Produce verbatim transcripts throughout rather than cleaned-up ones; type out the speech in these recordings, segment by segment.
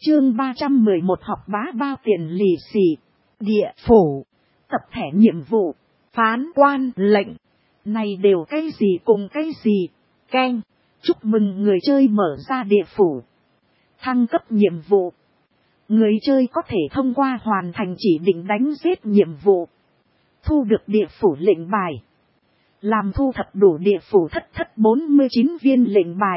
Chương ba trăm mười một học bá bao tiền lì xì. Địa phủ. Tập thể nhiệm vụ. Phán quan lệnh. Này đều cái gì cùng cái gì. Keng. Chúc mừng người chơi mở ra địa phủ. Thăng cấp nhiệm vụ. Người chơi có thể thông qua hoàn thành chỉ định đánh giết nhiệm vụ. Thu được địa phủ lệnh bài. Làm thu thập đủ địa phủ thất thất bốn mươi chín viên lệnh bài.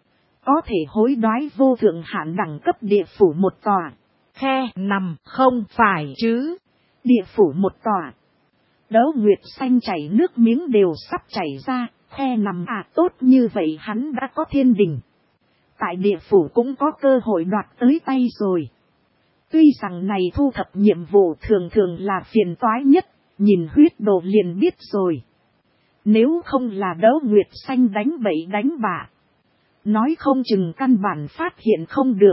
Có thể hối đoái vô thượng hạn đẳng cấp địa phủ một tòa. Khe nằm không phải chứ. Địa phủ một tòa. Đấu Nguyệt Xanh chảy nước miếng đều sắp chảy ra. Khe nằm à, tốt như vậy hắn đã có thiên đình. Tại địa phủ cũng có cơ hội đoạt tới tay rồi. Tuy rằng này thu thập nhiệm vụ thường thường là phiền toái nhất. Nhìn huyết đồ liền biết rồi. Nếu không là Đấu Nguyệt Xanh đánh bậy đánh bạ. Nói không chừng căn bản phát hiện không được.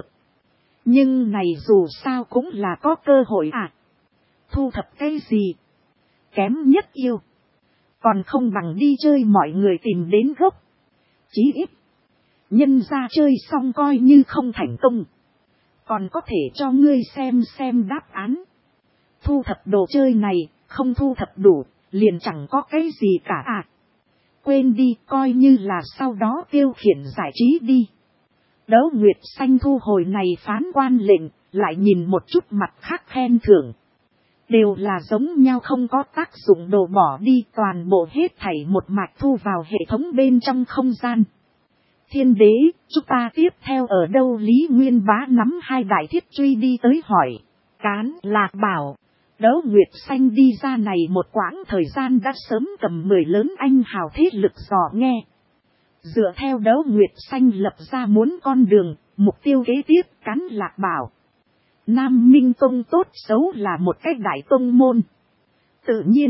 Nhưng này dù sao cũng là có cơ hội à. Thu thập cái gì? Kém nhất yêu. Còn không bằng đi chơi mọi người tìm đến gốc. Chí ít. Nhân ra chơi xong coi như không thành công. Còn có thể cho ngươi xem xem đáp án. Thu thập đồ chơi này, không thu thập đủ, liền chẳng có cái gì cả à. Quên đi, coi như là sau đó tiêu khiển giải trí đi. Đấu Nguyệt Xanh thu hồi này phán quan lệnh, lại nhìn một chút mặt khác khen thưởng. Đều là giống nhau không có tác dụng đồ bỏ đi, toàn bộ hết thảy một mạch thu vào hệ thống bên trong không gian. Thiên đế, chúng ta tiếp theo ở đâu? Lý Nguyên Bá nắm hai đại thiết truy đi tới hỏi. Cán Lạc bảo. Đấu Nguyệt Xanh đi ra này một quãng thời gian đã sớm cầm mười lớn anh hào thế lực dò nghe. Dựa theo Đấu Nguyệt Xanh lập ra muốn con đường, mục tiêu kế tiếp Cán Lạc bảo. Nam Minh Tông tốt xấu là một cái đại tông môn. Tự nhiên,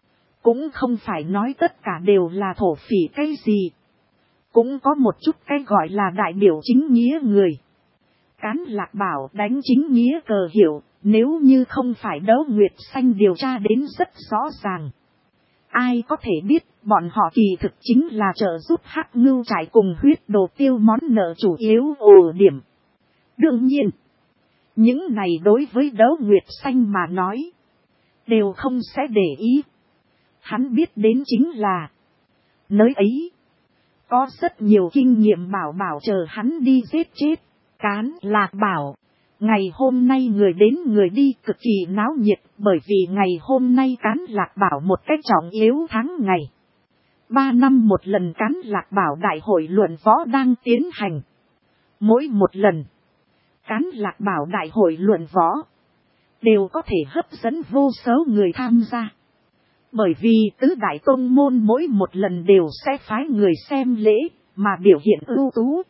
cũng không phải nói tất cả đều là thổ phỉ cái gì. Cũng có một chút cái gọi là đại biểu chính nghĩa người. Cán Lạc bảo đánh chính nghĩa cờ hiệu. Nếu như không phải Đấu Nguyệt Xanh điều tra đến rất rõ ràng. Ai có thể biết bọn họ kỳ thực chính là trợ giúp Hắc Ngưu trải cùng huyết đồ tiêu món nợ chủ yếu ổ điểm. Đương nhiên, những này đối với Đấu Nguyệt Xanh mà nói, đều không sẽ để ý. Hắn biết đến chính là, nơi ấy, có rất nhiều kinh nghiệm bảo bảo chờ hắn đi giết chết. Cán Lạc bảo. Ngày hôm nay người đến người đi cực kỳ náo nhiệt bởi vì ngày hôm nay Cán Lạc bảo một cách trọng yếu tháng ngày. Ba năm một lần Cán Lạc bảo đại hội luận võ đang tiến hành. Mỗi một lần, Cán Lạc bảo đại hội luận võ đều có thể hấp dẫn vô số người tham gia. Bởi vì tứ đại tông môn mỗi một lần đều sẽ phái người xem lễ mà biểu hiện ưu tú.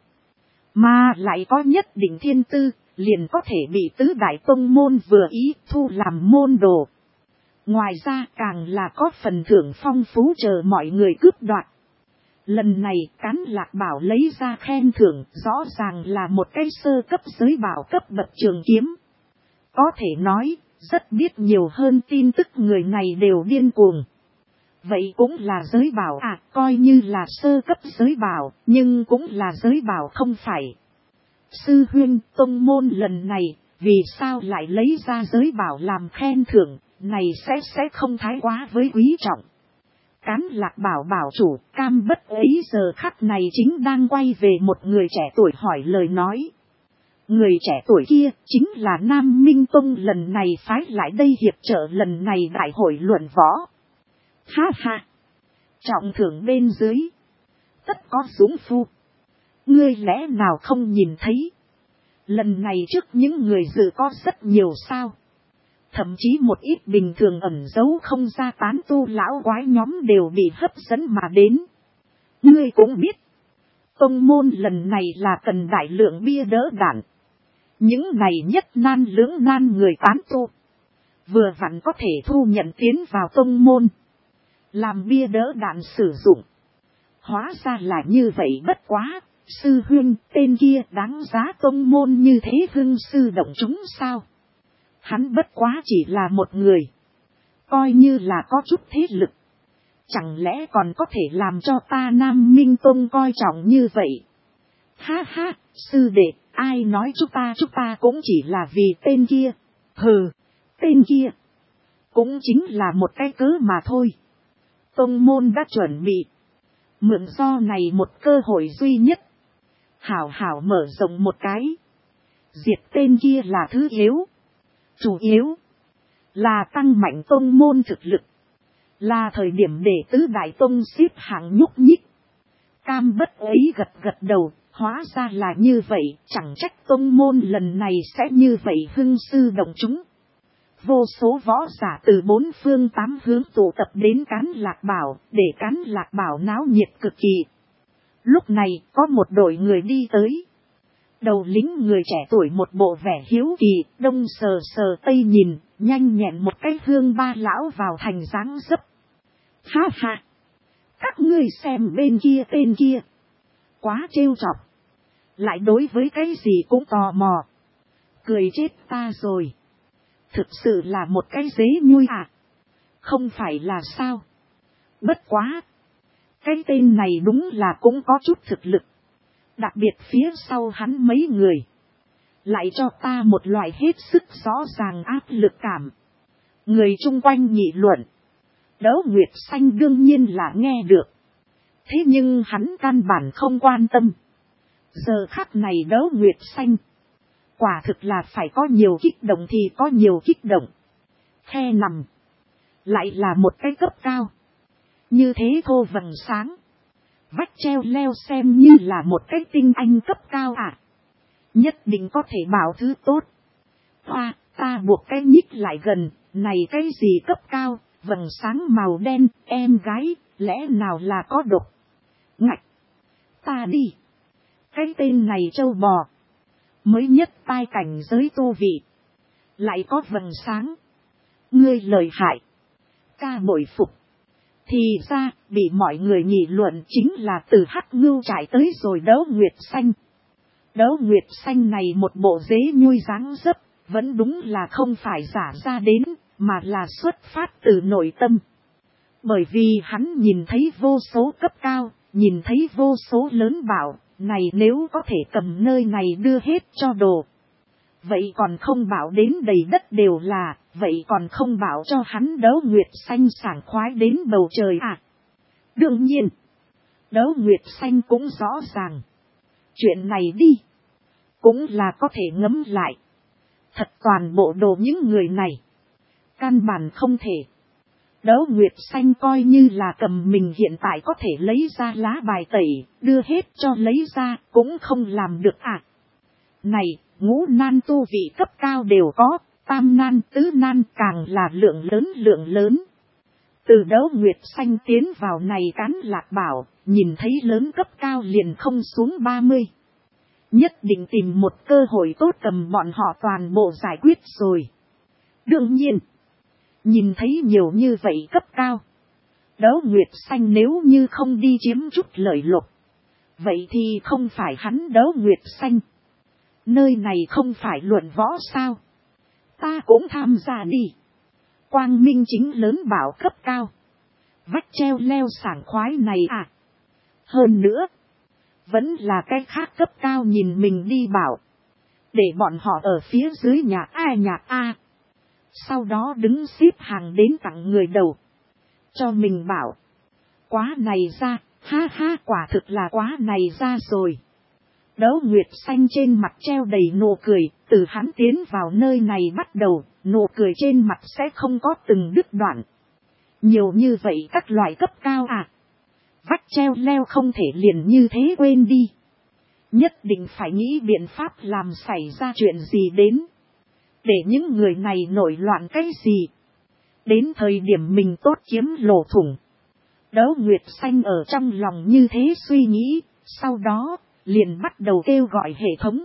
Mà lại có nhất định thiên tư. Liền có thể bị tứ đại tông môn vừa ý thu làm môn đồ. Ngoài ra càng là có phần thưởng phong phú chờ mọi người cướp đoạt. Lần này Cán Lạc bảo lấy ra khen thưởng rõ ràng là một cái sơ cấp giới bảo cấp bậc trường kiếm. Có thể nói rất biết nhiều hơn tin tức người này đều điên cuồng. Vậy cũng là giới bảo à, coi như là sơ cấp giới bảo nhưng cũng là giới bảo không phải. Sư huynh tông môn lần này, vì sao lại lấy ra giới bảo làm khen thưởng, này sẽ sẽ không thái quá với quý trọng. Cán Lạc bảo bảo chủ cam bất ấy giờ khắc này chính đang quay về một người trẻ tuổi hỏi lời nói. Người trẻ tuổi kia chính là Nam Minh Tông lần này phái lại đây hiệp trợ lần này đại hội luận võ. Ha ha! Trọng thưởng bên dưới. Tất có dũng phu. Ngươi lẽ nào không nhìn thấy. Lần này trước những người dự có rất nhiều sao. Thậm chí một ít bình thường ẩn giấu không ra tán tu lão quái nhóm đều bị hấp dẫn mà đến. Ngươi cũng biết. Tông môn lần này là cần đại lượng bia đỡ đạn. Những này nhất nan lưỡng nan người tán tu. Vừa vặn có thể thu nhận tiến vào tông môn. Làm bia đỡ đạn sử dụng. Hóa ra là như vậy bất quá. Sư huynh tên kia đáng giá tông môn như thế hưng sư động chúng sao. Hắn bất quá chỉ là một người. Coi như là có chút thế lực. Chẳng lẽ còn có thể làm cho ta Nam Minh Tông coi trọng như vậy. Ha ha, sư đệ, Ai nói chúng ta chúng ta cũng chỉ là vì tên kia. Hừ, tên kia. Cũng chính là một cái cớ mà thôi. Tông môn đã chuẩn bị. Mượn do này một cơ hội duy nhất. Hảo hảo mở rộng một cái. Diệt tên kia là thứ yếu. Chủ yếu. Là tăng mạnh tông môn thực lực. Là thời điểm để tứ đại tông xếp hạng nhúc nhích. Cam Bất ấy gật gật đầu. Hóa ra là như vậy. Chẳng trách tông môn lần này sẽ như vậy hưng sư động chúng. Vô số võ giả từ bốn phương tám hướng tụ tập đến Cán Lạc Bảo, để Cán Lạc Bảo náo nhiệt cực kỳ. Lúc này có một đội người đi tới. Đầu lính người trẻ tuổi một bộ vẻ hiếu kỳ, đông sờ sờ tây nhìn, nhanh nhẹn một cái hương ba lão vào thành dáng dấp. Ha ha! Các ngươi xem bên kia tên kia. Quá trêu chọc. Lại đối với cái gì cũng tò mò. Cười chết ta rồi. Thực sự là một cái dế nhui à? Không phải là sao? Bất quá! Cái tên này đúng là cũng có chút thực lực. Đặc biệt phía sau hắn mấy người. Lại cho ta một loại hết sức rõ ràng áp lực cảm. Người chung quanh nghị luận. Đấu Nguyệt Xanh đương nhiên là nghe được. Thế nhưng hắn căn bản không quan tâm. Giờ khắc này Đấu Nguyệt Xanh. Quả thực là phải có nhiều kích động thì có nhiều kích động. Khe nằm. Lại là một cái cấp cao. Như thế thô vầng sáng. Vách treo leo xem như là một cái tinh anh cấp cao à. Nhất định có thể bảo thứ tốt. Hoa, ta buộc cái nhích lại gần. Này cái gì cấp cao, vầng sáng màu đen, em gái, lẽ nào là có độc. Ngạch, ta đi. Cái tên này trâu bò. Mới nhất tai cảnh giới tu vị. Lại có vầng sáng. Ngươi lời hại. Ca bội phục. Thì ra, bị mọi người nghị luận chính là từ Hắc Ngưu trải tới rồi Đấu Nguyệt Xanh. Đấu Nguyệt Xanh này một bộ dế nhui dáng dấp, vẫn đúng là không phải giả ra đến, mà là xuất phát từ nội tâm. Bởi vì hắn nhìn thấy vô số cấp cao, nhìn thấy vô số lớn bảo, này nếu có thể cầm nơi này đưa hết cho đồ. Vậy còn không bảo đến đầy đất đều là, vậy còn không bảo cho hắn Đấu Nguyệt Xanh sảng khoái đến bầu trời à. Đương nhiên, Đấu Nguyệt Xanh cũng rõ ràng. Chuyện này đi, cũng là có thể ngấm lại. Thật toàn bộ đồ những người này. Căn bản không thể. Đấu Nguyệt Xanh coi như là cầm mình hiện tại có thể lấy ra lá bài tẩy, đưa hết cho lấy ra, cũng không làm được à. Này, ngũ nan tu vị cấp cao đều có, tam nan tứ nan càng là lượng lớn lượng lớn. Từ Đấu Nguyệt Xanh tiến vào này Cán Lạc Bảo, nhìn thấy lớn cấp cao liền không xuống ba mươi. Nhất định tìm một cơ hội tốt cầm bọn họ toàn bộ giải quyết rồi. Đương nhiên, nhìn thấy nhiều như vậy cấp cao. Đấu Nguyệt Xanh nếu như không đi chiếm chút lợi lộc. Vậy thì không phải hắn Đấu Nguyệt Xanh. Nơi này không phải luận võ sao. Ta cũng tham gia đi. Quang minh chính lớn bảo cấp cao. Vách treo leo sảng khoái này à. Hơn nữa. Vẫn là cái khác cấp cao nhìn mình đi bảo. Để bọn họ ở phía dưới nhà A nhà A. Sau đó đứng xếp hàng đến tặng người đầu. Cho mình bảo. Quá này ra. Ha ha quả thực là quá này ra rồi. Đấu Nguyệt Xanh trên mặt treo đầy nụ cười. Từ hắn tiến vào nơi này bắt đầu. Nụ cười trên mặt sẽ không có từng đứt đoạn. Nhiều như vậy các loại cấp cao à. Vách treo leo không thể liền như thế quên đi. Nhất định phải nghĩ biện pháp làm xảy ra chuyện gì đến. Để những người này nổi loạn cái gì. Đến thời điểm mình tốt kiếm lỗ thủng. Đấu Nguyệt Xanh ở trong lòng như thế suy nghĩ. Sau đó liền bắt đầu kêu gọi hệ thống.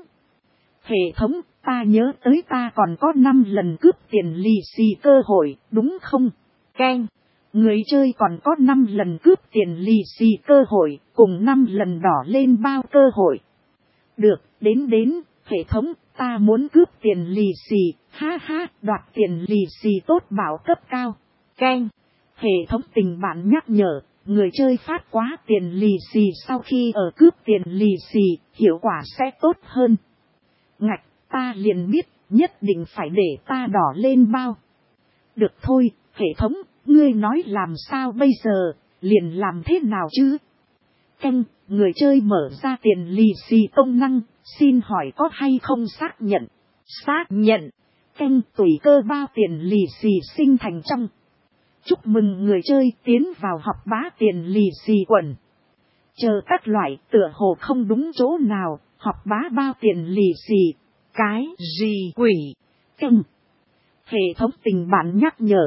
Hệ thống ta nhớ tới ta còn có năm lần cướp tiền lì xì cơ hội đúng không? Keng. Người chơi còn có năm lần cướp tiền lì xì cơ hội, cùng năm lần đỏ lên bao cơ hội. Được, đến đến, hệ thống, ta muốn cướp tiền lì xì, ha ha, đoạt tiền lì xì tốt bảo cấp cao. Keng, hệ thống tình bạn nhắc nhở, người chơi phát quá tiền lì xì sau khi ở cướp tiền lì xì, hiệu quả sẽ tốt hơn. Ngạch, ta liền biết, nhất định phải để ta đỏ lên bao. Được thôi, hệ thống, ngươi nói làm sao bây giờ, liền làm thế nào chứ? Canh, người chơi mở ra tiền lì xì công năng, xin hỏi có hay không xác nhận? Xác nhận. Canh, tùy cơ bao tiền lì xì sinh thành trong. Chúc mừng người chơi tiến vào học bá tiền lì xì quần. Chờ các loại tựa hồ không đúng chỗ nào, học bá bao tiền lì xì. Cái gì quỷ? Canh. Hệ thống tình bản nhắc nhở.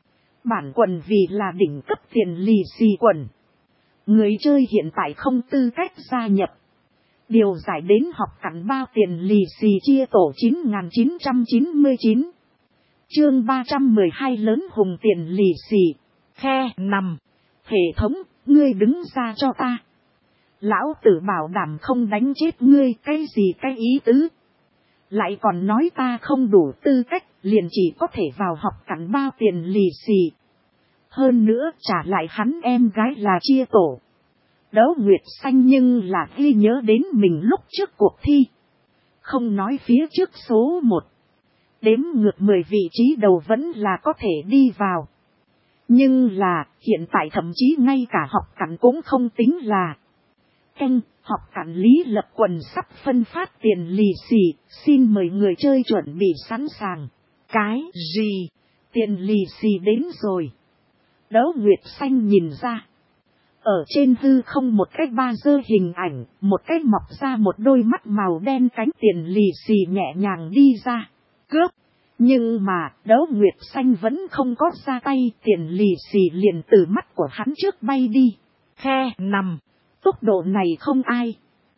Bản quần vì là đỉnh cấp tiền lì xì quần. Người chơi hiện tại không tư cách gia nhập. Điều giải đến học cắn bao tiền lì xì chia tổ chín nghìn chín trăm chín mươi chín. Chương ba trăm mười hai lớn hùng tiền lì xì. Khe nằm. Hệ thống, ngươi đứng ra cho ta. Lão tử bảo đảm không đánh chết ngươi, cái gì cái ý tứ. Lại còn nói ta không đủ tư cách, liền chỉ có thể vào học cắn bao tiền lì xì. Hơn nữa trả lại hắn em gái là chia tổ. Đấu Nguyệt Xanh nhưng là ghi nhớ đến mình lúc trước cuộc thi. Không nói phía trước số một. Đếm ngược mười vị trí đầu vẫn là có thể đi vào. Nhưng là hiện tại thậm chí ngay cả học cắn cũng không tính là. Canh, học cắn Lý Lập Quần sắp phân phát tiền lì xì, xin mời người chơi chuẩn bị sẵn sàng. Cái gì? Tiền lì xì đến rồi. Đấu Nguyệt Xanh nhìn ra. Ở trên hư không một cái ba dơ hình ảnh, một cái mọc ra một đôi mắt màu đen cánh tiền lì xì nhẹ nhàng đi ra. Cướp! Nhưng mà, Đấu Nguyệt Xanh vẫn không có ra tay, tiền lì xì liền từ mắt của hắn trước bay đi. Khe nằm! Tốc độ này không ai.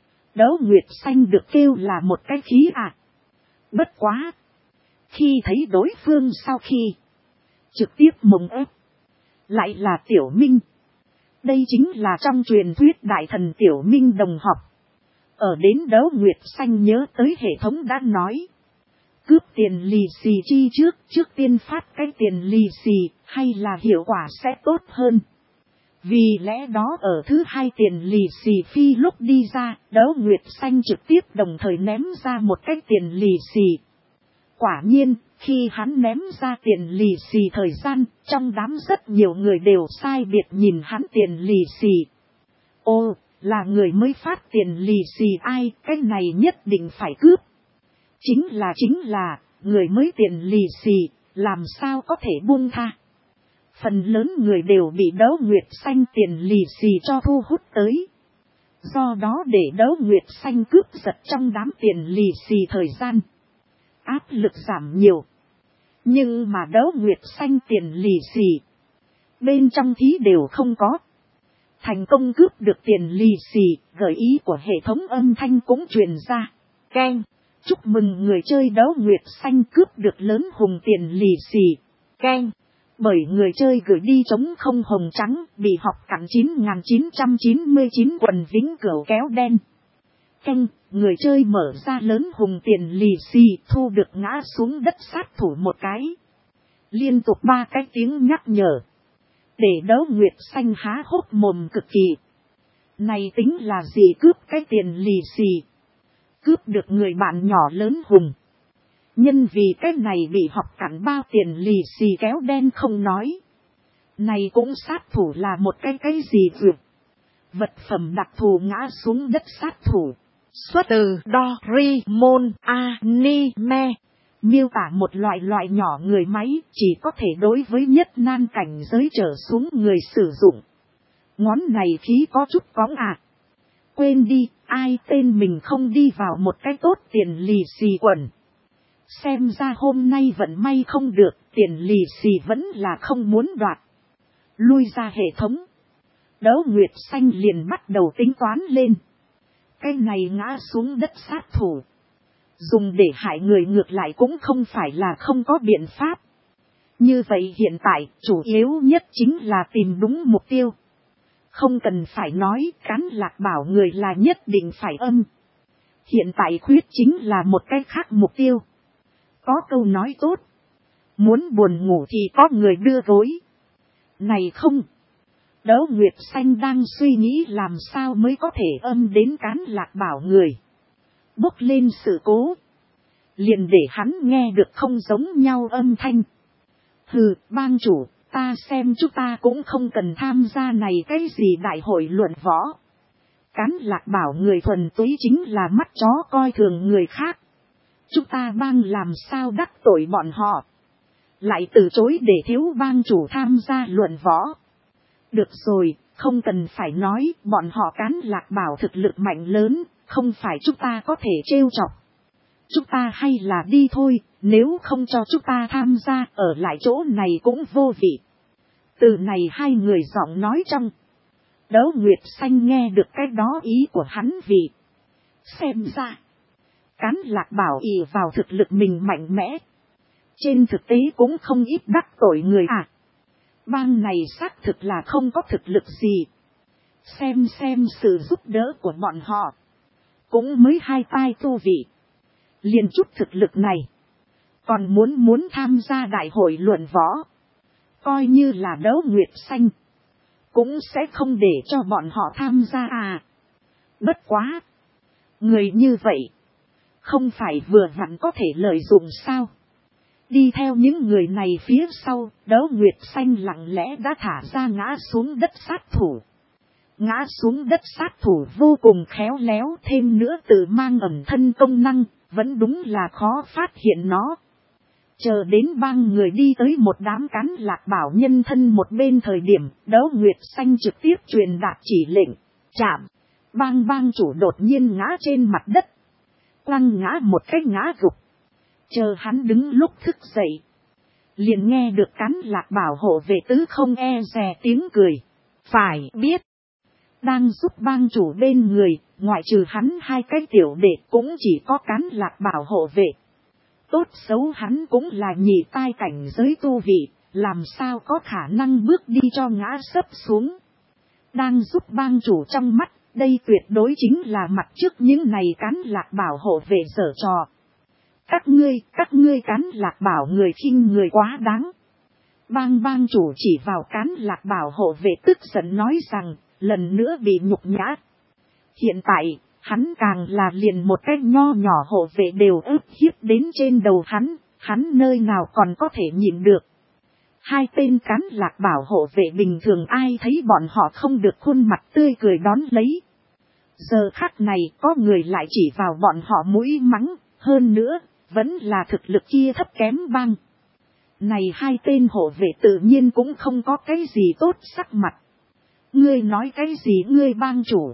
Đấu Nguyệt Xanh được kêu là một cái khí ạ. À. Bất quá! Khi thấy đối phương sau khi trực tiếp mộng ép, lại là Tiểu Minh. Đây chính là trong truyền thuyết đại thần Tiểu Minh đồng học. Ở đến Đấu Nguyệt Xanh nhớ tới hệ thống đã nói. Cướp tiền lì xì chi trước, trước tiên phát cái tiền lì xì, hay là hiệu quả sẽ tốt hơn. Vì lẽ đó ở thứ hai tiền lì xì phi lúc đi ra, Đấu Nguyệt Xanh trực tiếp đồng thời ném ra một cái tiền lì xì. Quả nhiên, khi hắn ném ra tiền lì xì thời gian, trong đám rất nhiều người đều sai biệt nhìn hắn tiền lì xì. Ô, là người mới phát tiền lì xì ai, cái này nhất định phải cướp. Chính là chính là, người mới tiền lì xì, làm sao có thể buông tha. Phần lớn người đều bị Đấu Nguyệt Xanh tiền lì xì cho thu hút tới. Do đó để Đấu Nguyệt Xanh cướp giật trong đám tiền lì xì thời gian. Áp lực giảm nhiều. Nhưng mà Đấu Nguyệt Xanh tiền lì xì. Bên trong thí đều không có. Thành công cướp được tiền lì xì, gợi ý của hệ thống âm thanh cũng truyền ra. Keng, chúc mừng người chơi Đấu Nguyệt Xanh cướp được lớn hùng tiền lì xì. Keng, bởi người chơi gửi đi trống không hồng trắng, bị học cắn chín nghìn chín trăm chín mươi chín quần vĩnh cửu kéo đen. Canh, người chơi mở ra lớn hùng tiền lì xì, thu được ngã xuống đất sát thủ một cái. Liên tục ba cái tiếng nhắc nhở. Để Đấu Nguyệt Xanh há hốc mồm cực kỳ. Này tính là gì cướp cái tiền lì xì. Cướp được người bạn nhỏ lớn hùng. Nhân vì cái này bị học cắn bao tiền lì xì kéo đen không nói. Này cũng sát thủ là một cái cái gì vượt. Vật phẩm đặc thù ngã xuống đất sát thủ. Xuất từ Doraemon anime. Miêu tả một loại loại nhỏ người máy chỉ có thể đối với nhất nan cảnh giới trở xuống người sử dụng. Ngón này khí có chút cóng à. Quên đi, ai tên mình không đi vào một cái tốt tiền lì xì quần. Xem ra hôm nay vận may không được, tiền lì xì vẫn là không muốn đoạt. Lui ra hệ thống. Đấu Nguyệt Xanh liền bắt đầu tính toán lên. Cái này ngã xuống đất sát thủ. Dùng để hại người ngược lại cũng không phải là không có biện pháp. Như vậy hiện tại chủ yếu nhất chính là tìm đúng mục tiêu. Không cần phải nói Cán Lạc bảo người là nhất định phải âm. Hiện tại khuyết chính là một cái khác mục tiêu. Có câu nói tốt. Muốn buồn ngủ thì có người đưa gối. Này không. Đấu Nguyệt Xanh đang suy nghĩ làm sao mới có thể âm đến Cán Lạc bảo người. Bốc lên sự cố. liền để hắn nghe được không giống nhau âm thanh. Hừ, bang chủ, ta xem chúng ta cũng không cần tham gia này cái gì đại hội luận võ. Cán Lạc bảo người thuần túy chính là mắt chó coi thường người khác. Chúng ta bang làm sao đắc tội bọn họ. Lại từ chối để thiếu bang chủ tham gia luận võ. Được rồi, không cần phải nói, bọn họ Cán Lạc bảo thực lực mạnh lớn, không phải chúng ta có thể trêu chọc. Chúng ta hay là đi thôi, nếu không cho chúng ta tham gia, ở lại chỗ này cũng vô vị. Từ này hai người giọng nói trong. Đấu Nguyệt Xanh nghe được cái đó ý của hắn vì. Xem ra, Cán Lạc bảo ỷ vào thực lực mình mạnh mẽ. Trên thực tế cũng không ít đắc tội người à. Bang này xác thực là không có thực lực gì. Xem xem sự giúp đỡ của bọn họ. Cũng mới hai tai tu vị. Liền chút thực lực này. Còn muốn muốn tham gia đại hội luận võ. Coi như là Đấu Nguyệt Xanh. Cũng sẽ không để cho bọn họ tham gia à. Bất quá. Người như vậy. Không phải vừa vặn có thể lợi dụng sao. Đi theo những người này phía sau. Đấu Nguyệt Xanh lặng lẽ đã thả ra ngã xuống đất sát thủ. Ngã xuống đất sát thủ vô cùng khéo léo. Thêm nữa tự mang ẩn thân công năng. Vẫn đúng là khó phát hiện nó. Chờ đến bang người đi tới một đám Cán Lạc bảo nhân thân một bên thời điểm, Đấu Nguyệt Xanh trực tiếp truyền đạt chỉ lệnh, chạm. Bang bang chủ đột nhiên ngã trên mặt đất. Quăng ngã một cái ngã gục. Chờ hắn đứng lúc thức dậy. Liền nghe được Cán Lạc bảo hộ vệ tứ không e dè tiếng cười. Phải biết. Đang giúp bang chủ bên người, ngoại trừ hắn hai cái tiểu đệ cũng chỉ có Cán Lạc bảo hộ vệ. Tốt xấu hắn cũng là nhị tai cảnh giới tu vị, làm sao có khả năng bước đi cho ngã sấp xuống. Đang giúp bang chủ trong mắt, đây tuyệt đối chính là mặt trước những này Cán Lạc bảo hộ vệ giở trò. Các ngươi, các ngươi Cán Lạc bảo người khinh người quá đáng. Bang bang chủ chỉ vào Cán Lạc bảo hộ vệ tức giận nói rằng, lần nữa bị nhục nhã. Hiện tại, hắn càng là liền một cái nho nhỏ hộ vệ đều ức hiếp đến trên đầu hắn, hắn nơi nào còn có thể nhìn được. Hai tên Cán Lạc bảo hộ vệ bình thường ai thấy bọn họ không được khuôn mặt tươi cười đón lấy. Giờ khắc này có người lại chỉ vào bọn họ mũi mắng, hơn nữa, vẫn là thực lực kia thấp kém bang. Này hai tên hộ vệ tự nhiên cũng không có cái gì tốt sắc mặt. Ngươi nói cái gì ngươi bang chủ?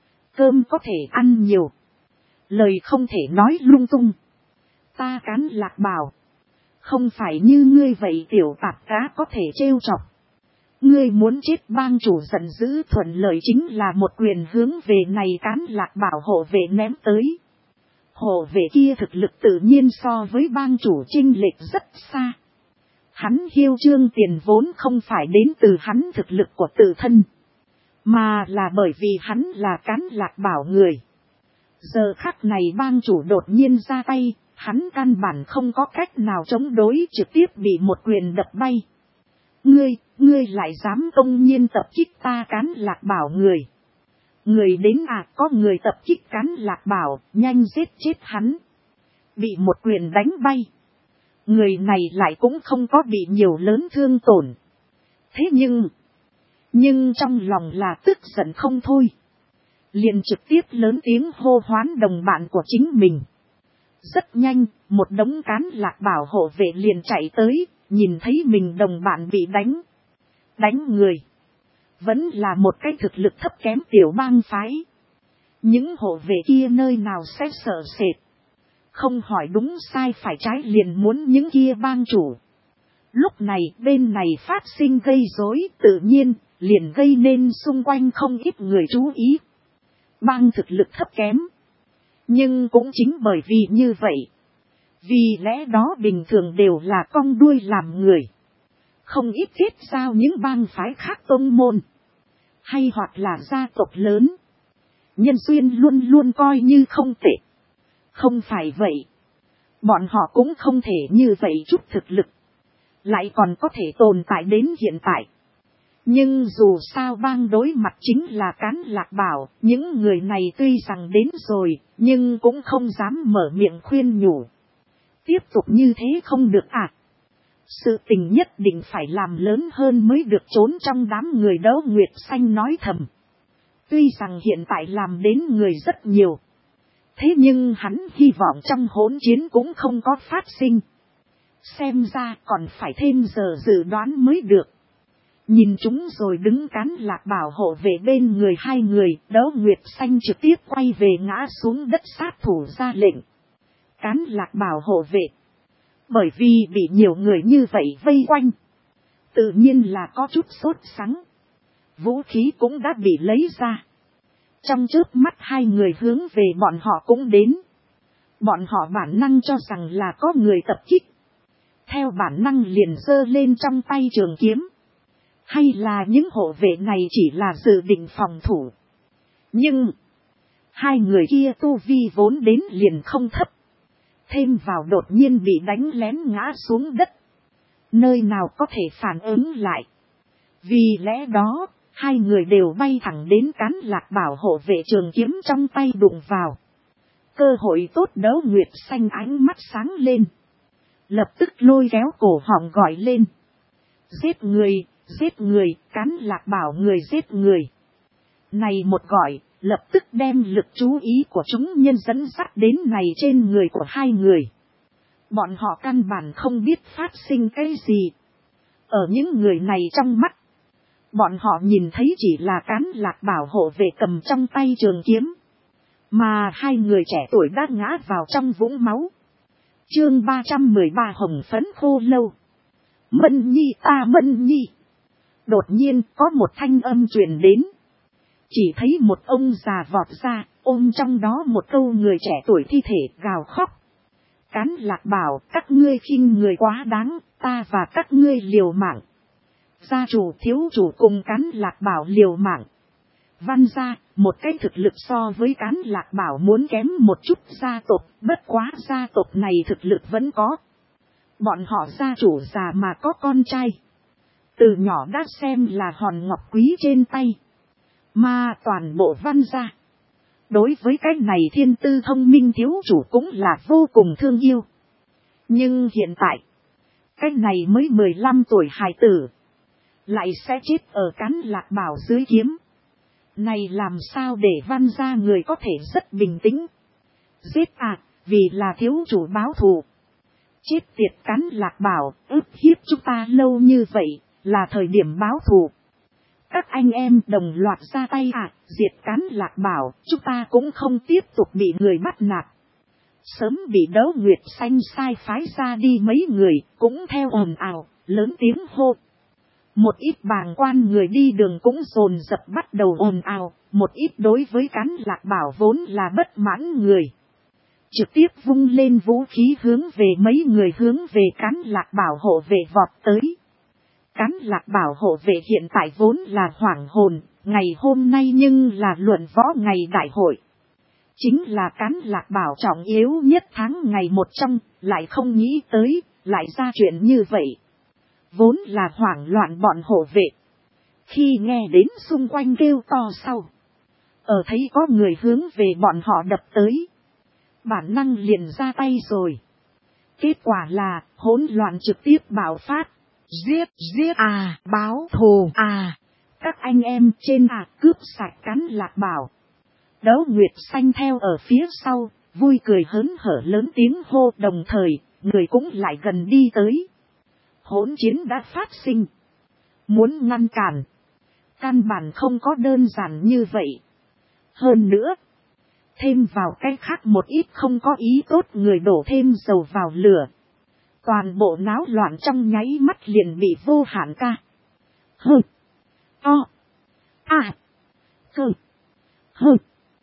Cơm có thể ăn nhiều. Lời không thể nói lung tung. Ta Cán Lạc bảo. Không phải như ngươi vậy tiểu tạp cá có thể trêu chọc. Ngươi muốn chết bang chủ giận dữ thuận lợi chính là một quyền hướng về này Cán Lạc bảo hộ vệ ném tới. Hộ vệ kia thực lực tự nhiên so với bang chủ chênh lệch rất xa. Hắn hiêu trương tiền vốn không phải đến từ hắn thực lực của tự thân. Mà là bởi vì hắn là Cán Lạc bảo người. Giờ khắc này bang chủ đột nhiên ra tay, hắn căn bản không có cách nào chống đối trực tiếp bị một quyền đập bay. Ngươi, ngươi lại dám công nhiên tập kích ta Cán Lạc bảo người. Người đến à có người tập kích Cán Lạc bảo, nhanh giết chết hắn. Bị một quyền đánh bay. Người này lại cũng không có bị nhiều lớn thương tổn. Thế nhưng... Nhưng trong lòng là tức giận không thôi. Liền trực tiếp lớn tiếng hô hoán đồng bạn của chính mình. Rất nhanh, một đống Cán Lạc bảo hộ vệ liền chạy tới, nhìn thấy mình đồng bạn bị đánh. Đánh người. Vẫn là một cái thực lực thấp kém tiểu bang phái. Những hộ vệ kia nơi nào sẽ sợ sệt. Không hỏi đúng sai phải trái liền muốn những kia bang chủ. Lúc này bên này phát sinh gây rối tự nhiên. Liền gây nên xung quanh không ít người chú ý. Bang thực lực thấp kém. Nhưng cũng chính bởi vì như vậy. Vì lẽ đó bình thường đều là cong đuôi làm người. Không ít kết giao những bang phái khác tông môn. Hay hoặc là gia tộc lớn. Nhân duyên luôn luôn coi như không tệ. Không phải vậy. Bọn họ cũng không thể như vậy chút thực lực. Lại còn có thể tồn tại đến hiện tại. Nhưng dù sao bang đối mặt chính là Cán Lạc bảo, những người này tuy rằng đến rồi, nhưng cũng không dám mở miệng khuyên nhủ. Tiếp tục như thế không được à? Sự tình nhất định phải làm lớn hơn mới được, trốn trong đám người Đấu Nguyệt Xanh nói thầm. Tuy rằng hiện tại làm đến người rất nhiều. Thế nhưng hắn hy vọng trong hỗn chiến cũng không có phát sinh. Xem ra còn phải thêm giờ dự đoán mới được. Nhìn chúng rồi đứng Cán Lạc Bảo hộ về bên người hai người, Đấu Nguyệt Xanh trực tiếp quay về ngã xuống đất sát thủ ra lệnh. Cán Lạc Bảo hộ vệ. Bởi vì bị nhiều người như vậy vây quanh. Tự nhiên là có chút sốt sắng. Vũ khí cũng đã bị lấy ra. Trong chớp mắt hai người hướng về bọn họ cũng đến. Bọn họ bản năng cho rằng là có người tập kích. Theo bản năng liền giơ lên trong tay trường kiếm. Hay là những hộ vệ này chỉ là dự định phòng thủ. Nhưng hai người kia tu vi vốn đến liền không thấp. Thêm vào đột nhiên bị đánh lén ngã xuống đất. Nơi nào có thể phản ứng lại. Vì lẽ đó, hai người đều bay thẳng đến Cán Lạc Bảo hộ vệ trường kiếm trong tay đụng vào. Cơ hội tốt, Đấu Nguyệt Xanh ánh mắt sáng lên. Lập tức lôi kéo cổ họng gọi lên. Giết người, giết người, Cán Lạc Bảo người giết người. Này một gọi, lập tức đem lực chú ý của chúng nhân dẫn dắt đến này trên người của hai người. Bọn họ căn bản không biết phát sinh cái gì. Ở những người này trong mắt, bọn họ nhìn thấy chỉ là Cán Lạc Bảo hộ vệ cầm trong tay trường kiếm. Mà hai người trẻ tuổi đã ngã vào trong vũng máu. Chương ba trăm mười ba hồng phấn khô lâu. Mân nhi ta Mân nhi. Đột nhiên có một thanh âm truyền đến. Chỉ thấy một ông già vọt ra, ôm trong đó một câu người trẻ tuổi thi thể gào khóc. Cán Lạc Bảo, các ngươi khinh người quá đáng, ta và các ngươi liều mạng. Gia chủ thiếu chủ cùng Cán Lạc Bảo liều mạng. Văn gia, một cái thực lực so với Cán Lạc Bảo muốn kém một chút gia tộc, bất quá gia tộc này thực lực vẫn có. Bọn họ gia chủ già mà có con trai. Từ nhỏ đã xem là hòn ngọc quý trên tay. Mà toàn bộ Văn gia, đối với cái này thiên tư thông minh thiếu chủ cũng là vô cùng thương yêu. Nhưng hiện tại, cái này mới mười lăm tuổi hài tử, lại sẽ chết ở Cán Lạc Bảo dưới kiếm. Này làm sao để Văn gia người có thể rất bình tĩnh. Giết à, vì là thiếu chủ báo thù. Chết tiệt Cán Lạc Bảo, ức hiếp chúng ta lâu như vậy, là thời điểm báo thù. Các anh em đồng loạt ra tay à, diệt Cán Lạc Bảo, chúng ta cũng không tiếp tục bị người bắt nạt. Sớm bị Đấu Nguyệt Xanh sai phái ra đi mấy người, cũng theo ồn ào, lớn tiếng hô. Một ít bàng quan người đi đường cũng dồn dập bắt đầu ồn ào, một ít đối với Cán Lạc Bảo vốn là bất mãn người. Trực tiếp vung lên vũ khí hướng về mấy người hướng về Cán Lạc Bảo hộ vệ vọt tới. Cán Lạc Bảo hộ vệ hiện tại vốn là hoảng hồn, ngày hôm nay nhưng là luận võ ngày đại hội. Chính là Cán Lạc Bảo trọng yếu nhất tháng ngày một trong, lại không nghĩ tới, lại ra chuyện như vậy. Vốn là hoảng loạn bọn hộ vệ. Khi nghe đến xung quanh kêu to sau, ở thấy có người hướng về bọn họ đập tới, bản năng liền ra tay rồi. Kết quả là hỗn loạn trực tiếp bạo phát. Giết, giết à, báo thù à, các anh em trên à, cướp sạch Cán Lạc Bảo. Đấu Nguyệt Xanh theo ở phía sau, vui cười hớn hở lớn tiếng hô, đồng thời, người cũng lại gần đi tới. Hỗn chiến đã phát sinh. Muốn ngăn cản, căn bản không có đơn giản như vậy. Hơn nữa, thêm vào cái khác một ít không có ý tốt người đổ thêm dầu vào lửa. Toàn bộ náo loạn trong nháy mắt liền bị vô hạn ca. Hơ. To. À. Cơ. Hơ.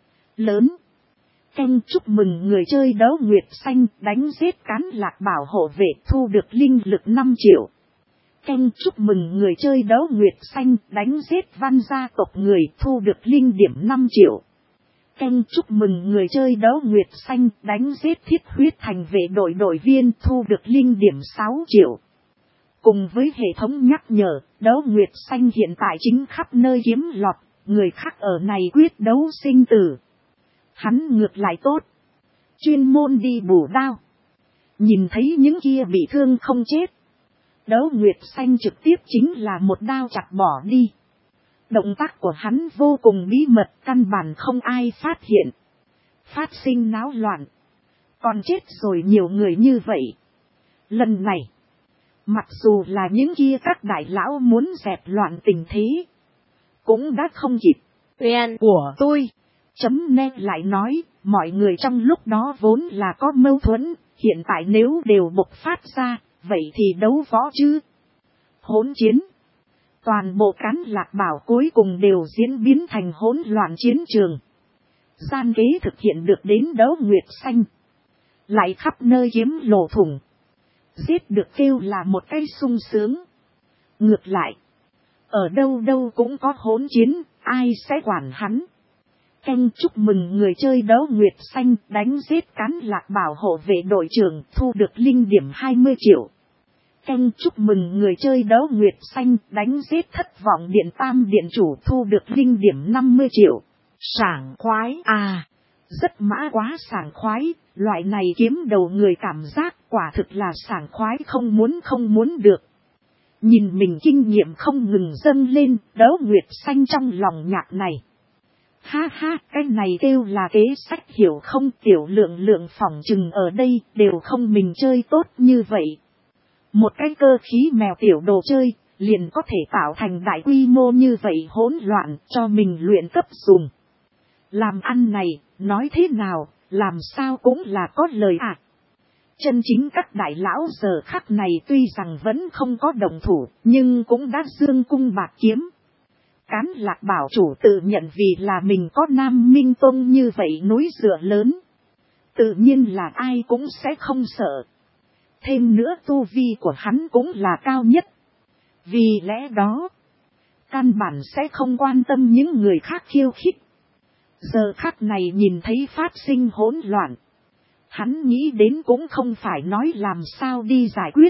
Lớn. Canh chúc mừng người chơi Đấu Nguyệt Xanh đánh giết Cán Lạc Bảo hộ vệ thu được linh lực năm triệu. Canh chúc mừng người chơi Đấu Nguyệt Xanh đánh giết Văn gia tộc người thu được linh điểm năm triệu. Canh chúc mừng người chơi Đấu Nguyệt Xanh đánh giết Thiết Huyết Thành vệ đội đội viên thu được linh điểm sáu triệu. Cùng với hệ thống nhắc nhở, Đấu Nguyệt Xanh hiện tại chính khắp nơi kiếm lọt, người khác ở này quyết đấu sinh tử. Hắn ngược lại tốt, chuyên môn đi bổ đao. Nhìn thấy những kia bị thương không chết. Đấu Nguyệt Xanh trực tiếp chính là một đao chặt bỏ đi. Động tác của hắn vô cùng bí mật, căn bản không ai phát hiện. Phát sinh náo loạn. Còn chết rồi nhiều người như vậy. Lần này, mặc dù là những kia các đại lão muốn dẹp loạn tình thế, cũng đã không kịp. Oan của tôi. Chấm nét lại nói, mọi người trong lúc đó vốn là có mâu thuẫn, hiện tại nếu đều bộc phát ra, vậy thì đấu võ chứ. Hỗn chiến. Toàn bộ Cán Lạc Bảo cuối cùng đều diễn biến thành hỗn loạn chiến trường. Gian kế thực hiện được đến Đấu Nguyệt Xanh. Lại khắp nơi kiếm lỗ thủng. Giết được kêu là một cái sung sướng. Ngược lại. Ở đâu đâu cũng có hỗn chiến, ai sẽ quản hắn. Canh chúc mừng người chơi Đấu Nguyệt Xanh đánh giết Cán Lạc Bảo hộ vệ đội trưởng thu được linh điểm hai mươi triệu. Canh chúc mừng người chơi Đấu Nguyệt Xanh đánh giết Thất Vọng Điện Tam Điện chủ thu được linh điểm năm mươi triệu. Sảng khoái à, rất mã quá sảng khoái, loại này kiếm đầu người cảm giác quả thực là sảng khoái không muốn không muốn được. Nhìn mình kinh nghiệm không ngừng dâng lên, Đấu Nguyệt Xanh trong lòng nhạc này. Ha ha, cái này kêu là kế sách hiểu không, tiểu lượng lượng phỏng chừng ở đây đều không mình chơi tốt như vậy. Một cái cơ khí mèo tiểu đồ chơi, liền có thể tạo thành đại quy mô như vậy hỗn loạn cho mình luyện cấp dùng. Làm ăn này, nói thế nào, làm sao cũng là có lời ạ. À. Chân chính các đại lão giờ khắc này tuy rằng vẫn không có đồng thủ, nhưng cũng đã dương cung bạc kiếm. Cán Lạc Bảo chủ tự nhận vì là mình có Nam Minh Tông như vậy núi dựa lớn. Tự nhiên là ai cũng sẽ không sợ. Thêm nữa tu vi của hắn cũng là cao nhất. Vì lẽ đó, căn bản sẽ không quan tâm những người khác khiêu khích. Giờ khắc này nhìn thấy phát sinh hỗn loạn. Hắn nghĩ đến cũng không phải nói làm sao đi giải quyết.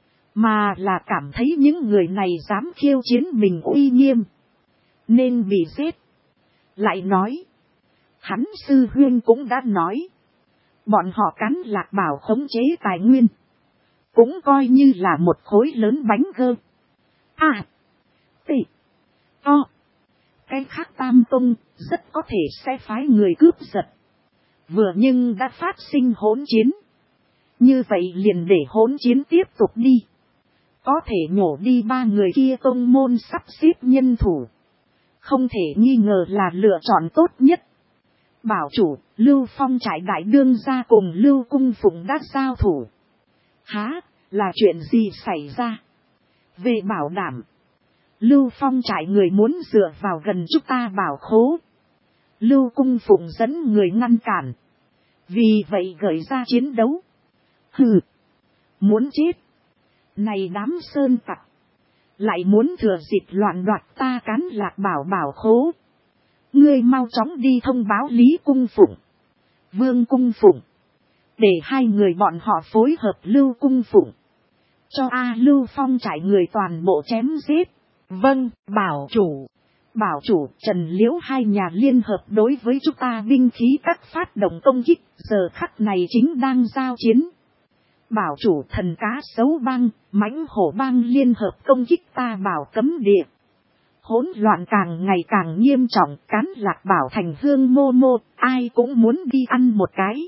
Mà là cảm thấy những người này dám khiêu chiến mình uy nghiêm. Nên bị giết. Lại nói. Hắn sư huyên cũng đã nói. Bọn họ Cán Lạc Bảo khống chế tài nguyên. Cũng coi như là một khối lớn bánh gơ. À. Tị. To. Cái khác Tam Tông rất có thể sẽ phái người cướp giật. Vừa nhưng đã phát sinh hỗn chiến. Như vậy liền để hỗn chiến tiếp tục đi. Có thể nhổ đi ba người kia tông môn sắp xếp nhân thủ. Không thể nghi ngờ là lựa chọn tốt nhất. Bảo chủ, Lưu Phong trại đại đương gia cùng Lưu Cung Phụng đã giao thủ. Há, là chuyện gì xảy ra? Về bảo đảm. Lưu Phong trại người muốn dựa vào gần chúng ta bảo khố. Lưu Cung Phụng dẫn người ngăn cản. Vì vậy gợi ra chiến đấu. Hừ. Muốn chết. Này đám sơn tặc. Lại muốn thừa dịp loạn đoạt ta Cán Lạc Bảo bảo khố. Ngươi mau chóng đi thông báo Lý Cung Phụng. Vương Cung Phụng. Để hai người bọn họ phối hợp Lưu Cung Phụng. Cho A Lưu Phong trại người toàn bộ chém giết. Vâng, bảo chủ. Bảo chủ, Trần Liễu hai nhà liên hợp đối với chúng ta binh khí các phát động công kích, giờ khắc này chính đang giao chiến. Bảo chủ Thần Cá Sấu Bang, Mãnh Hổ Bang liên hợp công kích ta Bảo Cấm Địa. Hỗn loạn càng ngày càng nghiêm trọng, Cán Lạc Bảo thành hương mô mô, ai cũng muốn đi ăn một cái.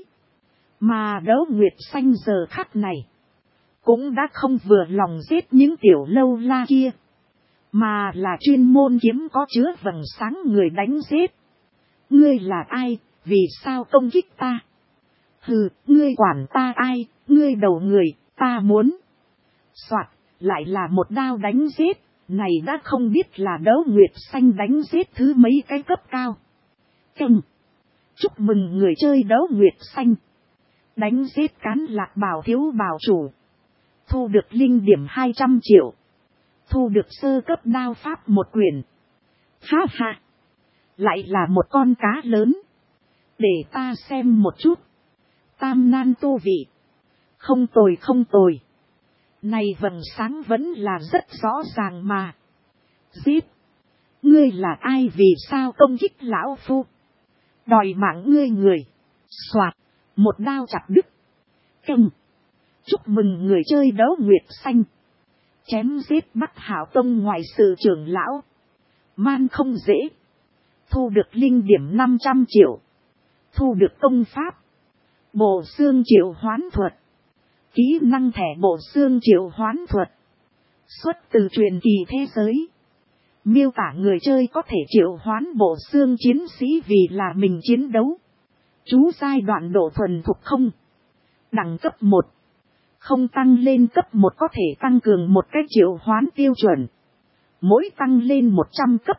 Mà Đấu Nguyệt Xanh giờ khắc này, cũng đã không vừa lòng giết những tiểu lâu la kia. Mà là chuyên môn kiếm có chứa vầng sáng người đánh giết. Ngươi là ai, vì sao công kích ta? Hừ, ngươi quản ta ai, ngươi đầu người, ta muốn. Soạt, lại là một đao đánh giết, này đã không biết là Đấu Nguyệt Xanh đánh giết thứ mấy cái cấp cao. Canh, chúc mừng người chơi Đấu Nguyệt Xanh. Đánh giết Cán Lạc Bảo thiếu bảo chủ. Thu được linh điểm hai trăm triệu. Thu được sơ cấp đao pháp một quyển. Ha ha. Lại là một con cá lớn. Để ta xem một chút. Tam nan tu vị. Không tồi không tồi. Này vầng sáng vẫn là rất rõ ràng mà. Giết. Ngươi là ai vì sao công kích lão phu? Đòi mạng ngươi người. Soạt. Một đao chặt đứt. Canh. Chúc mừng người chơi Đấu Nguyệt Xanh. Chém giết Bắc Hảo Tông ngoại sự trưởng lão. Man không dễ. Thu được linh điểm năm trăm triệu. Thu được công pháp. Bộ xương triệu hoán thuật. Kỹ năng thẻ bộ xương triệu hoán thuật. Xuất từ truyền kỳ thế giới. Miêu tả người chơi có thể triệu hoán bộ xương chiến sĩ vì là mình chiến đấu. Chú giai đoạn độ thuần thục không. Đẳng cấp một. Không tăng lên cấp một có thể tăng cường một cách triệu hoán tiêu chuẩn. Mỗi tăng lên một trăm cấp.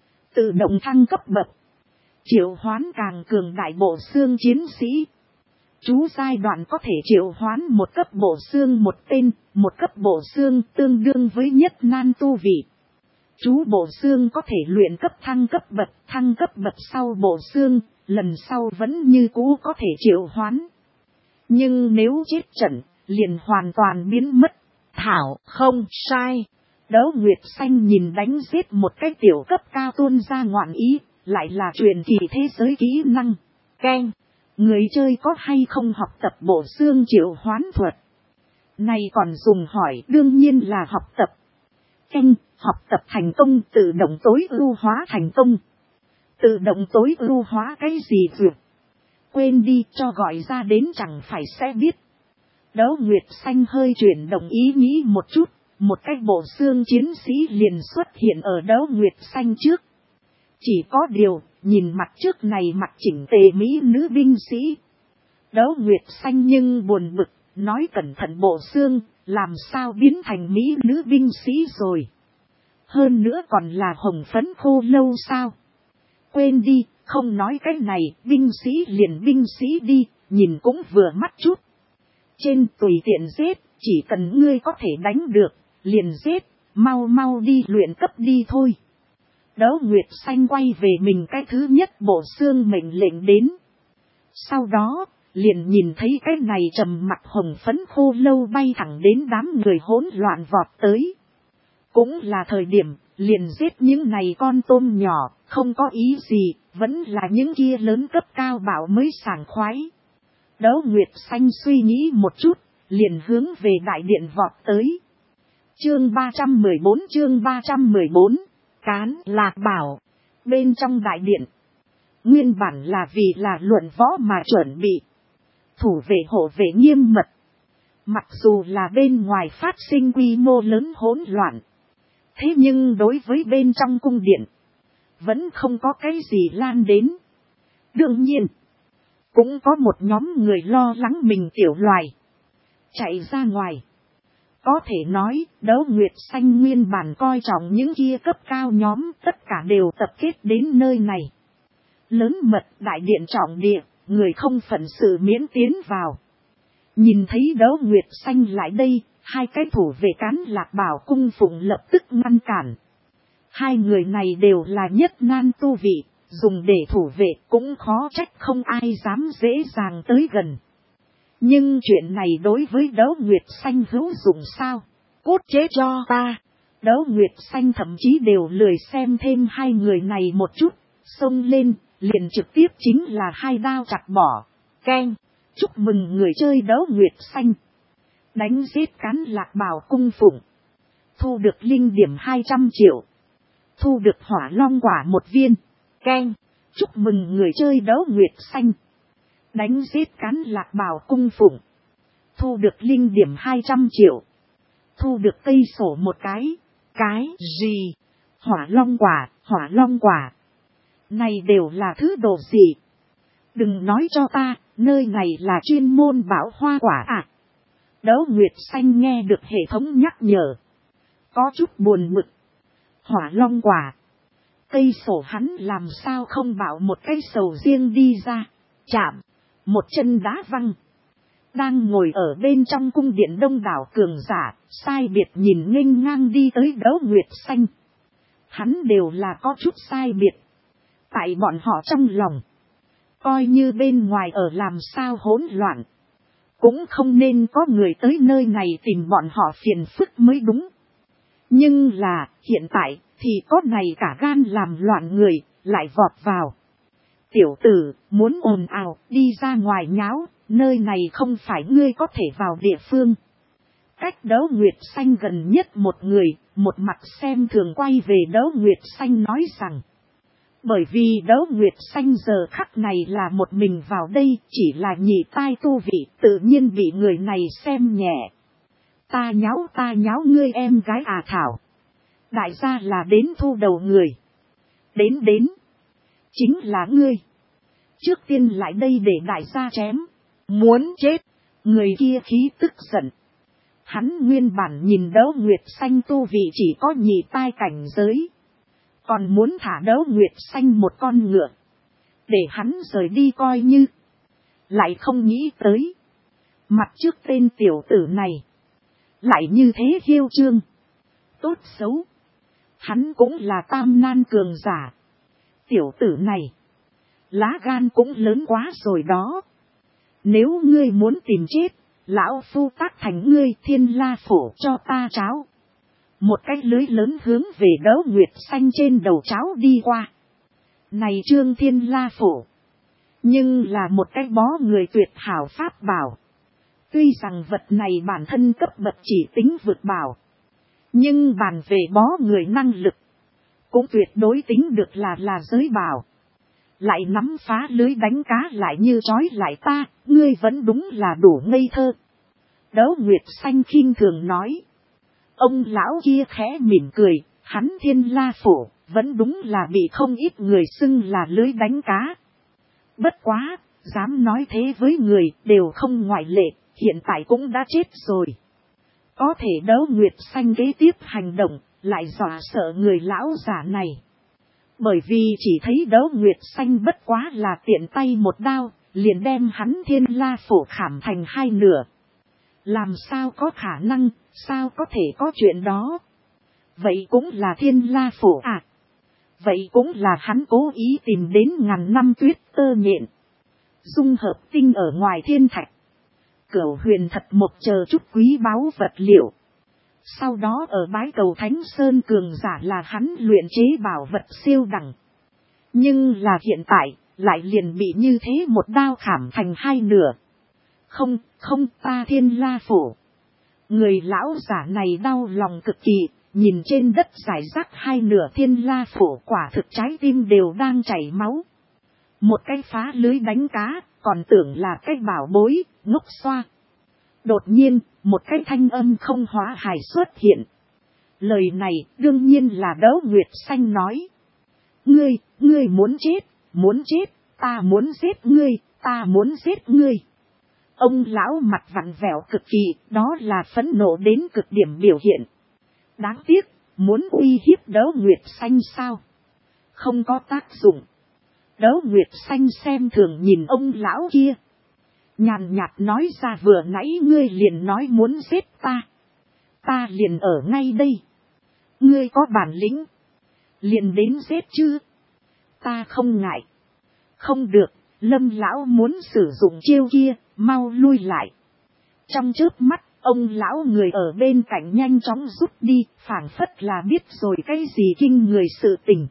Tự động thăng cấp bậc. Triệu hoán càng cường đại bộ xương chiến sĩ. Chú giai đoạn có thể triệu hoán một cấp bộ xương một tên, một cấp bộ xương tương đương với nhất nan tu vị. Chú bộ xương có thể luyện cấp thăng cấp bậc, thăng cấp bậc sau bộ xương, lần sau vẫn như cũ có thể triệu hoán. Nhưng nếu chết trận, liền hoàn toàn biến mất. Thảo không sai. Đấu Nguyệt Xanh nhìn đánh giết một cái tiểu cấp cao tuôn ra ngoạn ý, lại là truyền kỳ thế giới kỹ năng. Keng. Người chơi có hay không học tập bộ xương triệu hoán thuật? Này còn dùng hỏi, đương nhiên là học tập. Keng. Học tập thành công, tự động tối ưu hóa thành công. Tự động tối ưu hóa cái gì vượt? Quên đi, cho gọi ra đến chẳng phải sẽ biết. Đấu Nguyệt Xanh hơi chuyển động ý nghĩ một chút, một cái bộ xương chiến sĩ liền xuất hiện ở Đấu Nguyệt Xanh trước. Chỉ có điều, nhìn mặt trước này mặt chỉnh tề mỹ nữ binh sĩ. Đấu Nguyệt Xanh nhưng buồn bực, nói cẩn thận bộ xương, làm sao biến thành mỹ nữ binh sĩ rồi. Hơn nữa còn là hồng phấn khô lâu sao. Quên đi, không nói cái này, binh sĩ liền binh sĩ đi, nhìn cũng vừa mắt chút. Trên tùy tiện giết, chỉ cần ngươi có thể đánh được, liền giết, mau mau đi luyện cấp đi thôi. Đấu Nguyệt Xanh quay về mình cái thứ nhất bộ xương mệnh lệnh đến. Sau đó, liền nhìn thấy cái này trầm mặt hồng phấn khô lâu bay thẳng đến đám người hỗn loạn vọt tới. Cũng là thời điểm, liền giết những này con tôm nhỏ, không có ý gì, vẫn là những kia lớn cấp cao bảo mới sảng khoái. Đấu Nguyệt Xanh suy nghĩ một chút, liền hướng về đại điện vọt tới. Chương ba trăm mười bốn chương ba trăm mười bốn, Cán Lạc Bảo. Bên trong đại điện, nguyên bản là vì là luận võ mà chuẩn bị. Thủ vệ hộ vệ nghiêm mật. Mặc dù là bên ngoài phát sinh quy mô lớn hỗn loạn. Thế nhưng đối với bên trong cung điện, vẫn không có cái gì lan đến. Đương nhiên, cũng có một nhóm người lo lắng mình tiểu loài. Chạy ra ngoài. Có thể nói, Đấu Nguyệt Xanh nguyên bản coi trọng những kia cấp cao nhóm, tất cả đều tập kết đến nơi này. Lớn mật đại điện trọng địa, người không phận sự miễn tiến vào. Nhìn thấy Đấu Nguyệt Xanh lại đây, hai cái thủ vệ Cán Lạc Bảo cung phụng lập tức ngăn cản. Hai người này đều là nhất nan tu vị, dùng để thủ vệ cũng khó trách không ai dám dễ dàng tới gần. Nhưng chuyện này đối với Đấu Nguyệt Xanh hữu dụng sao? Cốt chế cho ta! Đấu Nguyệt Xanh thậm chí đều lười xem thêm hai người này một chút, xông lên, liền trực tiếp chính là hai đao chặt bỏ. Keng! Chúc mừng người chơi Đấu Nguyệt Xanh! Đánh giết Cán Lạc Bảo cung phụng. Thu được linh điểm hai trăm triệu. Thu được hỏa long quả một viên. Keng! Chúc mừng người chơi Đấu Nguyệt Xanh! Đánh giết Cán Lạc Bảo cung phụng. Thu được linh điểm hai trăm triệu. Thu được cây sổ một cái. Cái gì? Hỏa long quả, hỏa long quả. Này đều là thứ đồ gì? Đừng nói cho ta, nơi này là chuyên môn bảo hoa quả à? Đấu Nguyệt Xanh nghe được hệ thống nhắc nhở. Có chút buồn bực. Hỏa long quả. Cây sổ hắn làm sao không bảo một cây sầu riêng đi ra. Chạm. Một chân đá văng. Đang ngồi ở bên trong cung điện đông đảo cường giả, sai biệt nhìn nghênh ngang đi tới Đấu Nguyệt Xanh. Hắn đều là có chút sai biệt. Tại bọn họ trong lòng. Coi như bên ngoài ở làm sao hỗn loạn. Cũng không nên có người tới nơi này tìm bọn họ phiền phức mới đúng. Nhưng là, hiện tại, thì có này cả gan làm loạn người, lại vọt vào. Tiểu tử, muốn ồn ào, đi ra ngoài nháo, nơi này không phải ngươi có thể vào địa phương. Cách Đấu Nguyệt Xanh gần nhất một người, một mặt xem thường quay về Đấu Nguyệt Xanh nói rằng. Bởi vì Đấu Nguyệt Xanh giờ khắc này là một mình vào đây, chỉ là nhị tai tu vị, tự nhiên bị người này xem nhẹ. Ta nháo ta nháo ngươi em gái à Thảo. Đại gia là đến thu đầu người. Đến đến. Chính là ngươi. Trước tiên lại đây để đại gia chém. Muốn chết. Người kia khí tức giận. Hắn nguyên bản nhìn Đấu Nguyệt Xanh tu vị chỉ có nhị tai cảnh giới. Còn muốn thả Đấu Nguyệt Xanh một con ngựa. Để hắn rời đi coi như. Lại không nghĩ tới. Mặt trước tên tiểu tử này. Lại như thế hiêu trương. Tốt xấu. Hắn cũng là tam nan cường giả. Tiểu tử này. Lá gan cũng lớn quá rồi đó. Nếu ngươi muốn tìm chết. Lão phu tác thành ngươi Thiên La Phổ cho ta cháo. Một cái lưới lớn hướng về Đấu Nguyệt Xanh trên đầu cháo đi qua. Này Trương Thiên La Phổ. Nhưng là một cái bó người tuyệt hảo pháp bảo. Tuy rằng vật này bản thân cấp bậc chỉ tính vượt bảo. Nhưng bàn về bó người năng lực. Cũng tuyệt đối tính được là là giới bảo. Lại nắm phá lưới đánh cá lại như trói lại ta. Ngươi vẫn đúng là đủ ngây thơ. Đấu Nguyệt Xanh khinh thường nói. Ông lão kia khẽ mỉm cười. Hắn Thiên La Phổ. Vẫn đúng là bị không ít người xưng là lưới đánh cá. Bất quá. Dám nói thế với người đều không ngoại lệ. Hiện tại cũng đã chết rồi. Có thể Đấu Nguyệt Xanh kế tiếp hành động. Lại dọa sợ người lão giả này. Bởi vì chỉ thấy Đấu Nguyệt Xanh bất quá là tiện tay một đao. Liền đem hắn Thiên La Phổ khảm thành hai nửa. Làm sao có khả năng. Sao có thể có chuyện đó. Vậy cũng là Thiên La Phổ à. Vậy cũng là hắn cố ý tìm đến ngàn năm tuyết tơ nhện. Dung hợp tinh ở ngoài thiên thạch. Cửu huyền thật một chờ chút quý báu vật liệu. Sau đó ở bái cầu Thánh Sơn cường giả là hắn luyện chế bảo vật siêu đẳng. Nhưng là hiện tại, lại liền bị như thế một đao khảm thành hai nửa. Không, không ta Thiên La Phổ. Người lão giả này đau lòng cực kỳ, nhìn trên đất rải rác hai nửa Thiên La Phổ quả thực trái tim đều đang chảy máu. Một cái phá lưới đánh cá, còn tưởng là cái bảo bối, ngốc xoa. Đột nhiên, một cái thanh âm không hóa hài xuất hiện. Lời này đương nhiên là Đấu Nguyệt Xanh nói. Ngươi, ngươi muốn chết, muốn chết, ta muốn giết ngươi, ta muốn giết ngươi. Ông lão mặt vặn vẹo cực kỳ, đó là phẫn nộ đến cực điểm biểu hiện. Đáng tiếc, muốn uy hiếp Đấu Nguyệt Xanh sao? Không có tác dụng. Đấu Nguyệt Xanh xem thường nhìn ông lão kia. Nhàn nhạt nói ra vừa nãy ngươi liền nói muốn giết ta. Ta liền ở ngay đây. Ngươi có bản lĩnh. Liền đến giết chứ. Ta không ngại. Không được, Lâm lão muốn sử dụng chiêu kia, mau lui lại. Trong chớp mắt, ông lão người ở bên cạnh nhanh chóng rút đi, phảng phất là biết rồi cái gì kinh người sự tình.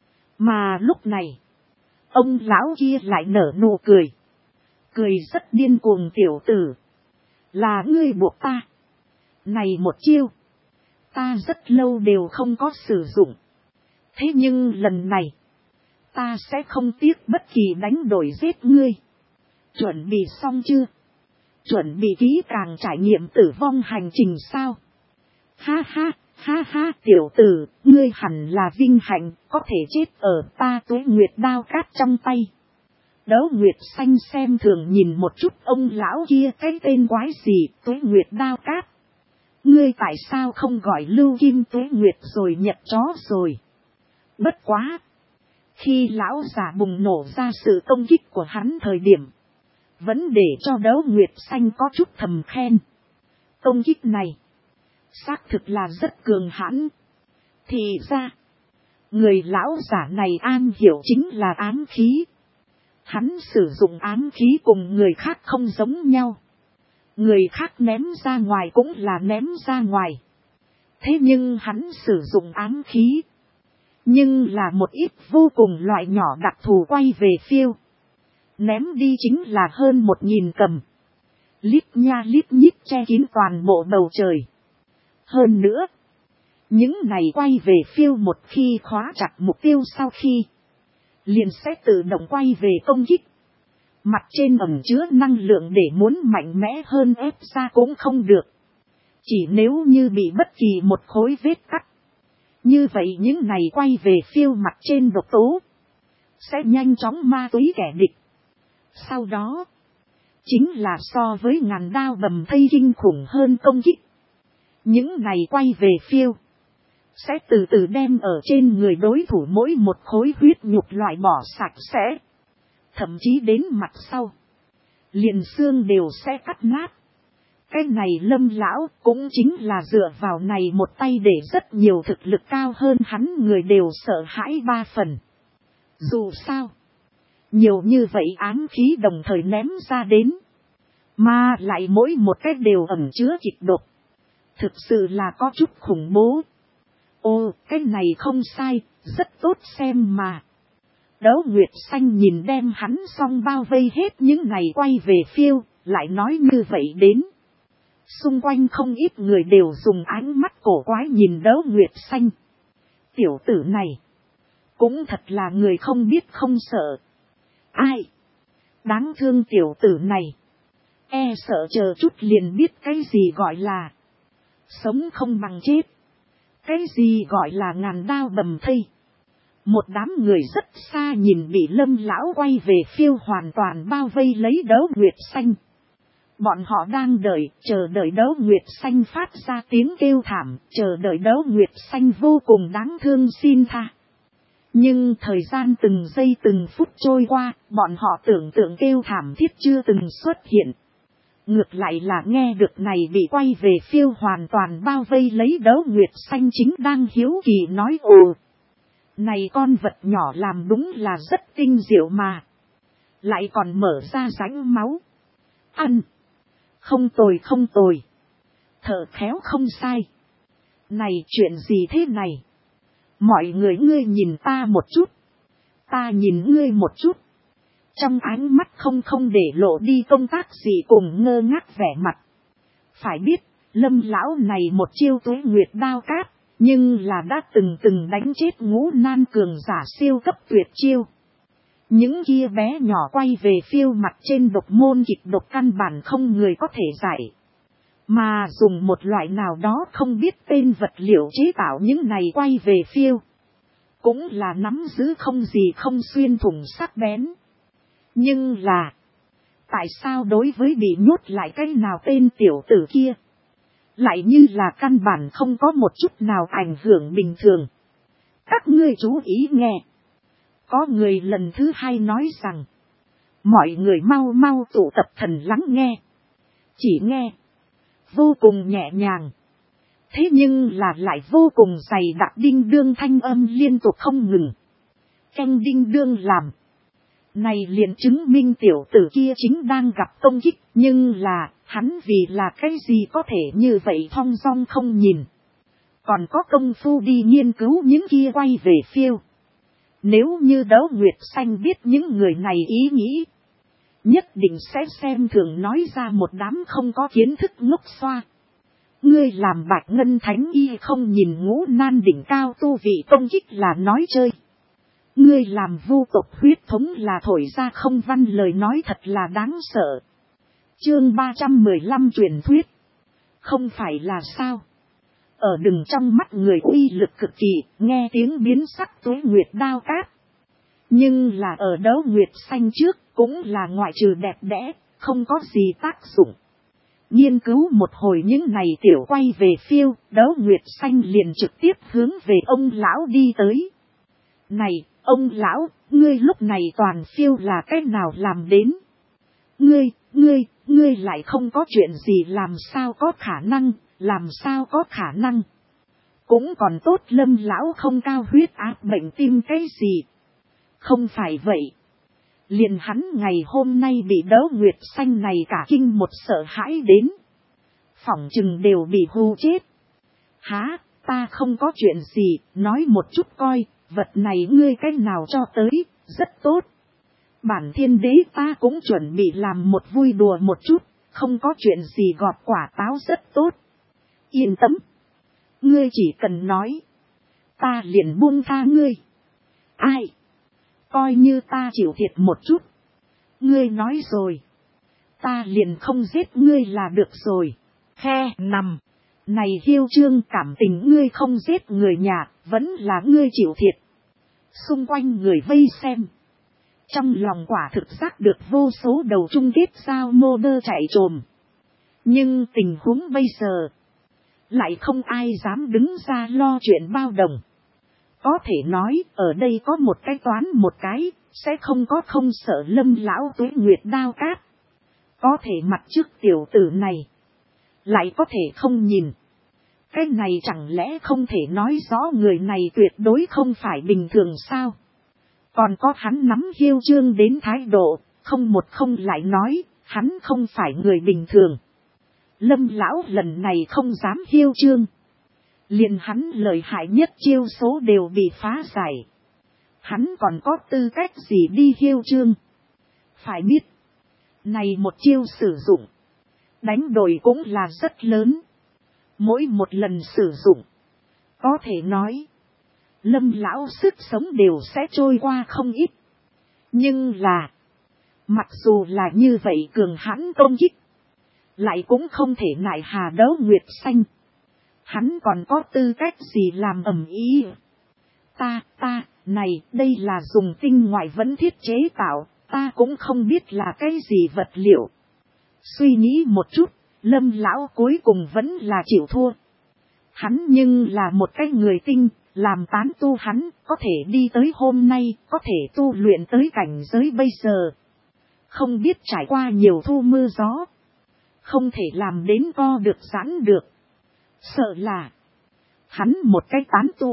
Mà lúc này, ông lão kia lại nở nụ cười. Cười rất điên cuồng tiểu tử. Là ngươi buộc ta. Này một chiêu. Ta rất lâu đều không có sử dụng. Thế nhưng lần này. Ta sẽ không tiếc bất kỳ đánh đổi giết ngươi. Chuẩn bị xong chưa? Chuẩn bị kỹ càng trải nghiệm tử vong hành trình sao? Ha ha, ha ha tiểu tử, ngươi hẳn là vinh hạnh, có thể chết ở ta Tuế Nguyệt đao cát trong tay. Đấu Nguyệt Xanh xem thường nhìn một chút ông lão kia cái tên quái gì Tuế Nguyệt đao cát. Ngươi tại sao không gọi Lưu Kim Tuế Nguyệt rồi nhật chó rồi? Bất quá. Khi lão giả bùng nổ ra sự công kích của hắn thời điểm. Vẫn để cho Đấu Nguyệt Xanh có chút thầm khen. Công kích này. Xác thực là rất cường hãn. Thì ra. Người lão giả này an hiểu chính là ám khí. Hắn sử dụng ám khí cùng người khác không giống nhau. Người khác ném ra ngoài cũng là ném ra ngoài. Thế nhưng hắn sử dụng ám khí. Nhưng là một ít vô cùng loại nhỏ đặc thù quay về phiêu. Ném đi chính là hơn một nghìn cầm. Lít nha lít nhít che kín toàn bộ bầu trời. Hơn nữa, những này quay về phiêu một khi khóa chặt mục tiêu sau khi, liền sẽ tự động quay về công kích. Mặt trên ẩn chứa năng lượng để muốn mạnh mẽ hơn ép ra cũng không được. Chỉ nếu như bị bất kỳ một khối vết cắt. Như vậy những này quay về phiêu mặt trên độc tố sẽ nhanh chóng ma túy kẻ địch. Sau đó, chính là so với ngàn đao bầm thây kinh khủng hơn công kích. Những này quay về phiêu sẽ từ từ đem ở trên người đối thủ mỗi một khối huyết nhục loại bỏ sạch sẽ. Thậm chí đến mặt sau, liền xương đều sẽ cắt nát. Cái này Lâm lão cũng chính là dựa vào này một tay để rất nhiều thực lực cao hơn hắn người đều sợ hãi ba phần. Dù sao, nhiều như vậy ám khí đồng thời ném ra đến, mà lại mỗi một cái đều ẩn chứa kịch độc. Thực sự là có chút khủng bố. Ô, cái này không sai, rất tốt xem mà. Đấu Nguyệt Xanh nhìn đem hắn xong bao vây hết những này quay về phiêu, lại nói như vậy đến. Xung quanh không ít người đều dùng ánh mắt cổ quái nhìn Đấu Nguyệt Xanh. Tiểu tử này, cũng thật là người không biết không sợ. Ai? Đáng thương tiểu tử này. E sợ chờ chút liền biết cái gì gọi là sống không bằng chết. Cái gì gọi là ngàn đao bầm thây. Một đám người rất xa nhìn bị Lâm lão quay về phiêu hoàn toàn bao vây lấy Đấu Nguyệt Xanh. Bọn họ đang đợi, chờ đợi Đấu Nguyệt Xanh phát ra tiếng kêu thảm, chờ đợi Đấu Nguyệt Xanh vô cùng đáng thương xin tha. Nhưng thời gian từng giây từng phút trôi qua, bọn họ tưởng tượng kêu thảm thiết chưa từng xuất hiện. Ngược lại là nghe được này bị quay về phiêu hoàn toàn bao vây lấy Đấu Nguyệt Xanh chính đang hiếu kỳ nói ồ. Này con vật nhỏ làm đúng là rất tinh diệu mà. Lại còn mở ra rãnh máu. Ăn. Không tồi không tồi. Thở khéo không sai. Này chuyện gì thế này? Mọi người ngươi nhìn ta một chút. Ta nhìn ngươi một chút. Trong ánh mắt không không để lộ đi công tác gì cùng ngơ ngác vẻ mặt. Phải biết, Lâm lão này một chiêu tuế nguyệt đao cát, nhưng là đã từng từng đánh chết ngũ nan cường giả siêu cấp tuyệt chiêu. Những kia bé nhỏ quay về phiêu mặt trên độc môn kịch độc căn bản không người có thể giải. Mà dùng một loại nào đó không biết tên vật liệu chế tạo những này quay về phiêu. Cũng là nắm giữ không gì không xuyên thủng sắc bén. Nhưng là, tại sao đối với bị nhốt lại cái nào tên tiểu tử kia, lại như là căn bản không có một chút nào ảnh hưởng bình thường. Các ngươi chú ý nghe. Có người lần thứ hai nói rằng, mọi người mau mau tụ tập thần lắng nghe. Chỉ nghe, vô cùng nhẹ nhàng. Thế nhưng là lại vô cùng dày đặc đinh đương thanh âm liên tục không ngừng. Canh đinh đương làm. Này liền chứng minh tiểu tử kia chính đang gặp công kích, nhưng là, hắn vì là cái gì có thể như vậy thong dong không nhìn. Còn có công phu đi nghiên cứu những kia quay về phiêu. Nếu như Đấu Nguyệt Xanh biết những người này ý nghĩ, nhất định sẽ xem thường nói ra một đám không có kiến thức ngốc xoa. Ngươi làm Bạch Ngân Thánh Y không nhìn ngũ nan đỉnh cao tu vị công kích là nói chơi. Ngươi làm vu tộc huyết thống là thổi ra không văn lời nói thật là đáng sợ. Chương ba trăm mười lăm truyền thuyết. Không phải là sao. Ở đừng trong mắt người uy lực cực kỳ, nghe tiếng biến sắc tuế nguyệt đao cát. Nhưng là ở Đấu Nguyệt Xanh trước, cũng là ngoại trừ đẹp đẽ, không có gì tác dụng. Nghiên cứu một hồi những này tiểu quay về phiêu, Đấu Nguyệt Xanh liền trực tiếp hướng về ông lão đi tới. Này, ông lão, ngươi lúc này toàn phiêu là cách nào làm đến? Ngươi, ngươi, ngươi lại không có chuyện gì làm sao có khả năng, làm sao có khả năng. Cũng còn tốt Lâm lão không cao huyết áp bệnh tim cái gì. Không phải vậy. Liền hắn ngày hôm nay bị Đấu Nguyệt Xanh này cả kinh một sợ hãi đến. Phỏng chừng đều bị hù chết. Hả, ta không có chuyện gì, nói một chút coi, Vật này ngươi cách nào cho tới, rất tốt. Bản thiên đế ta cũng chuẩn bị làm một vui đùa một chút, không có chuyện gì gọt quả táo rất tốt. Yên tâm. Ngươi chỉ cần nói. Ta liền buông tha ngươi. Ai? Coi như ta chịu thiệt một chút. Ngươi nói rồi. Ta liền không giết ngươi là được rồi. Khe nằm. Này Hiêu Trương, cảm tình ngươi không giết người nhà, vẫn là ngươi chịu thiệt. Xung quanh người vây xem. Trong lòng quả thực giác được vô số đầu chung kết sao mô đơ chạy trồm. Nhưng tình huống bây giờ. Lại không ai dám đứng ra lo chuyện bao đồng. Có thể nói ở đây có một cái toán một cái. Sẽ không có không sợ Lâm lão Tuế Nguyệt đao cát. Có thể mặt trước tiểu tử này. Lại có thể không nhìn. Cái này chẳng lẽ không thể nói rõ người này tuyệt đối không phải bình thường sao? Còn có hắn nắm Hiêu Trương đến thái độ, không một không lại nói, hắn không phải người bình thường. Lâm lão lần này không dám Hiêu Trương. Liền hắn lợi hại nhất chiêu số đều bị phá giải. Hắn còn có tư cách gì đi Hiêu Trương? Phải biết, này một chiêu sử dụng, đánh đổi cũng là rất lớn. Mỗi một lần sử dụng, có thể nói, Lâm lão sức sống đều sẽ trôi qua không ít. Nhưng là, mặc dù là như vậy cường hãn công kích, lại cũng không thể nại hà đấu Nguyệt Xanh. Hắn còn có tư cách gì làm ầm ý? Ta, ta, này, đây là dùng tinh ngoại vẫn thiết chế tạo, ta cũng không biết là cái gì vật liệu. Suy nghĩ một chút, Lâm lão cuối cùng vẫn là chịu thua. Hắn nhưng là một cái người tinh, làm tán tu hắn, có thể đi tới hôm nay, có thể tu luyện tới cảnh giới bây giờ. Không biết trải qua nhiều thu mưa gió. Không thể làm đến co được giãn được. Sợ là, hắn một cái tán tu,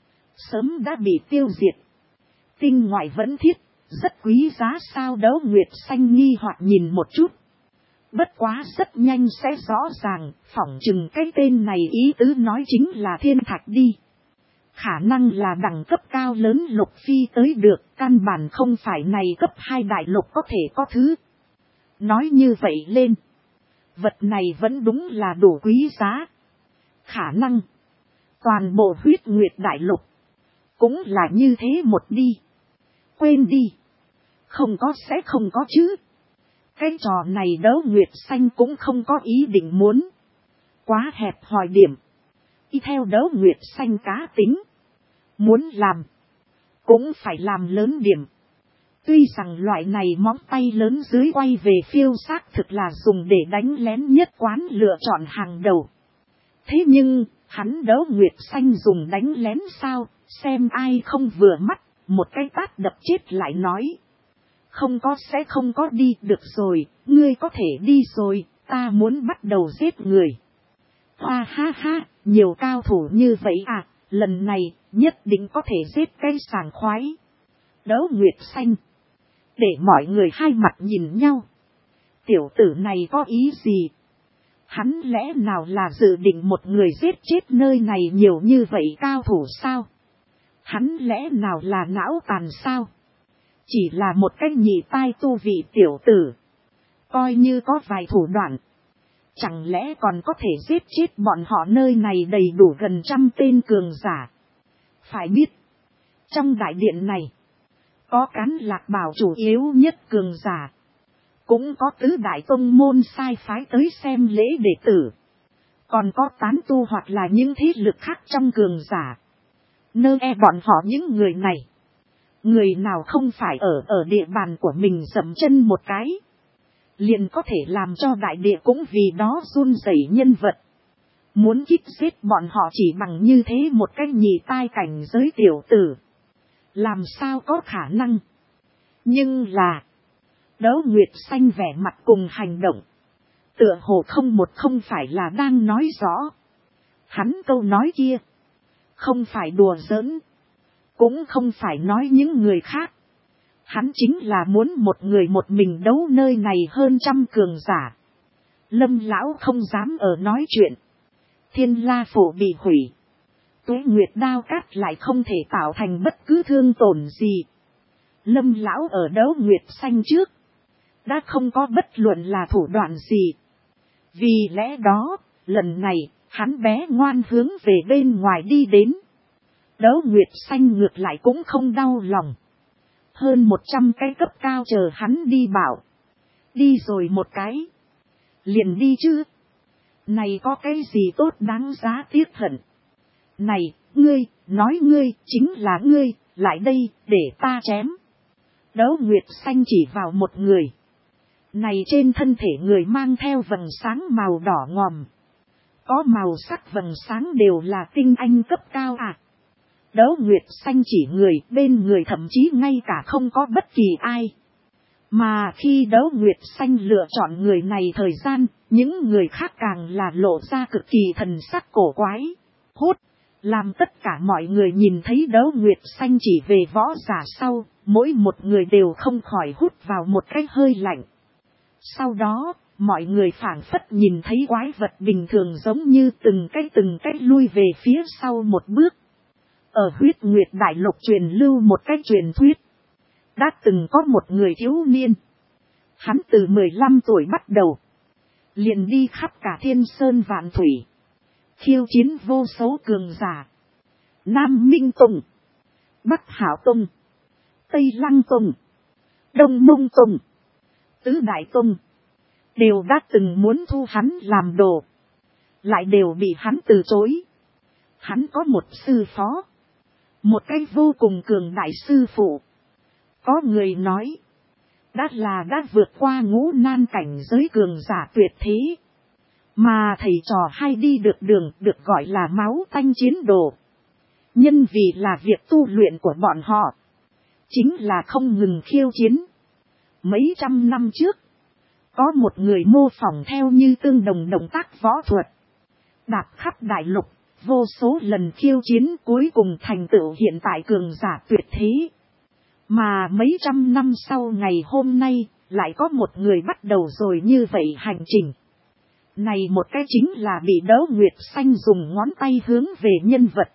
sớm đã bị tiêu diệt. Tinh ngoại vẫn thiết, rất quý giá sao Đấu Nguyệt Xanh nghi hoặc nhìn một chút. Bất quá rất nhanh sẽ rõ ràng, phỏng chừng cái tên này ý tứ nói chính là thiên thạch đi. Khả năng là đẳng cấp cao lớn lục phi tới được, căn bản không phải này cấp hai đại lục có thể có thứ. Nói như vậy lên, vật này vẫn đúng là đủ quý giá. Khả năng, toàn bộ huyết nguyệt đại lục, cũng là như thế một đi. Quên đi, không có sẽ không có chứ. Cái trò này Đấu Nguyệt Xanh cũng không có ý định muốn. Quá hẹp hòi điểm. Y theo Đấu Nguyệt Xanh cá tính. Muốn làm, cũng phải làm lớn điểm. Tuy rằng loại này móng tay lớn dưới quay về phiêu xác thực là dùng để đánh lén nhất quán lựa chọn hàng đầu. Thế nhưng, hắn Đấu Nguyệt Xanh dùng đánh lén sao, xem ai không vừa mắt, một cái tát đập chết lại nói. Không có sẽ không có đi, được rồi, ngươi có thể đi rồi, ta muốn bắt đầu giết người. Hoa ha ha, nhiều cao thủ như vậy à, lần này nhất định có thể giết cái sảng khoái. Đấu Nguyệt Xanh. Để mọi người hai mặt nhìn nhau. Tiểu tử này có ý gì? Hắn lẽ nào là dự định một người giết chết nơi này nhiều như vậy cao thủ sao? Hắn lẽ nào là não tàn sao? Chỉ là một cách nhị tai tu vị tiểu tử. Coi như có vài thủ đoạn. Chẳng lẽ còn có thể giết chết bọn họ nơi này đầy đủ gần trăm tên cường giả. Phải biết. Trong đại điện này. Có Cán Lạc Bảo chủ yếu nhất cường giả. Cũng có tứ đại tông môn sai phái tới xem lễ đệ tử. Còn có tán tu hoặc là những thế lực khác trong cường giả. Nơ e bọn họ những người này. Người nào không phải ở ở địa bàn của mình dậm chân một cái. Liền có thể làm cho đại địa cũng vì đó run rẩy nhân vật. Muốn kích giết bọn họ chỉ bằng như thế một cách nhì tai cảnh giới tiểu tử. Làm sao có khả năng. Nhưng là. Đấu Nguyệt Xanh vẻ mặt cùng hành động. Tựa hồ không một không phải là đang nói rõ. Hắn câu nói kia. Không phải đùa giỡn. Cũng không phải nói những người khác. Hắn chính là muốn một người một mình đấu nơi này hơn trăm cường giả. Lâm lão không dám ở nói chuyện. Thiên La phủ bị hủy. Tuế Nguyệt đao cát lại không thể tạo thành bất cứ thương tổn gì. Lâm lão ở Đấu Nguyệt Xanh trước, đã không có bất luận là thủ đoạn gì. Vì lẽ đó, lần này, hắn bé ngoan hướng về bên ngoài đi đến. Đấu Nguyệt Xanh ngược lại cũng không đau lòng. Hơn một trăm cái cấp cao chờ hắn đi bảo. Đi rồi một cái. Liền đi chứ. Này có cái gì tốt đáng giá tiếc hận. Này, ngươi, nói ngươi, chính là ngươi, lại đây, để ta chém. Đấu Nguyệt Xanh chỉ vào một người. Này trên thân thể người mang theo vầng sáng màu đỏ ngòm. Có màu sắc vầng sáng đều là tinh anh cấp cao à. Đấu Nguyệt Xanh chỉ người, bên người thậm chí ngay cả không có bất kỳ ai. Mà khi Đấu Nguyệt Xanh lựa chọn người này thời gian, những người khác càng là lộ ra cực kỳ thần sắc cổ quái. Hút, làm tất cả mọi người nhìn thấy Đấu Nguyệt Xanh chỉ về võ giả sau, mỗi một người đều không khỏi hút vào một cái hơi lạnh. Sau đó, mọi người phảng phất nhìn thấy quái vật bình thường giống như từng cái từng cái lui về phía sau một bước. Ở Huyết Nguyệt Đại Lục truyền lưu một cái truyền thuyết. Đã từng có một người thiếu niên. Hắn từ mười lăm tuổi bắt đầu. Liền đi khắp cả thiên sơn vạn thủy. Khiêu chiến vô số cường giả. Nam Minh Tùng, Bắc Hảo Tùng, Tây Lăng Tùng, Đông Mông Tùng, Tứ Đại Tùng. Đều đã từng muốn thu hắn làm đồ. Lại đều bị hắn từ chối. Hắn có một sư phó. Một cái vô cùng cường đại sư phụ. Có người nói. Đã là đã vượt qua ngũ nan cảnh giới cường giả tuyệt thế. Mà thầy trò hay đi được đường được gọi là máu tanh chiến đồ. Nhân vì là việc tu luyện của bọn họ. Chính là không ngừng khiêu chiến. Mấy trăm năm trước. Có một người mô phỏng theo như tương đồng động tác võ thuật. Đạp khắp đại lục. Vô số lần khiêu chiến cuối cùng thành tựu hiện tại cường giả tuyệt thế. Mà mấy trăm năm sau ngày hôm nay, lại có một người bắt đầu rồi như vậy hành trình. Này một cái chính là bị Đấu Nguyệt Xanh dùng ngón tay hướng về nhân vật.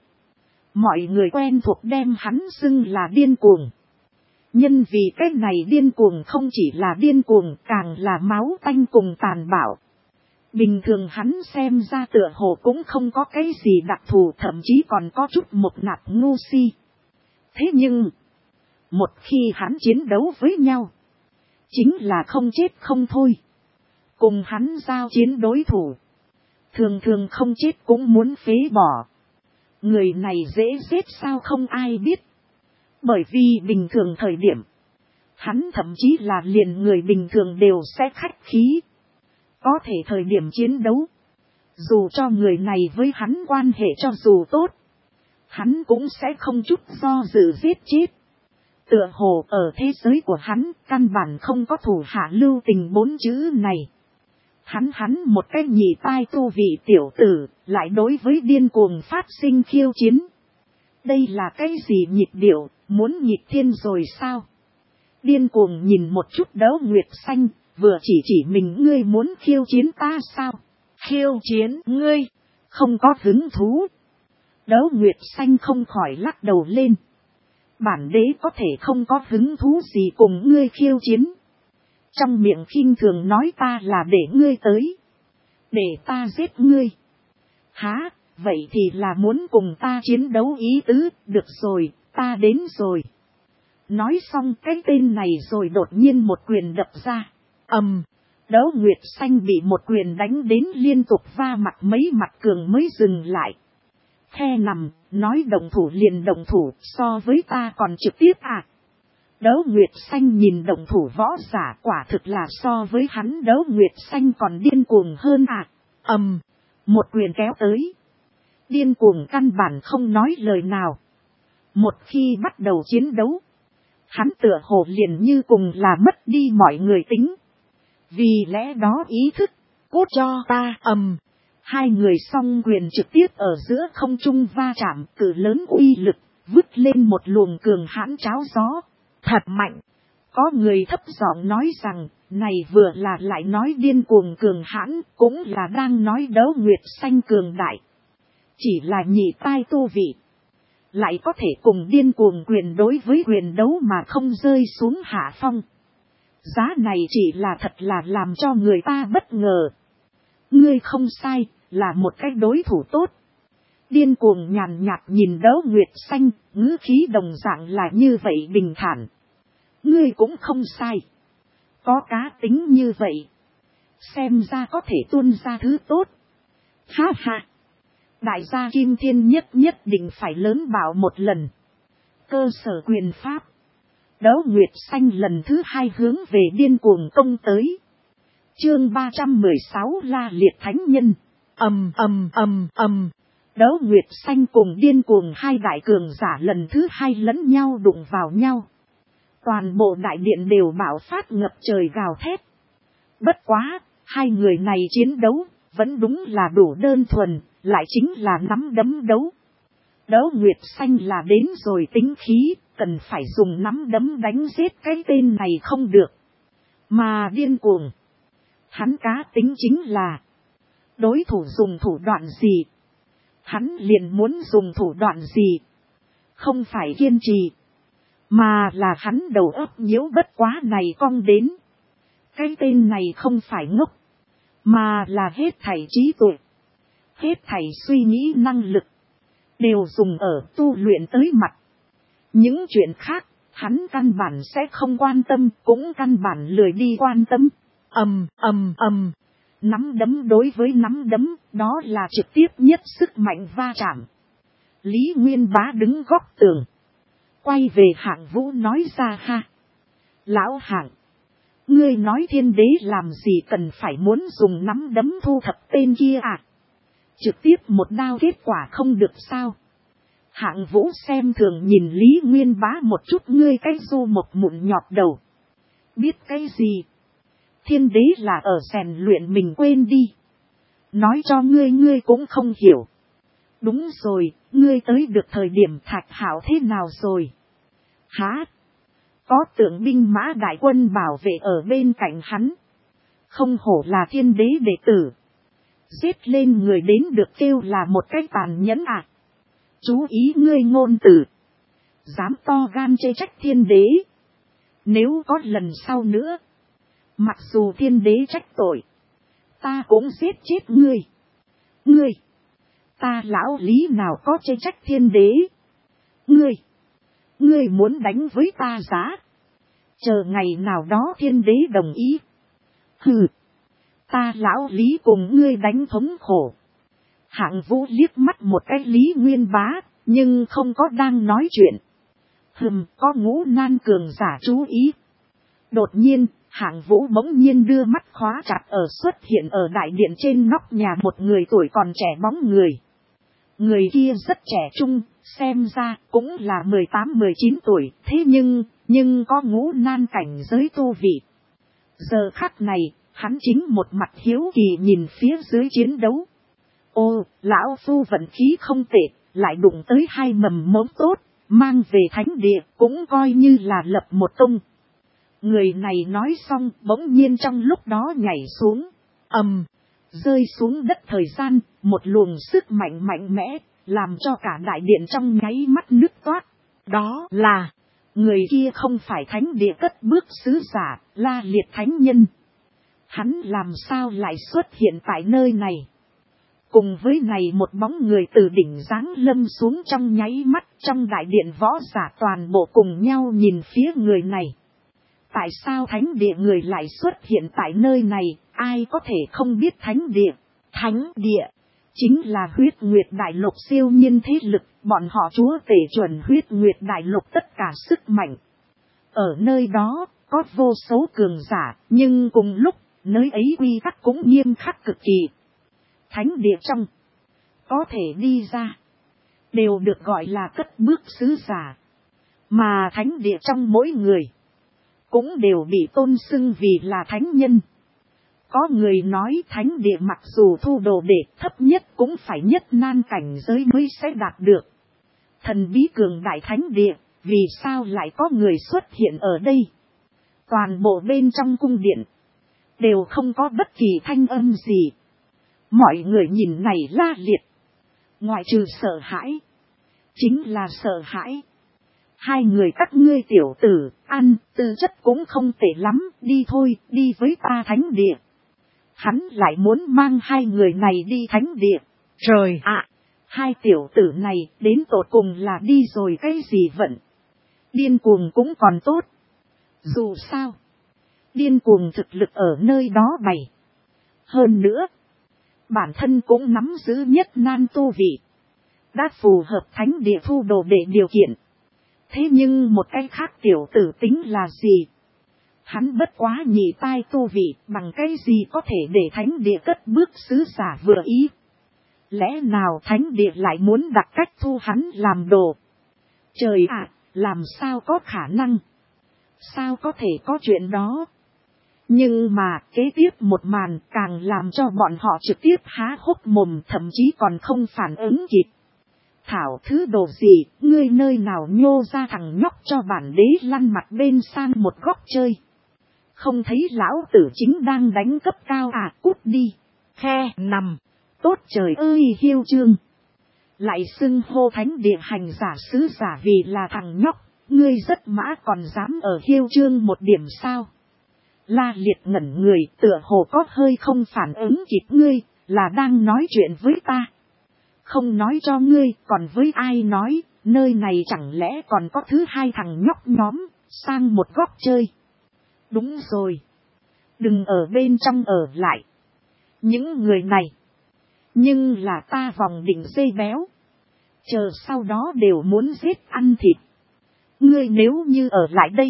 Mọi người quen thuộc đem hắn xưng là điên cuồng. Nhân vì cái này điên cuồng không chỉ là điên cuồng càng là máu tanh cùng tàn bạo. Bình thường hắn xem ra tựa hồ cũng không có cái gì đặc thù thậm chí còn có chút một nạt ngu si. Thế nhưng, một khi hắn chiến đấu với nhau, chính là không chết không thôi. Cùng hắn giao chiến đối thủ, thường thường không chết cũng muốn phế bỏ. Người này dễ giết sao không ai biết. Bởi vì bình thường thời điểm, hắn thậm chí là liền người bình thường đều sẽ khách khí. Có thể thời điểm chiến đấu, dù cho người này với hắn quan hệ cho dù tốt, hắn cũng sẽ không chút do dự giết chết. Tựa hồ ở thế giới của hắn, căn bản không có thủ hạ lưu tình bốn chữ này. Hắn hắn một cái nhị tai tu vị tiểu tử, lại đối với điên cuồng phát sinh khiêu chiến. Đây là cái gì nhịp điệu, muốn nhịp thiên rồi sao? Điên cuồng nhìn một chút Đấu Nguyệt Xanh, vừa chỉ chỉ mình ngươi muốn khiêu chiến ta sao? Khiêu chiến ngươi, không có hứng thú. Đấu Nguyệt Xanh không khỏi lắc đầu lên. Bản đế có thể không có hứng thú gì cùng ngươi khiêu chiến. Trong miệng khinh thường nói ta là để ngươi tới. Để ta giết ngươi. Hả, vậy thì là muốn cùng ta chiến đấu ý tứ, được rồi, ta đến rồi. Nói xong cái tên này rồi đột nhiên một quyền đập ra. Ầm, Đấu Nguyệt Xanh bị một quyền đánh đến liên tục va mặt mấy mặt cường mới dừng lại. Khe nằm, nói động thủ liền động thủ, so với ta còn trực tiếp à. Đấu Nguyệt Xanh nhìn động thủ võ giả quả thực là so với hắn Đấu Nguyệt Xanh còn điên cuồng hơn à. Ầm, một quyền kéo tới. Điên cuồng căn bản không nói lời nào. Một khi bắt đầu chiến đấu, hắn tựa hồ liền như cùng là mất đi mọi người tính. Vì lẽ đó ý thức, cút cho ta. Ầm, hai người song quyền trực tiếp ở giữa không trung va chạm, cử lớn uy lực, vứt lên một luồng cường hãn cháo gió. Thật mạnh. Có người thấp giọng nói rằng, này vừa là lại nói điên cuồng cường hãn, cũng là đang nói Đấu Nguyệt Xanh cường đại. Chỉ là nhị tai tu vị. Lại có thể cùng điên cuồng quyền đối với quyền đấu mà không rơi xuống hạ phong. Giá này chỉ là thật là làm cho người ta bất ngờ. Ngươi không sai, là một cái đối thủ tốt. Điên cuồng nhàn nhạt nhìn Đấu Nguyệt Xanh, ngữ khí đồng dạng là như vậy bình thản. Ngươi cũng không sai. Có cá tính như vậy. Xem ra có thể tuôn ra thứ tốt. Ha ha. Đại gia Kim Thiên Nhất nhất định phải lớn bảo một lần. Cơ sở quyền pháp. Đấu Nguyệt Xanh lần thứ hai hướng về điên cuồng công tới. Chương ba trăm mười sáu La Liệt Thánh Nhân. Ầm ầm ầm ầm. Đấu Nguyệt Xanh cùng điên cuồng hai đại cường giả lần thứ hai lẫn nhau đụng vào nhau. Toàn bộ đại điện đều bạo phát ngập trời gào thét. Bất quá, hai người này chiến đấu, vẫn đúng là đủ đơn thuần, lại chính là nắm đấm đấu. Đấu Nguyệt Xanh là đến rồi tính khí, cần phải dùng nắm đấm đánh giết cái tên này không được. Mà điên cuồng, hắn cá tính chính là, đối thủ dùng thủ đoạn gì, hắn liền muốn dùng thủ đoạn gì. Không phải kiên trì, mà là hắn đầu óc nhiễu bất quá này cong đến. Cái tên này không phải ngốc, mà là hết thảy trí tuệ, hết thảy suy nghĩ năng lực, đều dùng ở tu luyện tới mặt. Những chuyện khác, hắn căn bản sẽ không quan tâm, cũng căn bản lười đi quan tâm. Ầm ầm ầm, nắm đấm đối với nắm đấm, đó là trực tiếp nhất sức mạnh va chạm. Lý Nguyên Bá đứng góc tường, quay về Hạng Vũ nói ra ha. Lão Hạng, ngươi nói thiên đế làm gì cần phải muốn dùng nắm đấm thu thập tên kia à? Trực tiếp một đao kết quả không được sao? Hạng Vũ xem thường nhìn Lý Nguyên Bá một chút, ngươi cái du một mụn nhọt đầu. Biết cái gì? Thiên đế là ở rèn luyện mình, quên đi. Nói cho ngươi ngươi cũng không hiểu. Đúng rồi, ngươi tới được thời điểm Thạch Hạo thế nào rồi? Hả? Có tượng binh mã đại quân bảo vệ ở bên cạnh hắn. Không hổ là thiên đế đệ tử. Giết lên người đến được kêu là một cách tàn nhẫn à. Chú ý ngươi ngôn từ. Dám to gan chê trách thiên đế. Nếu có lần sau nữa, mặc dù thiên đế trách tội, ta cũng giết chết ngươi. Ngươi, ta lão Lý nào có chê trách thiên đế. Ngươi, ngươi muốn đánh với ta giá. Chờ ngày nào đó thiên đế đồng ý. Hừ, ta lão Lý cùng ngươi đánh thống khổ. Hạng Vũ liếc mắt một cái Lý Nguyên Bá, nhưng không có đang nói chuyện. Hừm, có ngũ nan cường giả chú ý. Đột nhiên, Hạng Vũ bỗng nhiên đưa mắt khóa chặt ở xuất hiện ở đại điện trên nóc nhà một người tuổi còn trẻ bóng người. Người kia rất trẻ trung, xem ra cũng là mười tám mười chín tuổi, thế nhưng, nhưng có ngũ nan cảnh giới tu vị. Giờ khắc này, hắn chính một mặt hiếu kỳ nhìn phía dưới chiến đấu. Ô, lão phu vận khí không tệ, lại đụng tới hai mầm mống tốt, mang về thánh địa cũng coi như là lập một công. Người này nói xong bỗng nhiên trong lúc đó nhảy xuống, ầm, rơi xuống đất, thời gian, một luồng sức mạnh mạnh mẽ, làm cho cả đại điện trong nháy mắt nứt toát. Đó là, người kia không phải thánh địa cất bước sứ giả, La Liệt Thánh Nhân. Hắn làm sao lại xuất hiện tại nơi này? Cùng với này một bóng người từ đỉnh giáng lâm xuống trong nháy mắt, trong đại điện võ giả toàn bộ cùng nhau nhìn phía người này. Tại sao thánh địa người lại xuất hiện tại nơi này, ai có thể không biết thánh địa? Thánh địa chính là huyết nguyệt đại lục siêu nhiên thế lực, bọn họ chúa tể chuẩn huyết nguyệt đại lục tất cả sức mạnh. Ở nơi đó, có vô số cường giả, nhưng cùng lúc, nơi ấy quy tắc cũng nghiêm khắc cực kỳ. Thánh địa trong, có thể đi ra, đều được gọi là cất bước sứ giả. Mà thánh địa trong mỗi người, cũng đều bị tôn xưng vì là thánh nhân. Có người nói thánh địa mặc dù thu đồ đệ thấp nhất cũng phải nhất nan cảnh giới mới sẽ đạt được. Thần bí cường đại thánh địa, vì sao lại có người xuất hiện ở đây? Toàn bộ bên trong cung điện, đều không có bất kỳ thanh âm gì. Mọi người nhìn này La Liệt, Ngoại trừ sợ hãi. Chính là sợ hãi. Hai người các ngươi tiểu tử, ăn, tư chất cũng không tệ lắm, đi thôi, đi với ta thánh địa. Hắn lại muốn mang hai người này đi thánh địa. Trời ạ, hai tiểu tử này đến tột cùng là đi rồi cái gì vận. Điên cuồng cũng còn tốt. Dù sao, điên cuồng thực lực ở nơi đó bày. Hơn nữa, bản thân cũng nắm giữ nhất nan tu vị. Đã phù hợp thánh địa thu đồ đệ điều kiện. Thế nhưng một cái khác tiểu tử tính là gì? Hắn bất quá nhị tai tu vị, bằng cái gì có thể để thánh địa cất bước sứ giả vừa ý? Lẽ nào thánh địa lại muốn đặt cách thu hắn làm đồ? Trời ạ, làm sao có khả năng? Sao có thể có chuyện đó? Nhưng mà kế tiếp một màn càng làm cho bọn họ trực tiếp há hốc mồm, thậm chí còn không phản ứng kịp. Thảo thứ đồ gì, ngươi nơi nào nhô ra thằng nhóc cho bản đế lăn mặt bên sang một góc chơi. Không thấy lão tử chính đang đánh cấp cao à, cút đi. Khe nằm, tốt trời ơi hiêu trương. Lại xưng hô thánh địa hành giả sứ giả vì là thằng nhóc, ngươi rất mã còn dám ở hiêu trương một điểm sao. La Liệt ngẩn người, tựa hồ có hơi không phản ứng kịp, ngươi là đang nói chuyện với ta. Không nói cho ngươi, còn với ai nói, nơi này chẳng lẽ còn có thứ hai thằng nhóc nhóm, sang một góc chơi. Đúng rồi. Đừng ở bên trong ở lại. Những người này. Nhưng là ta vòng đỉnh dây béo. Chờ sau đó đều muốn giết ăn thịt. Ngươi nếu như ở lại đây.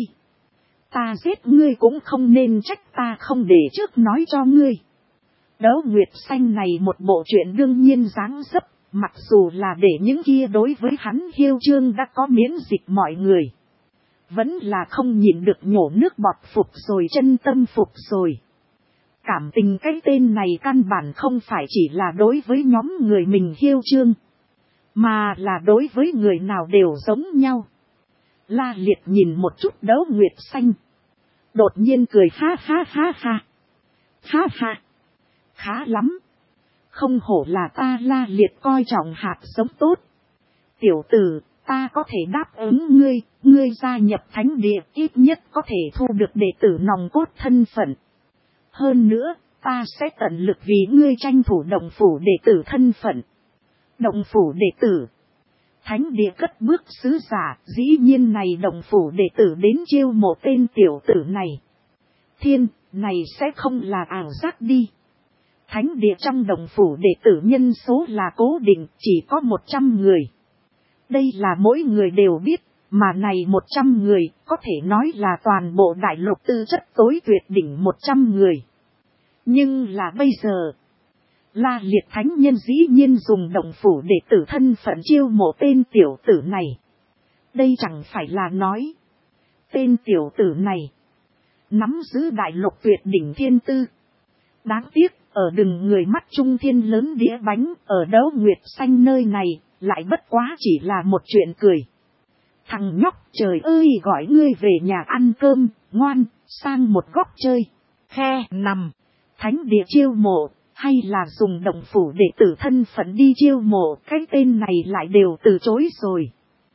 Ta giết ngươi cũng không nên trách ta không để trước nói cho ngươi. Đấu Nguyệt Xanh này một bộ chuyện đương nhiên dáng dấp. Mặc dù là để những kia đối với hắn hiêu trương đã có miễn dịch mọi người. Vẫn là không nhịn được nhổ nước bọt phục rồi, chân tâm phục rồi. Cảm tình cái tên này căn bản không phải chỉ là đối với nhóm người mình hiêu trương. Mà là đối với người nào đều giống nhau. La Liệt nhìn một chút Đấu Nguyệt Xanh. Đột nhiên cười ha ha ha ha. Ha ha. Khá lắm. Không hổ là ta La Liệt coi trọng hạt giống tốt. Tiểu tử, ta có thể đáp ứng ngươi, ngươi gia nhập thánh địa ít nhất có thể thu được đệ tử nòng cốt thân phận. Hơn nữa, ta sẽ tận lực vì ngươi tranh thủ động phủ đệ tử thân phận. Động phủ đệ tử. Thánh địa cất bước sứ giả, dĩ nhiên này động phủ đệ tử đến chiêu mộ tên tiểu tử này. Thiên, này sẽ không là ảo giác đi. Thánh địa trong đồng phủ đệ tử nhân số là cố định, chỉ có một trăm người. Đây là mỗi người đều biết, mà này một trăm người có thể nói là toàn bộ đại lục tư chất tối tuyệt đỉnh một trăm người. Nhưng là bây giờ, La Liệt thánh nhân dĩ nhiên dùng đồng phủ đệ tử thân phận chiêu mộ tên tiểu tử này. Đây chẳng phải là nói, tên tiểu tử này nắm giữ đại lục tuyệt đỉnh thiên tư. Đáng tiếc, ở đừng người mắt trung thiên lớn đĩa bánh, ở Đấu Nguyệt Xanh nơi này, lại bất quá chỉ là một chuyện cười. Thằng nhóc, trời ơi, gọi ngươi về nhà ăn cơm, ngoan, sang một góc chơi. Khe nằm, thánh địa chiêu mộ, hay là dùng đồng phủ để tử thân phận đi chiêu mộ, cái tên này lại đều từ chối rồi.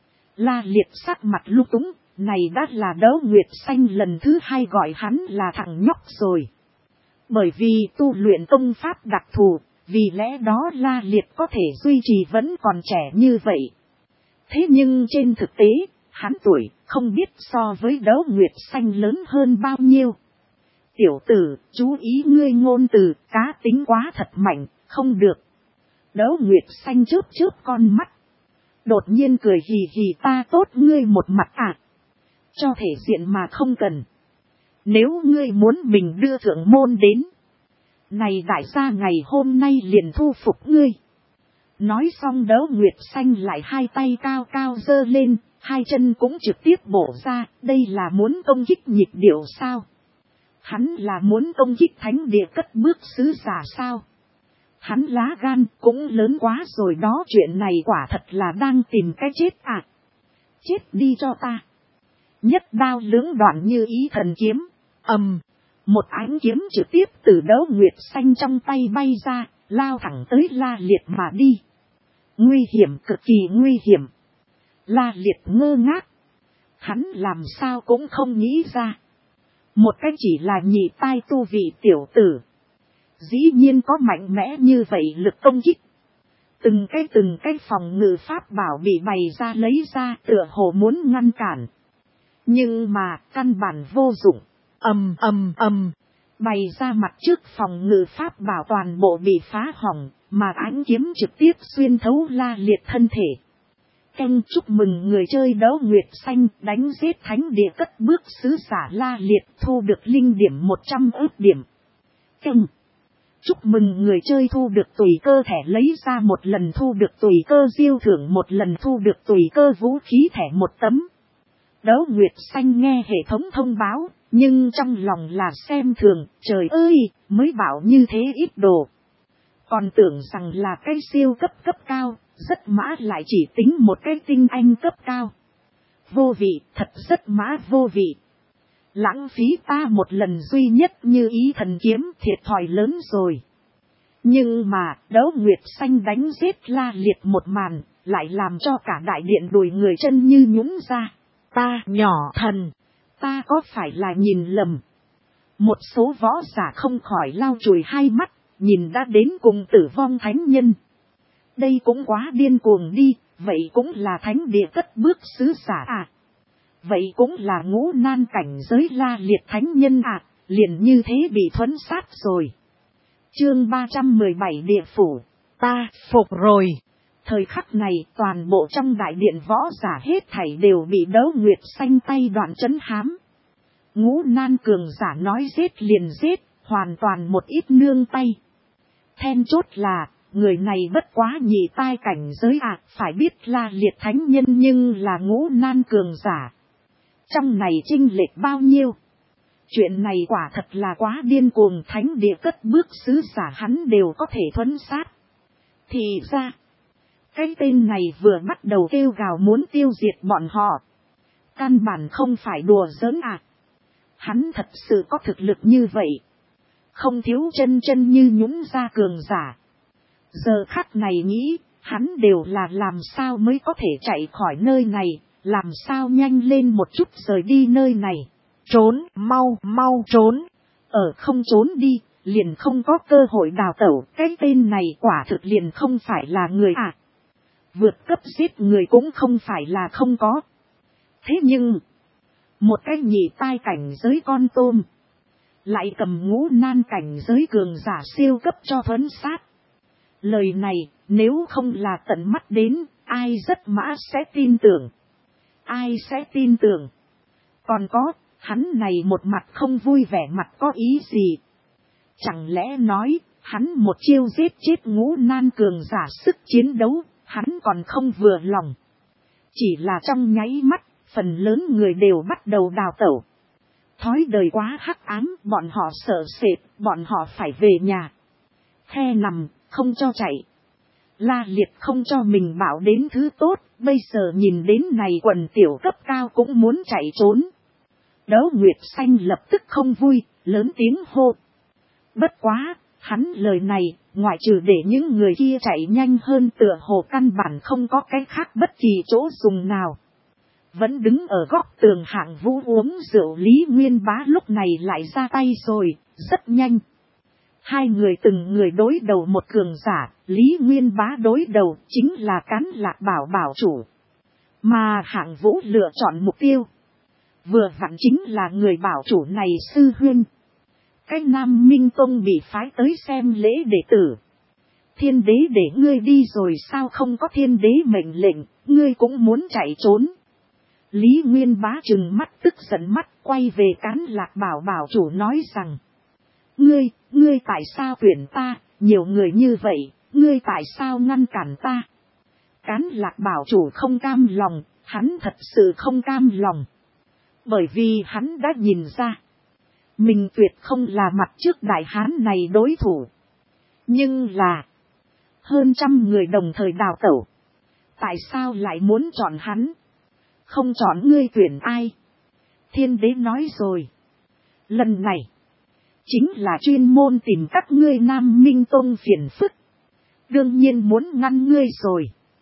La Liệt sắc mặt lung túng, này đã là Đấu Nguyệt Xanh lần thứ hai gọi hắn là thằng nhóc rồi. Bởi vì tu luyện công pháp đặc thù, vì lẽ đó La Liệt có thể duy trì vẫn còn trẻ như vậy. Thế nhưng trên thực tế, hắn tuổi không biết so với Đấu Nguyệt Xanh lớn hơn bao nhiêu. Tiểu tử, chú ý ngươi ngôn từ, cá tính quá thật mạnh, không được. Đấu Nguyệt Xanh chớp chớp con mắt. Đột nhiên cười hì hì, ta tốt ngươi một mặt à. Cho thể diện mà không cần. Nếu ngươi muốn mình đưa thượng môn đến. Này đại gia ngày hôm nay liền thu phục ngươi. Nói xong Đấu Nguyệt Xanh lại hai tay cao cao giơ lên, hai chân cũng trực tiếp bổ ra, đây là muốn công kích nhịp điệu sao? Hắn là muốn công kích thánh địa cất bước sứ giả sao? Hắn lá gan cũng lớn quá rồi đó, chuyện này quả thật là đang tìm cái chết à? Chết đi cho ta! Nhất đao lưỡng đoạn như ý thần kiếm, ầm, um, một ánh kiếm trực tiếp từ Đấu Nguyệt Xanh trong tay bay ra, lao thẳng tới La Liệt mà đi. Nguy hiểm, cực kỳ nguy hiểm. La Liệt ngơ ngác. Hắn làm sao cũng không nghĩ ra. Một cái chỉ là nhị tai tu vị tiểu tử. Dĩ nhiên có mạnh mẽ như vậy lực công kích. Từng cái từng cái phòng ngự pháp bảo bị bày ra lấy ra tựa hồ muốn ngăn cản. Nhưng mà căn bản vô dụng. Ầm ầm ầm. Bày ra mặt trước phòng ngự pháp bảo toàn bộ bị phá hỏng. Mà ánh kiếm trực tiếp xuyên thấu La Liệt thân thể. Canh chúc mừng người chơi đấu nguyệt xanh đánh giết thánh địa cất bước sứ giả La Liệt thu được linh điểm một trăm ước điểm. Canh. Chúc mừng người chơi thu được tùy cơ thẻ lấy ra một lần, thu được tùy cơ diêu thưởng một lần, thu được tùy cơ vũ khí thẻ một tấm. Đấu nguyệt xanh nghe hệ thống thông báo, nhưng trong lòng là xem thường, trời ơi, mới bảo như thế ít đồ. Còn tưởng rằng là cái siêu cấp cấp cao, rất mã lại chỉ tính một cái tinh anh cấp cao. Vô vị, thật rất mã vô vị. Lãng phí ta một lần duy nhất như ý thần kiếm, thiệt thòi lớn rồi. Nhưng mà, đấu nguyệt xanh đánh giết La Liệt một màn, lại làm cho cả đại điện đùi người chân như nhũn ra. Ta nhỏ thần, ta có phải là nhìn lầm? Một số võ giả không khỏi lau chùi hai mắt, nhìn đã đến cùng tử vong thánh nhân. Đây cũng quá điên cuồng đi, vậy cũng là thánh địa cất bước sứ giả à? Vậy cũng là ngũ nan cảnh giới La Liệt thánh nhân à, liền như thế bị thuấn sát rồi. Chương ba trăm mười bảy địa phủ, ta phục rồi. Thời khắc này toàn bộ trong đại điện võ giả hết thảy đều bị đấu nguyệt xanh tay đoạn chấn hám. Ngũ nan cường giả nói giết liền giết, hoàn toàn một ít nương tay. Then chốt là, người này bất quá nhị tai cảnh giới à, phải biết La Liệt thánh nhân nhưng là ngũ nan cường giả. Trong này chênh lệch bao nhiêu? Chuyện này quả thật là quá điên cuồng, thánh địa cất bước sứ giả hắn đều có thể thuấn sát. Thì ra, cái tên này vừa bắt đầu kêu gào muốn tiêu diệt bọn họ. Căn bản không phải đùa giỡn à. Hắn thật sự có thực lực như vậy. Không thiếu chân chân như nhũn ra cường giả. Giờ khắc này nghĩ, hắn đều là làm sao mới có thể chạy khỏi nơi này, làm sao nhanh lên một chút rời đi nơi này. Trốn, mau, mau trốn. Ở không trốn đi, liền không có cơ hội đào tẩu. Cái tên này quả thực liền không phải là người à. Vượt cấp giết người cũng không phải là không có. Thế nhưng, một cái nhị tai cảnh giới con tôm, lại cầm ngũ nan cảnh giới cường giả siêu cấp cho thuấn sát. Lời này, nếu không là tận mắt đến, ai rất mã sẽ tin tưởng. Ai sẽ tin tưởng. Còn có, hắn này một mặt không vui vẻ mặt có ý gì. Chẳng lẽ nói, hắn một chiêu giết chết ngũ nan cường giả sức chiến đấu, hắn còn không vừa lòng. Chỉ là trong nháy mắt, phần lớn người đều bắt đầu đào tẩu. Thói đời quá hắc ám, bọn họ sợ sệt, bọn họ phải về nhà. Khe nằm, không cho chạy. La Liệt không cho mình bảo đến thứ tốt, bây giờ nhìn đến này quần tiểu cấp cao cũng muốn chạy trốn. Đấu nguyệt xanh lập tức không vui, lớn tiếng hô. Bất quá, hắn lời này, ngoại trừ để những người kia chạy nhanh hơn tựa hồ căn bản không có cái khác bất kỳ chỗ dùng nào. Vẫn đứng ở góc tường hạng vũ uống rượu Lý Nguyên Bá lúc này lại ra tay rồi, rất nhanh. Hai người từng người đối đầu một cường giả, Lý Nguyên Bá đối đầu chính là Cán Lạc Bảo bảo chủ. Mà hạng vũ lựa chọn mục tiêu. Vừa vặn chính là người bảo chủ này sư huynh. Cái Nam Minh Tông bị phái tới xem lễ đệ tử. Thiên đế để ngươi đi rồi sao không có thiên đế mệnh lệnh, ngươi cũng muốn chạy trốn. Lý Nguyên Bá trừng mắt tức giận mắt quay về Cán Lạc Bảo bảo chủ nói rằng. Ngươi, ngươi tại sao tuyển ta, nhiều người như vậy, ngươi tại sao ngăn cản ta? Cán Lạc Bảo chủ không cam lòng, hắn thật sự không cam lòng. Bởi vì hắn đã nhìn ra. Mình tuyệt không là mặt trước đại hán này đối thủ. Nhưng là. Hơn trăm người đồng thời đào tẩu. Tại sao lại muốn chọn hắn? Không chọn ngươi tuyển ai? Thiên đế nói rồi. Lần này. Chính là chuyên môn tìm các ngươi Nam Minh Tông phiền phức. Đương nhiên muốn ngăn ngươi rồi.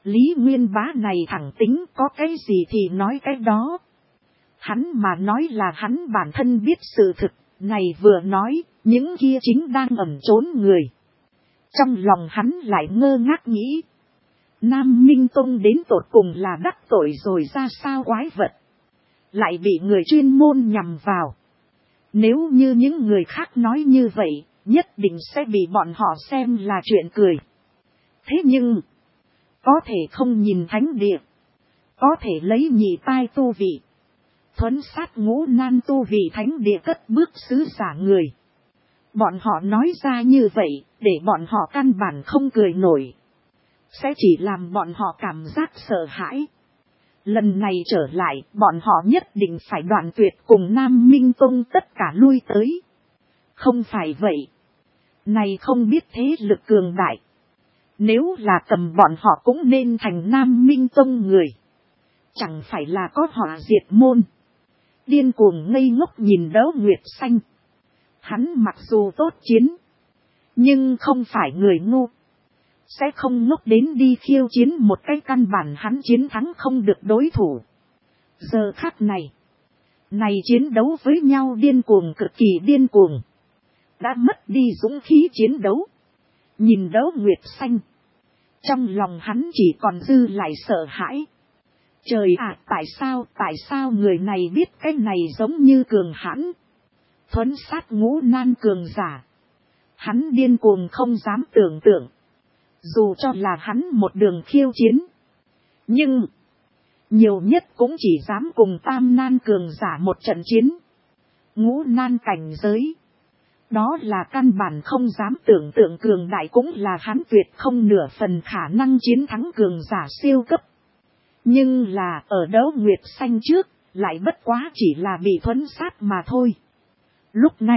Lý Nguyên Bá này thẳng tính có cái gì thì nói cái đó. Hắn mà nói là hắn bản thân biết sự thực, này vừa nói, những kia chính đang ẩn trốn người. Trong lòng hắn lại ngơ ngác nghĩ. Nam Minh Tông đến tột cùng là đắc tội rồi ra sao quái vật. Lại bị người chuyên môn nhằm vào. Nếu như những người khác nói như vậy, nhất định sẽ bị bọn họ xem là chuyện cười. Thế nhưng, có thể không nhìn thánh địa. Có thể lấy nhị tai tu vị. Thuấn sát ngũ nan tu vị thánh địa cất bước sứ giả người. Bọn họ nói ra như vậy, để bọn họ căn bản không cười nổi. Sẽ chỉ làm bọn họ cảm giác sợ hãi. Lần này trở lại, bọn họ nhất định phải đoạn tuyệt cùng Nam Minh Tông tất cả lui tới. Không phải vậy. Này không biết thế lực cường đại. Nếu là cầm bọn họ cũng nên thành Nam Minh Tông người. Chẳng phải là có họ diệt môn. Điên cuồng ngây ngốc nhìn Đấu Nguyệt Xanh. Hắn mặc dù tốt chiến. Nhưng không phải người ngu. Sẽ không ngốc đến đi khiêu chiến một cái căn bản hắn chiến thắng không được đối thủ. Giờ khắc này. Này chiến đấu với nhau điên cuồng cực kỳ điên cuồng. Đã mất đi dũng khí chiến đấu. Nhìn Đấu Nguyệt Xanh. Trong lòng hắn chỉ còn dư lại sợ hãi. Trời ạ, tại sao, tại sao người này biết cái này giống như cường hãn. Thuấn sát ngũ nan cường giả. Hắn điên cuồng không dám tưởng tượng. Dù cho là hắn một đường khiêu chiến. Nhưng, nhiều nhất cũng chỉ dám cùng tam nan cường giả một trận chiến. Ngũ nan cảnh giới. Đó là căn bản không dám tưởng tượng cường đại cũng là hắn tuyệt không nửa phần khả năng chiến thắng cường giả siêu cấp. Nhưng là ở Đấu Nguyệt Xanh trước, lại bất quá chỉ là bị thuấn sát mà thôi. Lúc này,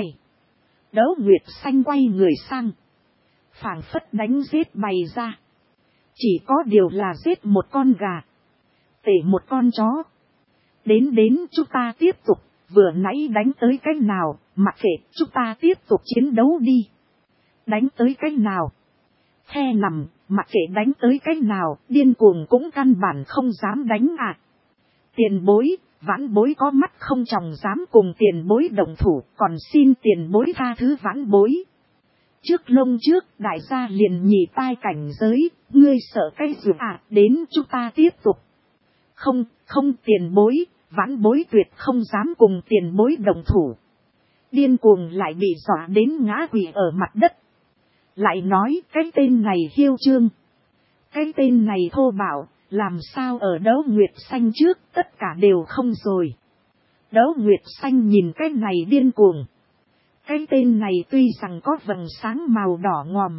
Đấu Nguyệt Xanh quay người sang. Phảng phất đánh giết bày ra. Chỉ có điều là giết một con gà. Tể một con chó. Đến đến chúng ta tiếp tục. Vừa nãy đánh tới cái nào. Mặc kệ chúng ta tiếp tục chiến đấu đi. Đánh tới cái nào. Khe nằm. Mặc kệ đánh tới cái nào. Điên cuồng cũng căn bản không dám đánh à. Tiền bối. Vãn bối có mắt không tròng dám cùng tiền bối đồng thủ. Còn xin tiền bối tha thứ vãn bối. Trước lông trước, đại gia liền nhị tai cảnh giới, ngươi sợ cái gì à, đến chúng ta tiếp tục. Không, không tiền bối, vãn bối tuyệt không dám cùng tiền bối đồng thủ. Điên cuồng lại bị dọa đến ngã quỵ ở mặt đất. Lại nói cái tên này hiêu trương. Cái tên này thô bạo, làm sao ở Đấu Nguyệt Xanh trước tất cả đều không rồi. Đấu Nguyệt Xanh nhìn cái này điên cuồng. Cái tên này tuy rằng có vầng sáng màu đỏ ngòm.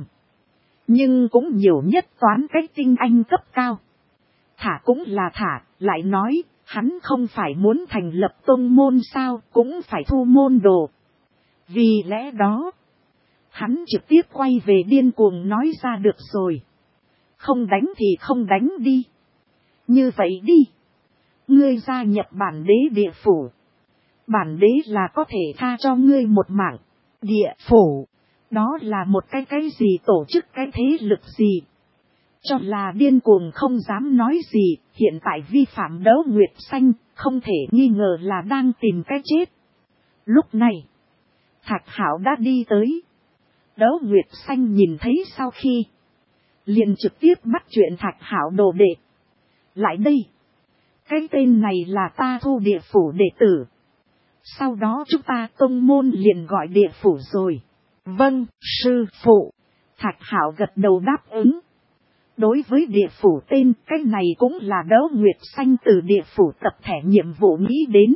Nhưng cũng nhiều nhất toán cái tinh anh cấp cao. Thả cũng là thả, lại nói, hắn không phải muốn thành lập tông môn sao, cũng phải thu môn đồ. Vì lẽ đó, hắn trực tiếp quay về điên cuồng nói ra được rồi. Không đánh thì không đánh đi. Như vậy đi. Ngươi gia nhập bản đế địa phủ. Bản đế là có thể tha cho ngươi một mạng. Địa phủ. Đó là một cái cái gì tổ chức cái thế lực gì. Cho là điên cuồng không dám nói gì. Hiện tại vi phạm Đấu Nguyệt Xanh. Không thể nghi ngờ là đang tìm cái chết. Lúc này. Thạch Hạo đã đi tới. Đấu Nguyệt Xanh nhìn thấy sau khi. Liền trực tiếp bắt chuyện Thạch Hạo đồ đệ. Lại đây. Cái tên này là ta thu địa phủ đệ tử. Sau đó chúng ta tông môn liền gọi địa phủ rồi. Vâng, sư phụ. Thạch Hạo gật đầu đáp ứng. Đối với địa phủ tên, cái này cũng là Đấu Nguyệt Xanh từ địa phủ tập thẻ nhiệm vụ nghĩ đến.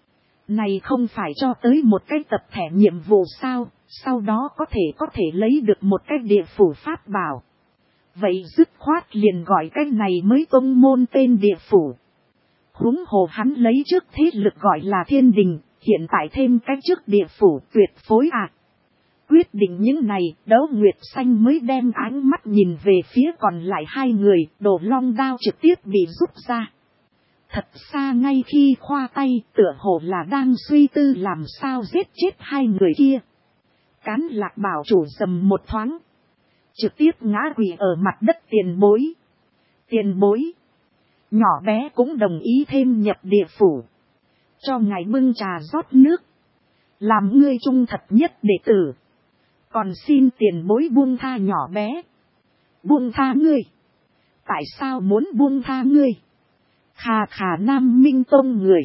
Này không phải cho tới một cái tập thẻ nhiệm vụ sao, sau đó có thể có thể lấy được một cái địa phủ pháp bảo. Vậy dứt khoát liền gọi cái này mới tông môn tên địa phủ. Huống hồ hắn lấy trước thế lực gọi là Thiên Đình, hiện tại thêm cái trước địa phủ tuyệt phối à. Quyết định những này, Đấu Nguyệt Xanh mới đem ánh mắt nhìn về phía còn lại hai người, Đồ Long đao trực tiếp bị rút ra. Thật xa ngay khi khoa tay, tựa hồ là đang suy tư làm sao giết chết hai người kia. Cán Lạc Bảo chủ dầm một thoáng. Trực tiếp ngã quỵ ở mặt đất tiền bối. Tiền bối. Nhỏ bé cũng đồng ý thêm nhập địa phủ. Cho ngài bưng trà rót nước. Làm ngươi trung thật nhất đệ tử. Còn xin tiền bối buông tha nhỏ bé. Buông tha ngươi. Tại sao muốn buông tha ngươi? Khà khà Nam Minh Tông người.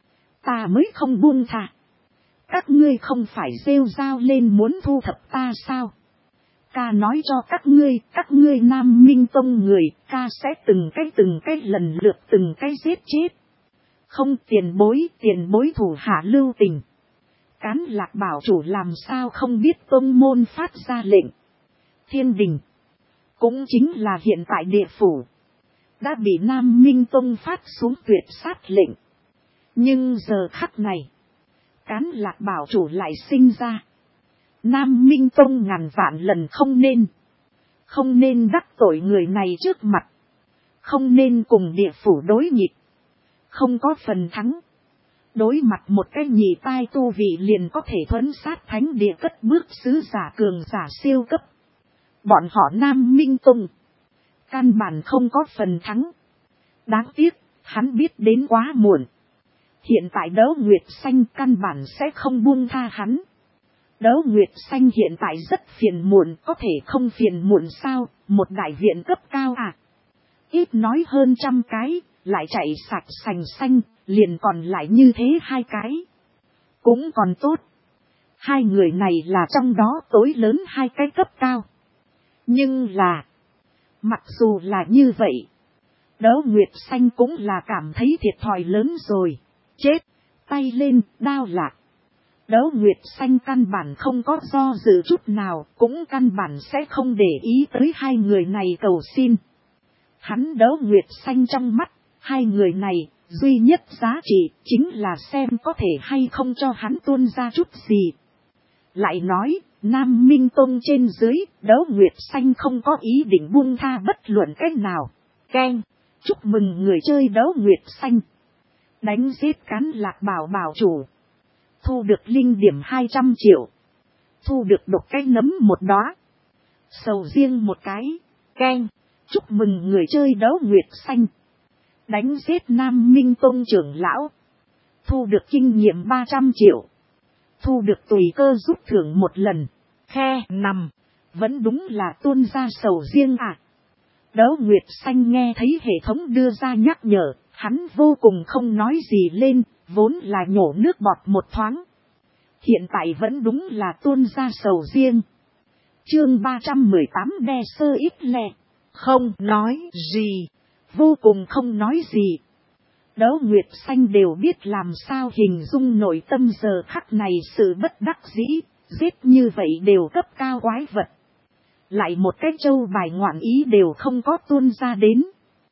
Ta mới không buông tha. Các ngươi không phải rêu rao lên muốn thu thập ta sao? Ca nói cho các ngươi, các ngươi Nam Minh Tông người, ca sẽ từng cái từng cái lần lượt từng cái giết chết. Không tiền bối, tiền bối thủ hạ lưu tình. Cán Lạc bảo chủ làm sao không biết tông môn phát ra lệnh. Thiên đình, cũng chính là hiện tại địa phủ, đã bị Nam Minh Tông phát xuống tuyệt sát lệnh. Nhưng giờ khắc này, Cán Lạc bảo chủ lại sinh ra. Nam Minh Tông ngàn vạn lần không nên. Không nên đắc tội người này trước mặt. Không nên cùng địa phủ đối nghịch. Không có phần thắng. Đối mặt một cái nhị tai tu vị liền có thể thuấn sát thánh địa cất bước sứ giả cường giả siêu cấp. Bọn họ Nam Minh Tông căn bản không có phần thắng. Đáng tiếc, hắn biết đến quá muộn. Hiện tại Đấu Nguyệt Xanh căn bản sẽ không buông tha hắn. Đấu Nguyệt Xanh hiện tại rất phiền muộn, có thể không phiền muộn sao, một đại viện cấp cao à. Ít nói hơn trăm cái, lại chạy sạch sành xanh, liền còn lại như thế hai cái. Cũng còn tốt. Hai người này là trong đó tối lớn hai cái cấp cao. Nhưng là, mặc dù là như vậy, Đấu Nguyệt Xanh cũng là cảm thấy thiệt thòi lớn rồi. Chết, tay lên, đao lạc. Đấu Nguyệt Xanh căn bản không có do dự chút nào, cũng căn bản sẽ không để ý tới hai người này cầu xin. Hắn Đấu Nguyệt Xanh trong mắt, hai người này, duy nhất giá trị chính là xem có thể hay không cho hắn tuôn ra chút gì. Lại nói, Nam Minh Tông trên dưới, Đấu Nguyệt Xanh không có ý định buông tha bất luận cách nào. Keng, chúc mừng người chơi Đấu Nguyệt Xanh. Đánh giết Cán Lạc bảo bảo chủ. Thu được linh điểm hai trăm triệu. Thu được độc cái nấm một đóa. Sầu riêng một cái. Keng, chúc mừng người chơi Đấu Nguyệt Xanh. Đánh giết Nam Minh Tông trưởng lão. Thu được kinh nghiệm ba trăm triệu. Thu được tùy cơ rút thưởng một lần. Khe nằm. Vẫn đúng là tuôn ra sầu riêng à. Đấu Nguyệt Xanh nghe thấy hệ thống đưa ra nhắc nhở. Hắn vô cùng không nói gì lên. Vốn là nhổ nước bọt một thoáng. Hiện tại vẫn đúng là tuôn ra sầu riêng. Chương ba trăm mười tám đe sơ ít lẹ. Không nói gì. Vô cùng không nói gì. Đấu Nguyệt Xanh đều biết làm sao hình dung nội tâm giờ khắc này sự bất đắc dĩ. Giết như vậy đều cấp cao quái vật. Lại một cái châu bài ngoạn ý đều không có tuôn ra đến.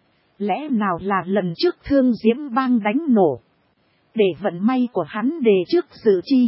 Lẽ nào là lần trước Thương Diễm Bang đánh nổ. Để vận may của hắn đề trước dự chi.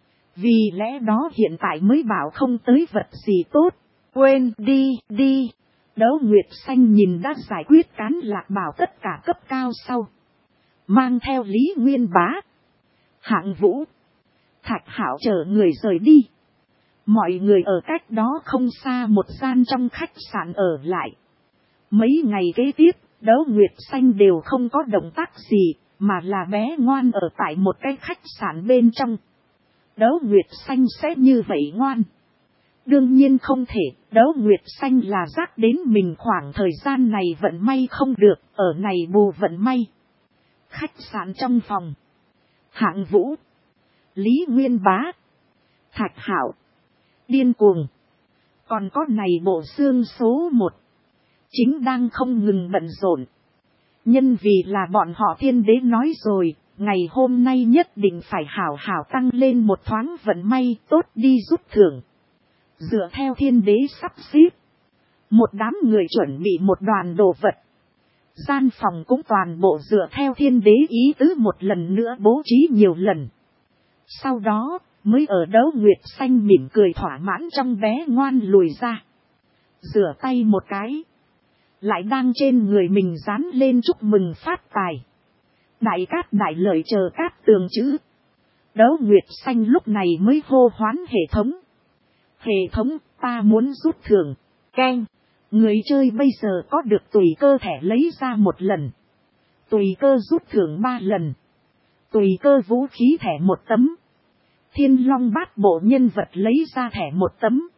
Vì lẽ đó hiện tại mới bảo không tới vật gì tốt. Quên đi, đi. Đấu Nguyệt Xanh nhìn đã giải quyết Cán Lạc bảo tất cả cấp cao sau. Mang theo Lý Nguyên Bá, Hạng Vũ, Thạch Hạo chở người rời đi. Mọi người ở cách đó không xa một gian trong khách sạn ở lại. Mấy ngày kế tiếp, Đấu Nguyệt Xanh đều không có động tác gì, mà là bé ngoan ở tại một cái khách sạn bên trong. Đấu Nguyệt Xanh sẽ như vậy ngoan. Đương nhiên không thể, Đấu Nguyệt Xanh là giác đến mình khoảng thời gian này vận may không được, ở này bù vận may. Khách sạn trong phòng. Hạng Vũ, Lý Nguyên Bá, Thạch Hạo, điên cuồng. Còn có này bộ xương số một. Chính đang không ngừng bận rộn. Nhân vì là bọn họ Thiên Đế nói rồi, ngày hôm nay nhất định phải hảo hảo tăng lên một thoáng vận may tốt đi rút thưởng. Dựa theo Thiên Đế sắp xếp. Một đám người chuẩn bị một đoàn đồ vật. Gian phòng cũng toàn bộ dựa theo Thiên Đế ý tứ một lần nữa bố trí nhiều lần. Sau đó, mới ở Đấu Nguyệt Xanh mỉm cười thỏa mãn trong bé ngoan lùi ra. Rửa tay một cái. Lại đang trên người mình dán lên chúc mừng phát tài. Đại cát đại lợi chờ cát tường chữ. Đấu Nguyệt Xanh lúc này mới hô hoán hệ thống. Hệ thống, ta muốn rút thưởng. Keng. Người chơi bây giờ có được tùy cơ thẻ lấy ra một lần. Tùy cơ rút thưởng ba lần. Tùy cơ vũ khí thẻ một tấm. Thiên Long Bát Bộ nhân vật lấy ra thẻ một tấm.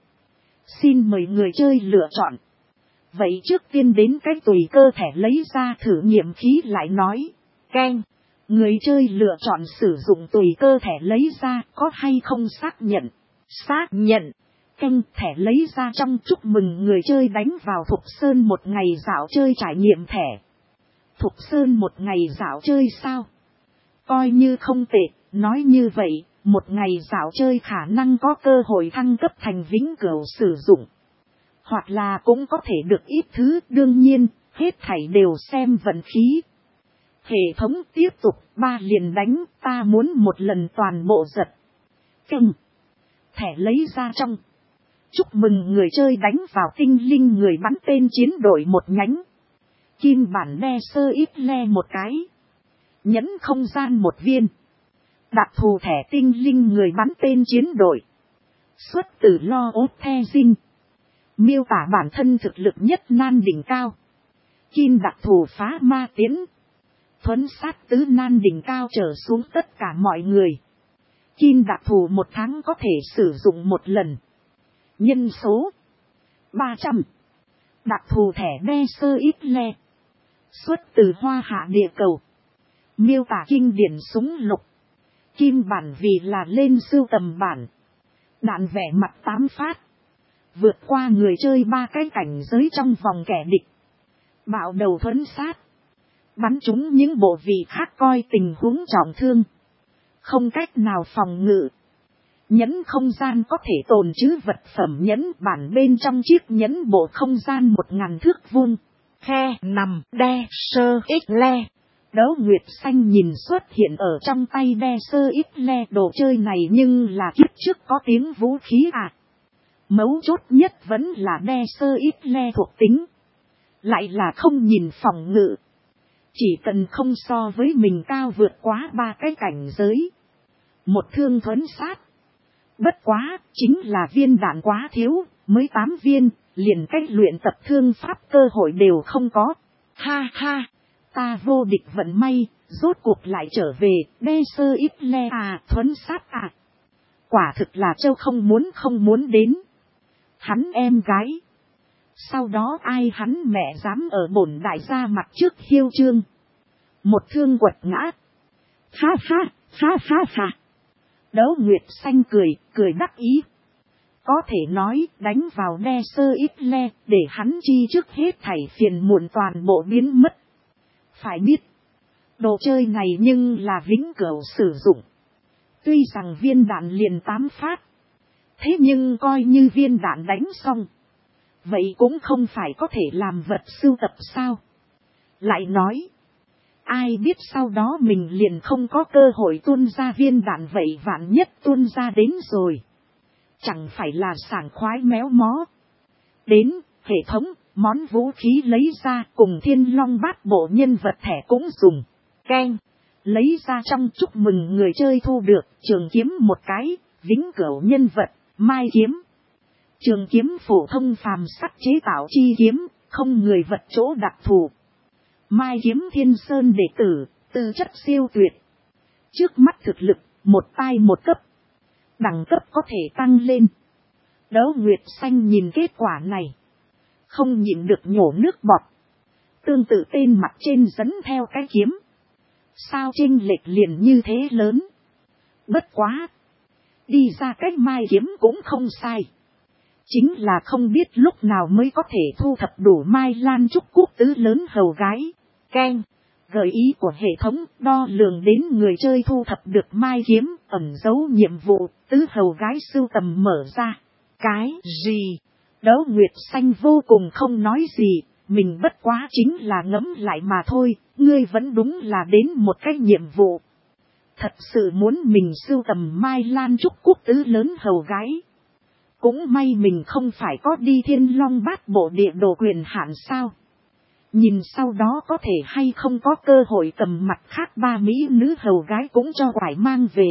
Xin mời người chơi lựa chọn. Vậy trước tiên đến cái tùy cơ thẻ lấy ra thử nghiệm khí lại nói. Keng. Người chơi lựa chọn sử dụng tùy cơ thẻ lấy ra có hay không xác nhận. Xác nhận. Keng thẻ lấy ra trong chúc mừng người chơi đánh vào Thục Sơn một ngày dạo chơi trải nghiệm thẻ. Thục Sơn một ngày dạo chơi sao? Coi như không tệ, nói như vậy, một ngày dạo chơi khả năng có cơ hội thăng cấp thành vĩnh cửu sử dụng. Hoặc là cũng có thể được ít thứ, đương nhiên, hết thảy đều xem vận khí. Hệ thống tiếp tục, ba liền đánh, ta muốn một lần toàn bộ giật. Keng. Thẻ lấy ra trong. Chúc mừng người chơi đánh vào tinh linh người bắn tên chiến đội một nhánh. Kim bản đe sơ ít le một cái. Nhẫn không gian một viên. Đặc thù thẻ tinh linh người bắn tên chiến đội. Xuất từ Lo ốt the dinh. Miêu tả bản thân thực lực nhất nan đỉnh cao. Kim đặc thù phá ma tiến. Thuấn sát tứ nan đỉnh cao trở xuống tất cả mọi người. Kim đặc thù một tháng có thể sử dụng một lần. Nhân số ba trăm. Đặc thù thẻ đe sơ ít le. Xuất từ Hoa Hạ địa cầu. Miêu tả kinh điển súng lục. Kim bản vì là lên sưu tầm bản. Đạn vẻ mặt tám phát. Vượt qua người chơi ba cái cảnh giới trong vòng kẻ địch. Bạo đầu thuấn sát. Bắn trúng những bộ vị khác coi tình huống trọng thương. Không cách nào phòng ngự. Nhẫn không gian có thể tồn trữ vật phẩm nhẫn bản bên trong chiếc nhẫn bộ không gian một ngàn thước vuông. Khe nằm đe sơ ít le. Đấu Nguyệt Xanh nhìn xuất hiện ở trong tay đe sơ ít le đồ chơi này nhưng là kiếp trước có tiếng vũ khí à. Mấu chốt nhất vẫn là đe sơ ít le thuộc tính. Lại là không nhìn phòng ngự. Chỉ cần không so với mình cao vượt quá ba cái cảnh giới. Một thương thuấn sát. Bất quá, chính là viên đạn quá thiếu, mới tám viên, liền cách luyện tập thương pháp cơ hội đều không có. Ha ha, ta vô địch vận may, rốt cuộc lại trở về, đe sơ ít le à, thuấn sát à. Quả thực là châu không muốn không muốn đến. Hắn em gái. Sau đó ai hắn mẹ dám ở bổn đại gia mặt trước hiêu trương. Một thương quật ngã. Ha ha, ha ha ha. Đấu Nguyệt Xanh cười, cười đắc ý. Có thể nói đánh vào đe sơ ít le để hắn chi trước hết thảy phiền muộn toàn bộ biến mất. Phải biết, đồ chơi này nhưng là vĩnh cửu sử dụng. Tuy rằng viên đạn liền tám phát. Thế nhưng coi như viên đạn đánh xong. Vậy cũng không phải có thể làm vật sưu tập sao. Lại nói. Ai biết sau đó mình liền không có cơ hội tuôn ra viên đạn vậy vạn nhất tuôn ra đến rồi. Chẳng phải là sảng khoái méo mó. Đến, hệ thống, món vũ khí lấy ra cùng Thiên Long Bát Bộ nhân vật thẻ cũng dùng. Keng, lấy ra trong chúc mừng người chơi thu được trường kiếm một cái, vĩnh cửu nhân vật, mai kiếm. Trường kiếm phổ thông phàm sắt chế tạo chi kiếm, không người vật chỗ đặc thù. Mai kiếm Thiên Sơn đệ tử, tư chất siêu tuyệt. Trước mắt thực lực, một tai một cấp. Đẳng cấp có thể tăng lên. Đấu Nguyệt Xanh nhìn kết quả này. Không nhịn được nhổ nước bọt. Tương tự tên mặt trên dẫn theo cái kiếm. Sao chênh lệch liền như thế lớn. Bất quá. Đi ra cách mai kiếm cũng không sai. Chính là không biết lúc nào mới có thể thu thập đủ mai lan trúc quốc tứ lớn hầu gái. Keng, gợi ý của hệ thống đo lường đến người chơi thu thập được mai kiếm, ẩn dấu nhiệm vụ, tứ hầu gái sưu tầm mở ra. Cái gì? Đấu Nguyệt Xanh vô cùng không nói gì, mình bất quá chính là ngẫm lại mà thôi, ngươi vẫn đúng là đến một cái nhiệm vụ. Thật sự muốn mình sưu tầm mai lan trúc quốc tứ lớn hầu gái. Cũng may mình không phải có đi Thiên Long Bát Bộ địa đồ quyền hạn sao. Nhìn sau đó có thể hay không có cơ hội cầm mặt khác ba mỹ nữ hầu gái cũng cho quải mang về.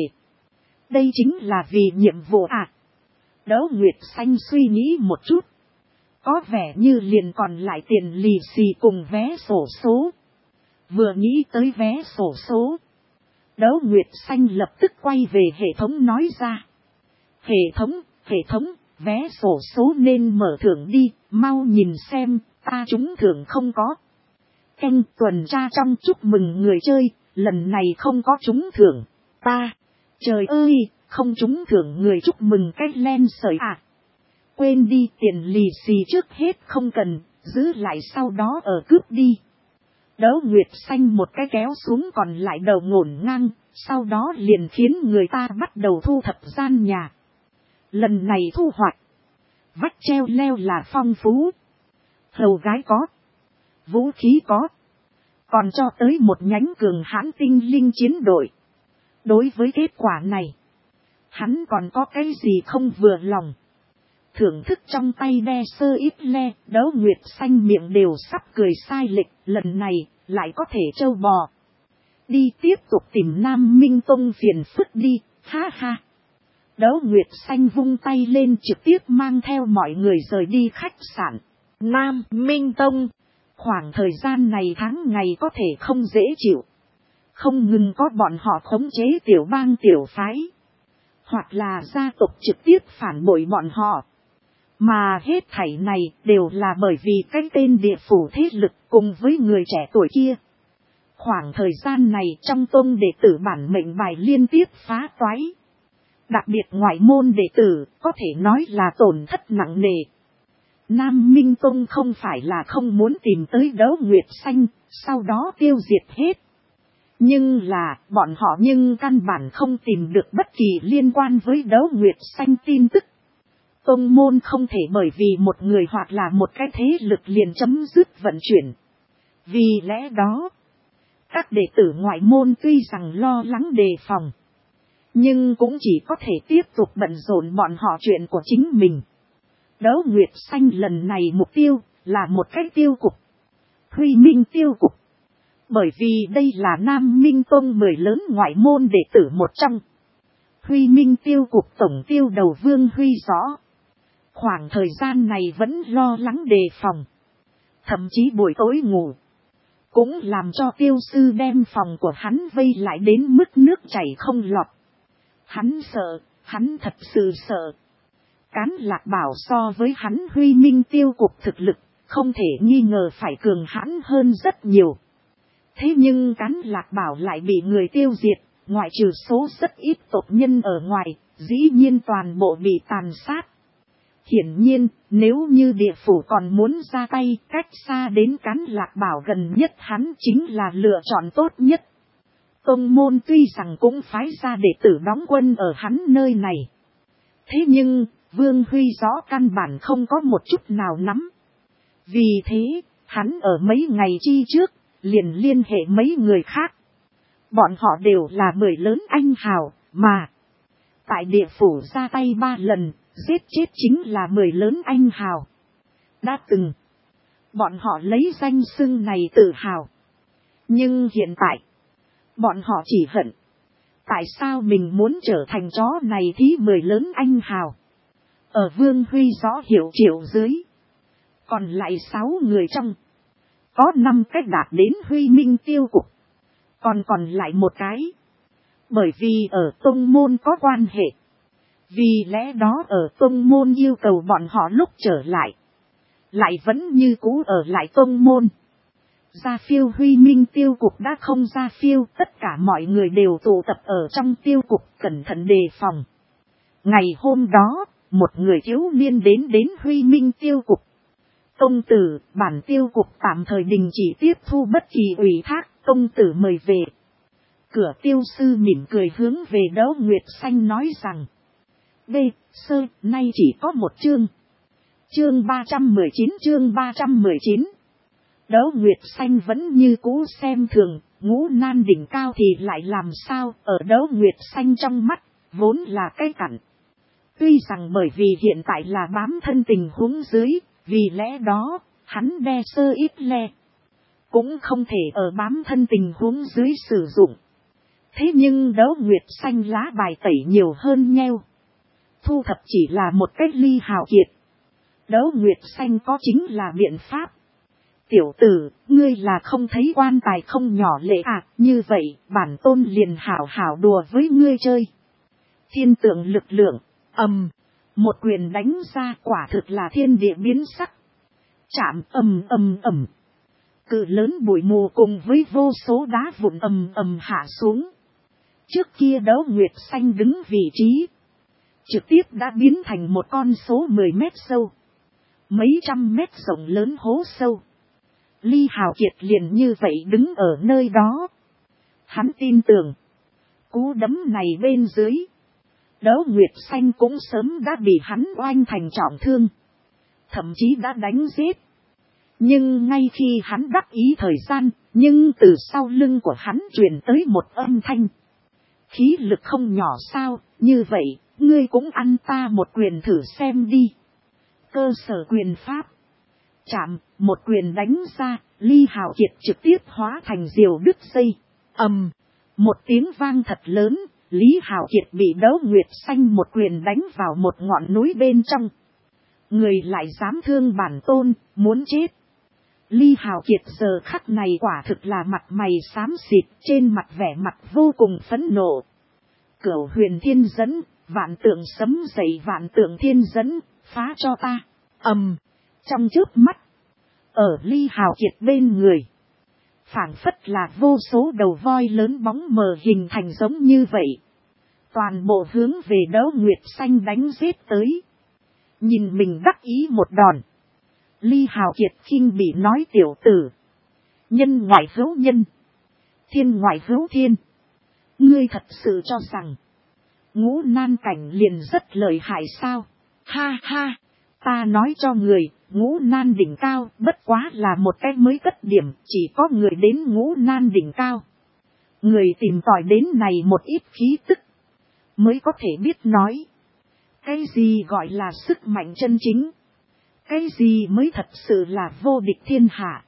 Đây chính là vì nhiệm vụ à. Đấu Nguyệt Xanh suy nghĩ một chút. Có vẻ như liền còn lại tiền lì xì cùng vé xổ số. Vừa nghĩ tới vé xổ số, Đấu Nguyệt Xanh lập tức quay về hệ thống nói ra. Hệ thống, hệ thống, vé xổ số nên mở thưởng đi, mau nhìn xem, ta trúng thưởng không có. Canh tuần tra trong chúc mừng người chơi, lần này không có trúng thưởng, ta, trời ơi, không trúng thưởng người chúc mừng cách len sợi à. Quên đi, tiền lì xì trước hết không cần, giữ lại sau đó ở cướp đi. Đấu Nguyệt Xanh một cái kéo xuống còn lại đầu ngổn ngang, sau đó liền khiến người ta bắt đầu thu thập gian nhà. Lần này thu hoạch, vách treo leo là phong phú. Hầu gái có, vũ khí có, còn cho tới một nhánh cường hãn tinh linh chiến đội. Đối với kết quả này, hắn còn có cái gì không vừa lòng. Thưởng thức trong tay đe sơ ít le, Đấu Nguyệt Xanh miệng đều sắp cười sai lệch, lần này lại có thể trâu bò. Đi tiếp tục tìm Nam Minh Tông phiền phức đi, ha ha. Đấu Nguyệt Xanh vung tay lên trực tiếp mang theo mọi người rời đi khách sạn. Nam Minh Tông, khoảng thời gian này tháng ngày có thể không dễ chịu. Không ngừng có bọn họ khống chế tiểu bang tiểu phái, hoặc là gia tộc trực tiếp phản bội bọn họ. Mà hết thảy này đều là bởi vì cái tên địa phủ thế lực cùng với người trẻ tuổi kia. Khoảng thời gian này trong tông đệ tử bản mệnh bài liên tiếp phá toái. Đặc biệt ngoại môn đệ tử có thể nói là tổn thất nặng nề. Nam Minh Tông không phải là không muốn tìm tới Đấu Nguyệt Xanh, sau đó tiêu diệt hết. Nhưng là bọn họ nhưng căn bản không tìm được bất kỳ liên quan với Đấu Nguyệt Xanh tin tức. Tông môn không thể bởi vì một người hoặc là một cái thế lực liền chấm dứt vận chuyển. Vì lẽ đó, các đệ tử ngoại môn tuy rằng lo lắng đề phòng, nhưng cũng chỉ có thể tiếp tục bận rộn bọn họ chuyện của chính mình. Đấu Nguyệt Xanh lần này mục tiêu là một cái tiêu cục, Huy Minh tiêu cục. Bởi vì đây là Nam Minh Tông mười lớn ngoại môn đệ tử một trong. Huy Minh tiêu cục tổng tiêu đầu Vương Huy rõ. Khoảng thời gian này vẫn lo lắng đề phòng. Thậm chí buổi tối ngủ, cũng làm cho tiêu sư đem phòng của hắn vây lại đến mức nước chảy không lọt. Hắn sợ, hắn thật sự sợ. Cán Lạc Bảo so với hắn Huy Minh tiêu cục thực lực, không thể nghi ngờ phải cường hãn hơn rất nhiều. Thế nhưng Cán Lạc Bảo lại bị người tiêu diệt, ngoại trừ số rất ít tộc nhân ở ngoài, dĩ nhiên toàn bộ bị tàn sát. Hiển nhiên, nếu như địa phủ còn muốn ra tay, cách xa đến Cán Lạc Bảo gần nhất hắn chính là lựa chọn tốt nhất. Tông môn tuy rằng cũng phái ra đệ tử đóng quân ở hắn nơi này. Thế nhưng, Vương Huy rõ căn bản không có một chút nào nắm. Vì thế, hắn ở mấy ngày chi trước, liền liên hệ mấy người khác. Bọn họ đều là mười lớn anh hào, mà tại địa phủ ra tay ba lần, giết chết chính là mười lớn anh hào. Đã từng, bọn họ lấy danh xưng này tự hào. Nhưng hiện tại, bọn họ chỉ hận. Tại sao mình muốn trở thành chó này thí mười lớn anh hào? Ở Vương Huy rõ hiểu triệu dưới, còn lại sáu người trong, có năm cách đạt đến Huy Minh tiêu cục, còn còn lại một cái. Bởi vì ở tông môn có quan hệ, vì lẽ đó ở tông môn yêu cầu bọn họ lúc trở lại, lại vẫn như cũ ở lại tông môn. Ra phiêu Huy Minh tiêu cục đã không ra phiêu, tất cả mọi người đều tụ tập ở trong tiêu cục cẩn thận đề phòng. Ngày hôm đó, một người thiếu niên đến đến Huy Minh tiêu cục. Công tử, bản tiêu cục tạm thời đình chỉ tiếp thu bất kỳ ủy thác, công tử mời về. Cửa tiêu sư mỉm cười hướng về Đấu Nguyệt Xanh nói rằng. B. Sơ, nay chỉ có một chương. Chương ba trăm mười chín chương ba trăm mười chín. Đấu Nguyệt Xanh vẫn như cũ xem thường, ngũ nan đỉnh cao thì lại làm sao, ở Đấu Nguyệt Xanh trong mắt, vốn là cái cặn. Tuy rằng bởi vì hiện tại là bám thân tình huống dưới, vì lẽ đó, hắn đe sơ ít le. Cũng không thể ở bám thân tình huống dưới sử dụng. Thế nhưng Đấu Nguyệt Xanh lá bài tẩy nhiều hơn nheo. Thu thập chỉ là một cách ly hào kiệt. Đấu Nguyệt Xanh có chính là biện pháp. Tiểu tử, ngươi là không thấy quan tài không nhỏ lệ à, như vậy, bản tôn liền hảo hảo đùa với ngươi chơi. Thiên tượng lực lượng, ầm, một quyền đánh ra quả thực là thiên địa biến sắc. Chạm ầm ầm ầm. Cự lớn bụi mù cùng với vô số đá vụn ầm ầm hạ xuống. Trước kia Đấu Nguyệt Xanh đứng vị trí, trực tiếp đã biến thành một con số mười mét sâu, mấy trăm mét rộng lớn hố sâu. Ly Hào Kiệt liền như vậy đứng ở nơi đó. Hắn tin tưởng, cú đấm này bên dưới, Đấu Nguyệt Xanh cũng sớm đã bị hắn oanh thành trọng thương, thậm chí đã đánh giết. Nhưng ngay khi hắn đắc ý thời gian, nhưng từ sau lưng của hắn truyền tới một âm thanh. Khí lực không nhỏ sao, như vậy, ngươi cũng ăn ta một quyền thử xem đi. Cơ sở quyền pháp. Chạm, một quyền đánh ra, Ly Hào Kiệt trực tiếp hóa thành diều đứt dây. Ầm, một tiếng vang thật lớn, Lý Hào Kiệt bị Đấu Nguyệt Xanh một quyền đánh vào một ngọn núi bên trong. Người lại dám thương bản tôn, muốn chết. Ly Hào Kiệt giờ khắc này quả thực là mặt mày xám xịt, trên mặt vẻ mặt vô cùng phẫn nộ. Cửu Huyền Thiên Dẫn, vạn tượng sấm dậy vạn tượng thiên dẫn, phá cho ta. Ầm, trong chớp mắt, ở Ly Hào Kiệt bên người, phảng phất là vô số đầu voi lớn bóng mờ hình thành giống như vậy. Toàn bộ hướng về Đấu Nguyệt Xanh đánh giết tới. Nhìn mình đắc ý một đòn, Ly Hào Kiệt khinh bỉ nói tiểu tử. Nhân ngoại hữu nhân, thiên ngoại hữu thiên. Ngươi thật sự cho rằng ngũ nan cảnh liền rất lợi hại sao? Ha ha, ta nói cho người, ngũ nan đỉnh cao bất quá là một cái mới cất điểm, chỉ có người đến ngũ nan đỉnh cao. Người tìm tòi đến này một ít khí tức, mới có thể biết nói. Cái gì gọi là sức mạnh chân chính? Cái gì mới thật sự là vô địch thiên hạ?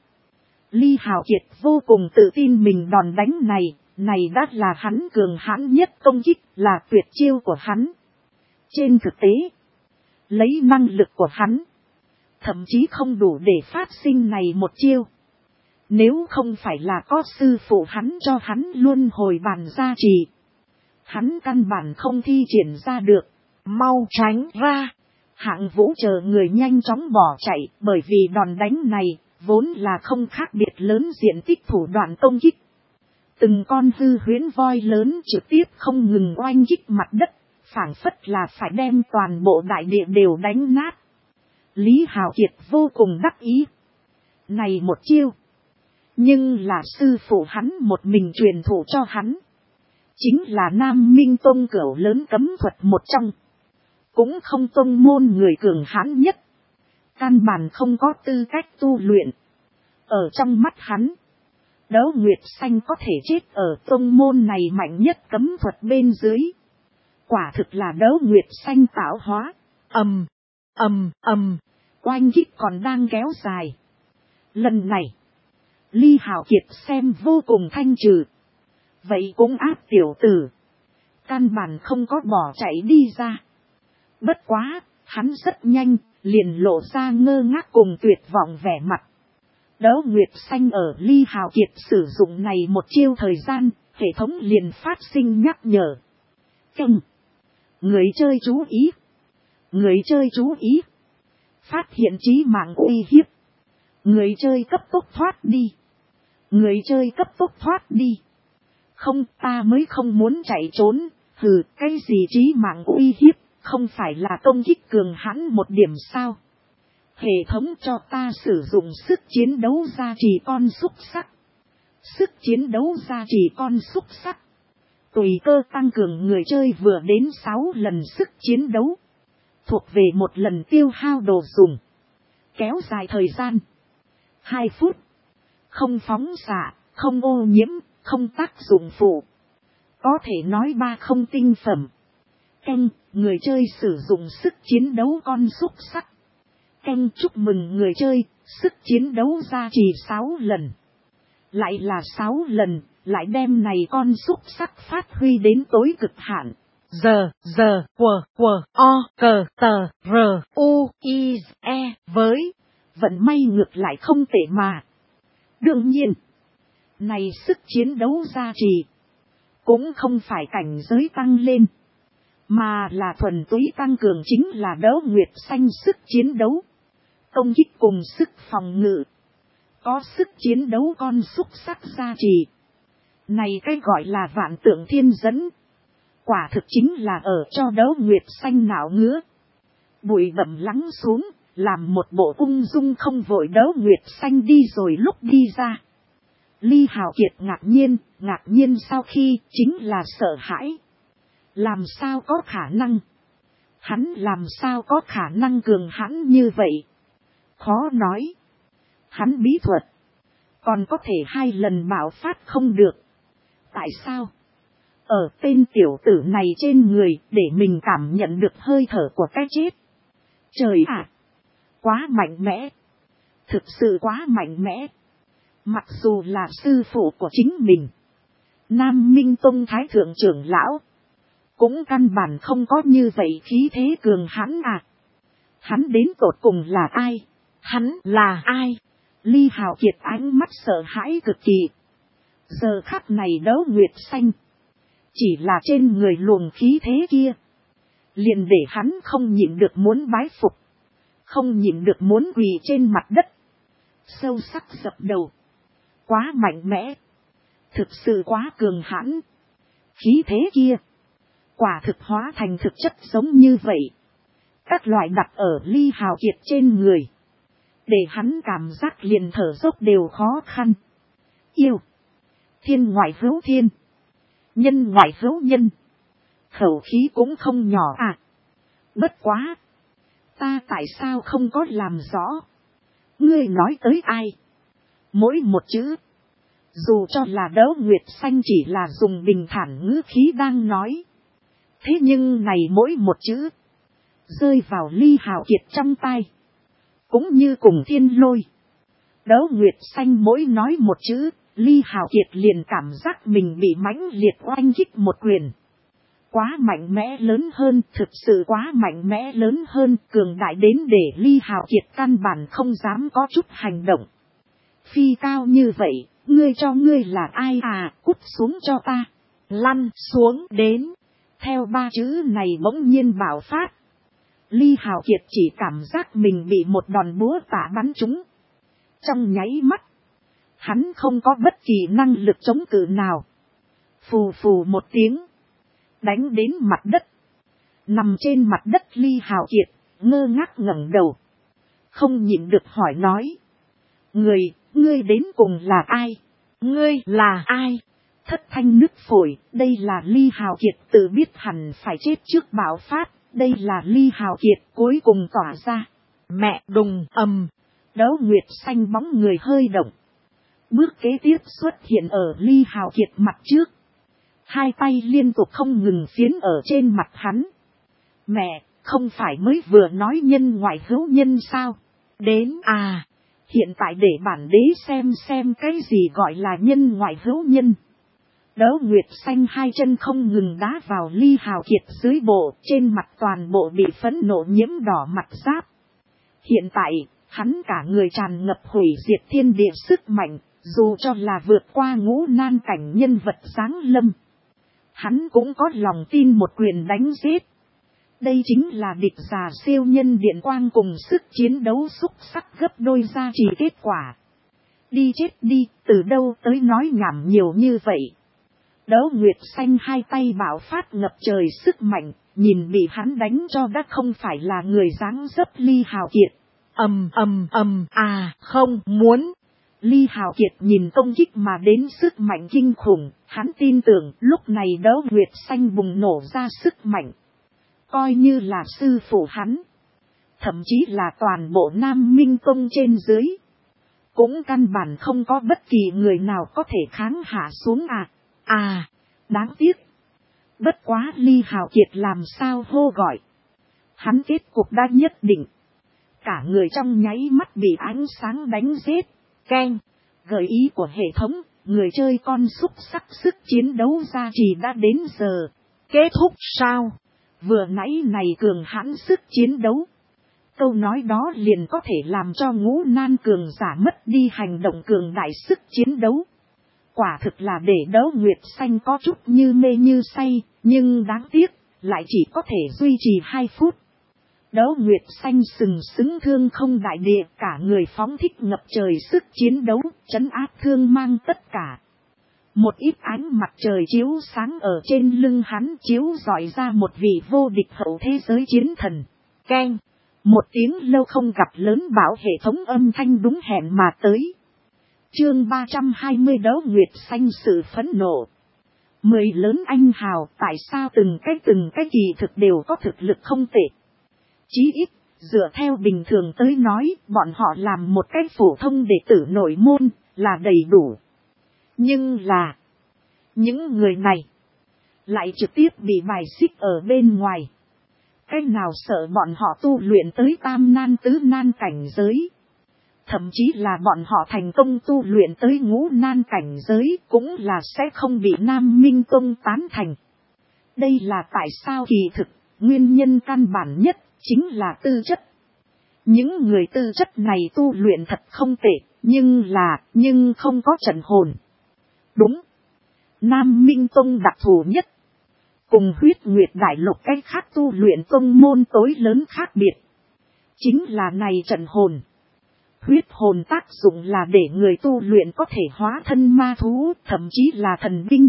Ly Hào Kiệt vô cùng tự tin mình đòn đánh này, này đã là hắn cường hãn nhất công kích, là tuyệt chiêu của hắn. Trên thực tế, lấy năng lực của hắn, thậm chí không đủ để phát sinh này một chiêu. Nếu không phải là có sư phụ hắn cho hắn luân hồi bàn gia trì, hắn căn bản không thi triển ra được. Mau tránh ra! Hạng Vũ chờ người nhanh chóng bỏ chạy, bởi vì đòn đánh này vốn là không khác biệt lớn diện tích thủ đoạn công kích. Từng con hư huyễn voi lớn trực tiếp không ngừng oanh kích mặt đất, phảng phất là phải đem toàn bộ đại địa đều đánh nát. Lý Hào Kiệt vô cùng đắc ý. Này một chiêu, nhưng là sư phụ hắn một mình truyền thụ cho hắn. Chính là Nam Minh Tông cửu lớn cấm thuật một trong. Cũng không tông môn người cường hãn nhất. Căn bản không có tư cách tu luyện. Ở trong mắt hắn, Đấu Nguyệt Xanh có thể chết ở tông môn này mạnh nhất cấm thuật bên dưới. Quả thực là Đấu Nguyệt Xanh tạo hóa. Ầm, ầm, ầm, oanh kích còn đang kéo dài. Lần này, Ly Hào Kiệt xem vô cùng thanh trừ. Vậy cũng áp tiểu tử. Căn bản không có bỏ chạy đi ra. Bất quá, hắn rất nhanh, liền lộ ra ngơ ngác cùng tuyệt vọng vẻ mặt. Đấu Nguyệt Xanh ở Ly Hào Kiệt sử dụng này một chiêu thời gian, hệ thống liền phát sinh nhắc nhở. Căng! Người chơi chú ý! Người chơi chú ý! Phát hiện chí mạng uy hiếp! Người chơi cấp tốc thoát đi! Người chơi cấp tốc thoát đi! Không, ta mới không muốn chạy trốn, hừ, cái gì chí mạng uy hiếp, không phải là công kích cường hãn một điểm sao? Hệ thống cho ta sử dụng sức chiến đấu gia trì con xúc sắc. Sức chiến đấu gia trì con xúc sắc. Tùy cơ tăng cường người chơi vừa đến sáu lần sức chiến đấu. Thuộc về một lần tiêu hao đồ dùng. Kéo dài thời gian hai phút. Không phóng xạ, không ô nhiễm, không tác dụng phụ. Có thể nói ba không tinh phẩm. Canh, người chơi sử dụng sức chiến đấu con xúc sắc. Canh chúc mừng người chơi, sức chiến đấu gia trì sáu lần. Lại là sáu lần, lại đem này con xúc sắc phát huy đến tối cực hạn. giờ, giờ, quờ, quờ, o, cờ, tờ, r, u, i, e, với. Vận may ngược lại không tệ mà. Đương nhiên, này sức chiến đấu gia trì, cũng không phải cảnh giới tăng lên, mà là thuần túy tăng cường, chính là Đỗ Nguyệt Xanh sức chiến đấu, công kích cùng sức phòng ngự. Có sức chiến đấu con xúc sắc gia trì. Này cái gọi là vạn tượng thiên dẫn. Quả thực chính là ở cho Đỗ Nguyệt Xanh não ngứa. Bụi bặm lắng xuống, làm một bộ ung dung không vội. Đỗ Nguyệt Xanh đi rồi lúc đi ra, Ly Hào Kiệt ngạc nhiên, ngạc nhiên sau khi chính là sợ hãi. Làm sao có khả năng? Hắn làm sao có khả năng cường hãn như vậy? Khó nói. Hắn bí thuật còn có thể hai lần bạo phát không được. Tại sao? Ở tên tiểu tử này trên người để mình cảm nhận được hơi thở của cái chết. Trời ạ! Quá mạnh mẽ. Thực sự quá mạnh mẽ. Mặc dù là sư phụ của chính mình, Nam Minh Tông Thái Thượng trưởng lão, cũng căn bản không có như vậy khí thế cường hãn à. Hắn đến tột cùng là ai? Hắn là ai? Ly Hào Kiệt ánh mắt sợ hãi cực kỳ. Giờ khắc này Đỗ Nguyệt Xanh, chỉ là trên người luồng khí thế kia, liền để hắn không nhịn được muốn bái phục, không nhịn được muốn quỳ trên mặt đất, sâu sắc dập đầu. Quá mạnh mẽ, thực sự quá cường hãn. Khí thế kia, quả thực hóa thành thực chất giống như vậy. Các loại đặt ở Ly Hào Kiệt trên người, để hắn cảm giác liền thở dốc đều khó khăn. Yêu, thiên ngoại hữu thiên, nhân ngoại hữu nhân, khẩu khí cũng không nhỏ à. Bất quá, ta tại sao không có làm rõ? Ngươi nói tới ai? Mỗi một chữ, dù cho là Đỗ Nguyệt Xanh chỉ là dùng bình thản ngữ khí đang nói, thế nhưng này mỗi một chữ rơi vào Ly Hào Kiệt trong tai, cũng như cùng thiên lôi. Đỗ Nguyệt Xanh mỗi nói một chữ, Ly Hào Kiệt liền cảm giác mình bị mãnh liệt oanh kích một quyền. Quá mạnh mẽ lớn hơn, thực sự quá mạnh mẽ lớn hơn, cường đại đến để Ly Hào Kiệt căn bản không dám có chút hành động. Phi cao như vậy, ngươi cho ngươi là ai à? Cút xuống cho ta. Lăn xuống đến. Theo ba chữ này bỗng nhiên bạo phát, Ly Hào Kiệt chỉ cảm giác mình bị một đòn búa tạ bắn trúng. Trong nháy mắt, hắn không có bất kỳ năng lực chống cự nào. Phù phù một tiếng, đánh đến mặt đất. Nằm trên mặt đất Ly Hào Kiệt, ngơ ngác ngẩng đầu, không nhịn được hỏi nói. Người, ngươi đến cùng là ai? Ngươi là ai? Thất thanh nứt phổi, đây là Ly Hào Kiệt tự biết hẳn phải chết trước bạo phát. Đây là Ly Hào Kiệt cuối cùng tỏa ra. Mẹ đùng ầm. Đỗ Nguyệt Xanh bóng người hơi động. Bước kế tiếp xuất hiện ở Ly Hào Kiệt mặt trước. Hai tay liên tục không ngừng phiến ở trên mặt hắn. Mẹ, không phải mới vừa nói nhân ngoại hữu nhân sao? Đến à, hiện tại để bản đế xem xem cái gì gọi là nhân ngoại hữu nhân. Đỗ Nguyệt Xanh hai chân không ngừng đá vào Ly Hào Kiệt dưới bộ, trên mặt toàn bộ bị phẫn nộ nhiễm đỏ mặt giáp. Hiện tại, hắn cả người tràn ngập hủy diệt thiên địa sức mạnh, dù cho là vượt qua ngũ nan cảnh nhân vật giáng lâm, hắn cũng có lòng tin một quyền đánh giết. Đây chính là địch già siêu nhân điện quang cùng sức chiến đấu xúc sắc gấp đôi gia trì kết quả. Đi chết đi, từ đâu tới nói nhảm nhiều như vậy. Đỗ Nguyệt Xanh hai tay bạo phát ngập trời sức mạnh, nhìn bị hắn đánh cho đã không phải là người dáng dấp Ly Hào Kiệt. Ầm ầm ầm, à không muốn. Ly Hào Kiệt nhìn công kích mà đến sức mạnh kinh khủng, hắn tin tưởng lúc này Đỗ Nguyệt Xanh bùng nổ ra sức mạnh. Coi như là sư phụ hắn, thậm chí là toàn bộ Nam Minh Tông trên dưới, cũng căn bản không có bất kỳ người nào có thể kháng hạ xuống à. À, đáng tiếc. Bất quá Ly Hào Kiệt làm sao hô gọi. Hắn kết cục đã nhất định. Cả người trong nháy mắt bị ánh sáng đánh giết. Keng, gợi ý của hệ thống, người chơi con xúc sắc sức chiến đấu gia trì đã đến giờ. Kết thúc sao? Vừa nãy này cường hãn sức chiến đấu. Câu nói đó liền có thể làm cho ngũ nan cường giả mất đi hành động cường đại sức chiến đấu. Quả thực là để Đấu Nguyệt Xanh có chút như mê như say, nhưng đáng tiếc, lại chỉ có thể duy trì hai phút. Đấu Nguyệt Xanh sừng sững thương không đại địa, cả người phóng thích ngập trời sức chiến đấu, trấn áp thương mang tất cả. Một ít ánh mặt trời chiếu sáng ở trên lưng hắn chiếu rọi ra một vị vô địch hậu thế giới chiến thần. Keng, một tiếng lâu không gặp lớn bảo hệ thống âm thanh đúng hẹn mà tới. Chương ba trăm hai mươi Đấu Nguyệt Xanh sự phẫn nộ. Mười lớn anh hào, tại sao từng cái từng cái kỳ thực đều có thực lực không tệ. Chí ít, dựa theo bình thường tới nói, bọn họ làm một cái phổ thông đệ tử nội môn, là đầy đủ. Nhưng là, những người này, lại trực tiếp bị bài xích ở bên ngoài. Cái nào sợ bọn họ tu luyện tới tam nan tứ nan cảnh giới. Thậm chí là bọn họ thành công tu luyện tới ngũ nan cảnh giới cũng là sẽ không bị Nam Minh Tông tán thành. Đây là tại sao kỳ thực, nguyên nhân căn bản nhất chính là tư chất. Những người tư chất này tu luyện thật không tệ, nhưng là, nhưng không có trận hồn. Đúng, Nam Minh Tông đặc thù nhất. Cùng Huyết Nguyệt Đại Lục cái khác tu luyện tông môn tối lớn khác biệt. Chính là này trận hồn. Huyết hồn tác dụng là để người tu luyện có thể hóa thân ma thú, thậm chí là thần binh.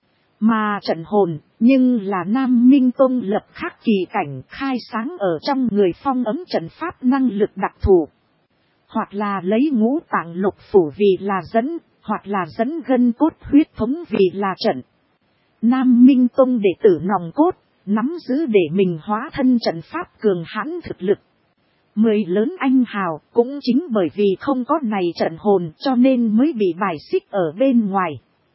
Mà trận hồn, nhưng là Nam Minh Tông lập khắc kỳ cảnh khai sáng ở trong người phong ấm trận pháp năng lực đặc thù. Hoặc là lấy ngũ tạng lục phủ vì là dẫn, hoặc là dẫn gân cốt huyết thống vì là trận. Nam Minh Tông đệ tử nòng cốt, nắm giữ để mình hóa thân trận pháp cường hãn thực lực. Mười lớn anh hào cũng chính bởi vì không có này trận hồn cho nên mới bị bài xích ở bên ngoài.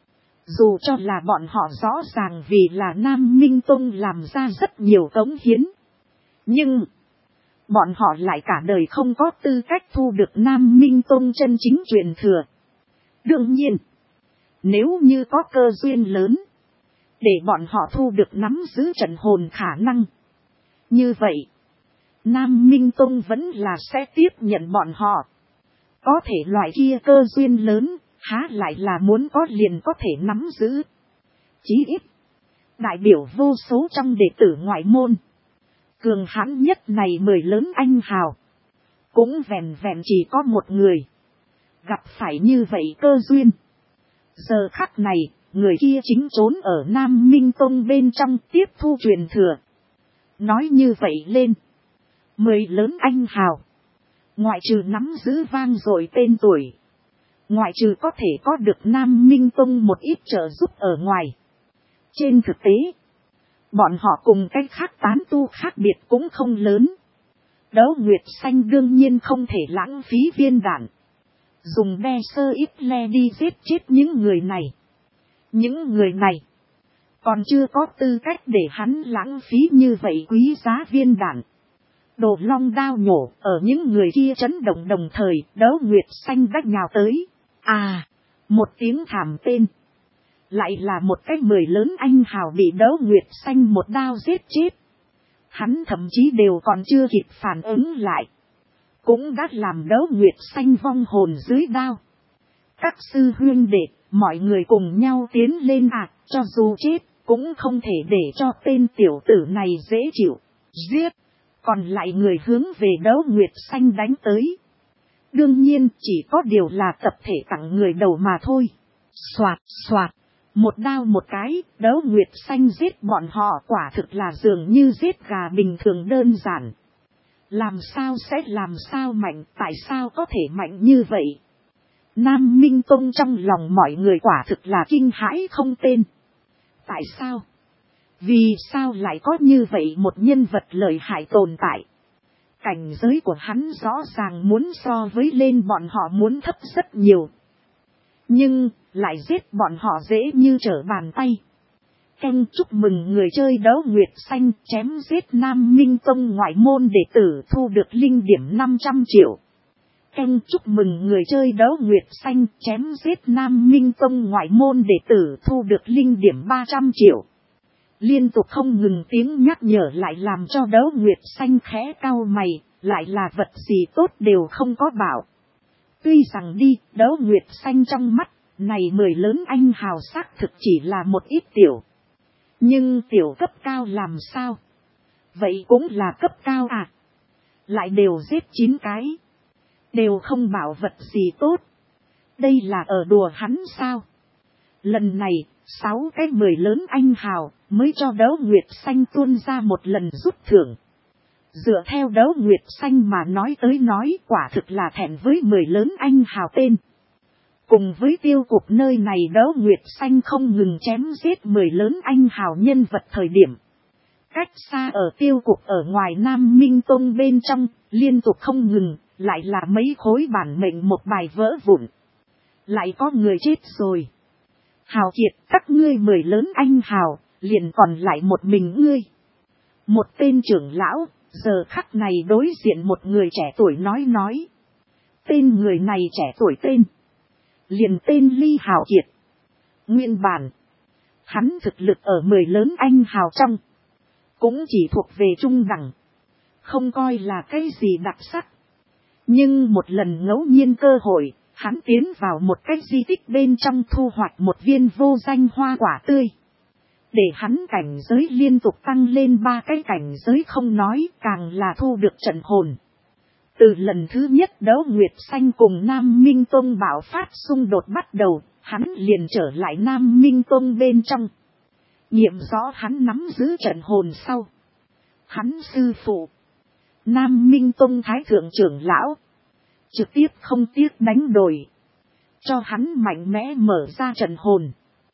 Dù cho là bọn họ rõ ràng vì là Nam Minh Tông làm ra rất nhiều cống hiến. Nhưng bọn họ lại cả đời không có tư cách thu được Nam Minh Tông chân chính truyền thừa. Đương nhiên, nếu như có cơ duyên lớn, để bọn họ thu được nắm giữ trận hồn khả năng. Như vậy, Nam Minh Tông vẫn là sẽ tiếp nhận bọn họ. Có thể loại kia cơ duyên lớn, há lại là muốn có liền có thể nắm giữ. Chí ít, đại biểu vô số trong đệ tử ngoại môn. Cường hãn nhất này mười lớn anh hào. Cũng vẹn vẹn chỉ có một người. Gặp phải như vậy cơ duyên. Giờ khắc này, người kia chính trốn ở Nam Minh Tông bên trong tiếp thu truyền thừa. Nói như vậy lên. Mười lớn anh hào. Ngoại trừ nắm giữ vang dội tên tuổi. Ngoại trừ có thể có được Nam Minh Tông một ít trợ giúp ở ngoài. Trên thực tế, bọn họ cùng cách khác tán tu khác biệt cũng không lớn. Đấu Nguyệt Xanh đương nhiên không thể lãng phí viên đạn. Dùng be sơ ít le đi giết chết những người này. Những người này còn chưa có tư cách để hắn lãng phí như vậy quý giá viên đạn. Đồ long đao nhổ ở những người kia chấn động đồng thời, Đấu Nguyệt Xanh đách nhào tới. À, một tiếng thảm tên. Lại là một cái mười lớn anh hào bị Đấu Nguyệt Xanh một đao giết chết. Hắn thậm chí đều còn chưa kịp phản ứng lại. Cũng đã làm Đấu Nguyệt Xanh vong hồn dưới đao. Các sư huynh đệ, mọi người cùng nhau tiến lên ạ, à, cho dù chết, cũng không thể để cho tên tiểu tử này dễ chịu. Giết! Còn lại người hướng về Đấu Nguyệt Xanh đánh tới. Đương nhiên chỉ có điều là tập thể tặng người đầu mà thôi. Xoạt xoạt. Một đao một cái, Đấu Nguyệt Xanh giết bọn họ quả thực là dường như giết gà bình thường đơn giản. Làm sao sẽ làm sao mạnh, tại sao có thể mạnh như vậy? Nam Minh Tông trong lòng mọi người quả thực là kinh hãi không tên. Tại sao? Vì sao lại có như vậy một nhân vật lợi hại tồn tại? Cảnh giới của hắn rõ ràng muốn so với lên bọn họ muốn thấp rất nhiều. Nhưng, lại giết bọn họ dễ như trở bàn tay. Canh chúc mừng người chơi Đấu Nguyệt Xanh chém giết Nam Minh Tông ngoại môn đệ tử thu được linh điểm năm trăm triệu. Canh chúc mừng người chơi Đấu Nguyệt Xanh chém giết Nam Minh Tông ngoại môn đệ tử thu được linh điểm ba trăm triệu. Liên tục không ngừng tiếng nhắc nhở lại làm cho Đấu Nguyệt Xanh khẽ cau mày, lại là vật gì tốt đều không có bảo. Tuy rằng đi, Đấu Nguyệt Xanh trong mắt, này mười lớn anh hào xác thực chỉ là một ít tiểu. Nhưng tiểu cấp cao làm sao? Vậy cũng là cấp cao à? Lại đều giết chín cái. Đều không bảo vật gì tốt. Đây là ở đùa hắn sao? Lần này, sáu cái mười lớn anh hào mới cho Đấu Nguyệt Xanh tuôn ra một lần rút thưởng. Dựa theo Đấu Nguyệt Xanh mà nói tới nói quả thực là thẹn với mười lớn anh hào tên. Cùng với tiêu cục nơi này Đấu Nguyệt Xanh không ngừng chém giết mười lớn anh hào nhân vật thời điểm. Cách xa ở tiêu cục ở ngoài Nam Minh Tông bên trong, liên tục không ngừng, lại là mấy khối bản mệnh một bài vỡ vụn. Lại có người chết rồi. Hào Kiệt, các ngươi mười lớn anh hào, liền còn lại một mình ngươi. Một tên trưởng lão, giờ khắc này đối diện một người trẻ tuổi nói nói. Tên người này trẻ tuổi tên. Liền tên Ly Hào Kiệt. Nguyên bản. Hắn thực lực ở mười lớn anh hào trong. Cũng chỉ thuộc về trung đẳng. Không coi là cái gì đặc sắc. Nhưng một lần ngẫu nhiên cơ hội, hắn tiến vào một cái di tích bên trong thu hoạch một viên vô danh hoa quả tươi. Để hắn cảnh giới liên tục tăng lên ba cái cảnh giới không nói, càng là thu được trận hồn. Từ lần thứ nhất Đấu Nguyệt Xanh cùng Nam Minh Tông bạo phát xung đột bắt đầu, hắn liền trở lại Nam Minh Tông bên trong. Nhiệm rõ hắn nắm giữ trận hồn sau. Hắn sư phụ, Nam Minh Tông Thái Thượng trưởng lão, trực tiếp không tiếc đánh đổi. Cho hắn mạnh mẽ mở ra trận hồn.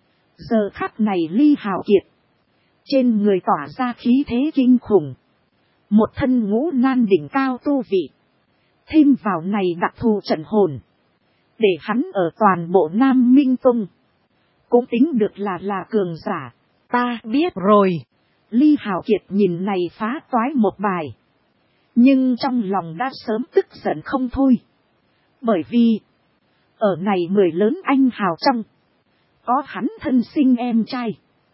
Giờ khắc này Ly Hào Kiệt. Trên người tỏa ra khí thế kinh khủng. Một thân ngũ nan đỉnh cao tu vị. Thêm vào này đặc thù trận hồn. Để hắn ở toàn bộ Nam Minh Tông. Cũng tính được là là cường giả. Ta biết rồi. Ly Hào Kiệt nhìn này phá toái một bài. Nhưng trong lòng đã sớm tức giận không thôi. Bởi vì. Ở này mười lớn anh hào trong. Có hắn thân sinh em trai.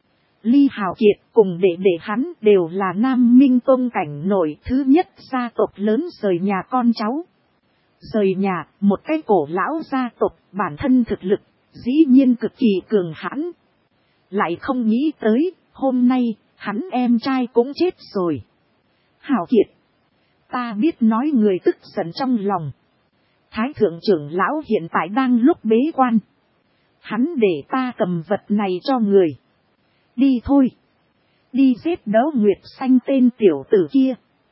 Ly Hào Kiệt cùng đệ đệ hắn đều là Nam Minh Tông cảnh nổi thứ nhất gia tộc lớn rời nhà con cháu. Rời nhà, một cái cổ lão gia tộc bản thân thực lực, dĩ nhiên cực kỳ cường hãn. Lại không nghĩ tới, hôm nay, hắn em trai cũng chết rồi. Hào Kiệt, ta biết nói người tức giận trong lòng. Thái thượng trưởng lão hiện tại đang lúc bế quan. Hắn để ta cầm vật này cho người. Đi thôi. Đi giết Đấu Nguyệt Xanh tên tiểu tử kia.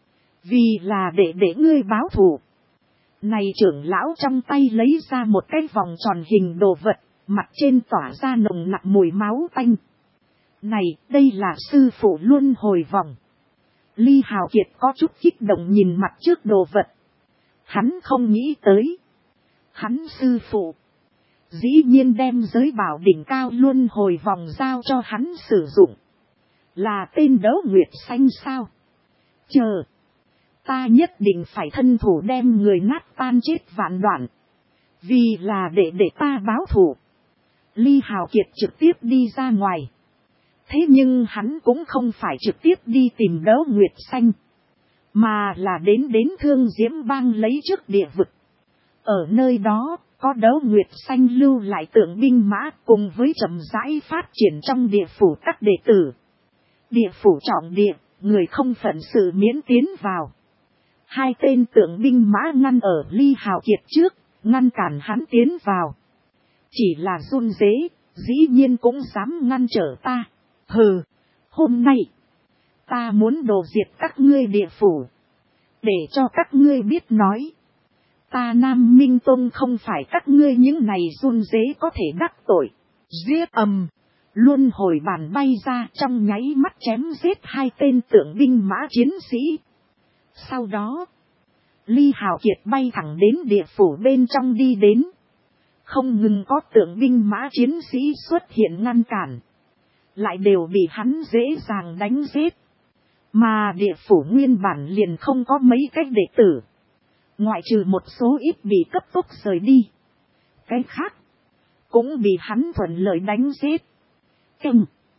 Vì là để để ngươi báo thù. Này trưởng lão trong tay lấy ra một cái vòng tròn hình đồ vật. Mặt trên tỏa ra nồng nặc mùi máu tanh. Này, đây là sư phụ luân hồi vòng. Ly Hào Kiệt có chút kích động nhìn mặt trước đồ vật. Hắn không nghĩ tới. Hắn sư phụ. Dĩ nhiên đem giới bảo đỉnh cao luân hồi vòng giao cho hắn sử dụng. Là tên Đấu Nguyệt Xanh sao? Chờ. Ta nhất định phải thân thủ đem người nát tan chết vạn đoạn. Vì là để để ta báo thù. Ly Hào Kiệt trực tiếp đi ra ngoài. Thế nhưng hắn cũng không phải trực tiếp đi tìm Đấu Nguyệt Xanh. Mà là đến đến Thương Diễm Bang lấy trước địa vực. Ở nơi đó, có Đấu Nguyệt Xanh lưu lại tượng binh mã cùng với chậm rãi phát triển trong địa phủ các đệ tử. Địa phủ trọng địa, người không phận sự miễn tiến vào. Hai tên tượng binh mã ngăn ở Ly Hào Kiệt trước, ngăn cản hắn tiến vào. Chỉ là run rế, dĩ nhiên cũng dám ngăn trở ta. Hừ, hôm nay, ta muốn đồ diệt các ngươi địa phủ. Để cho các ngươi biết nói. Ta Nam Minh Tông không phải các ngươi những này run rế có thể đắc tội. Giết ầm. Luân hồi bàn bay ra trong nháy mắt chém giết hai tên tượng binh mã chiến sĩ. Sau đó, Ly Hào Kiệt bay thẳng đến địa phủ bên trong đi đến. Không ngừng có tượng binh mã chiến sĩ xuất hiện ngăn cản. Lại đều bị hắn dễ dàng đánh giết. Mà địa phủ nguyên bản liền không có mấy cách đệ tử. Ngoại trừ một số ít bị cấp tốc rời đi. Cái khác cũng bị hắn thuận lợi đánh giết. Kinh.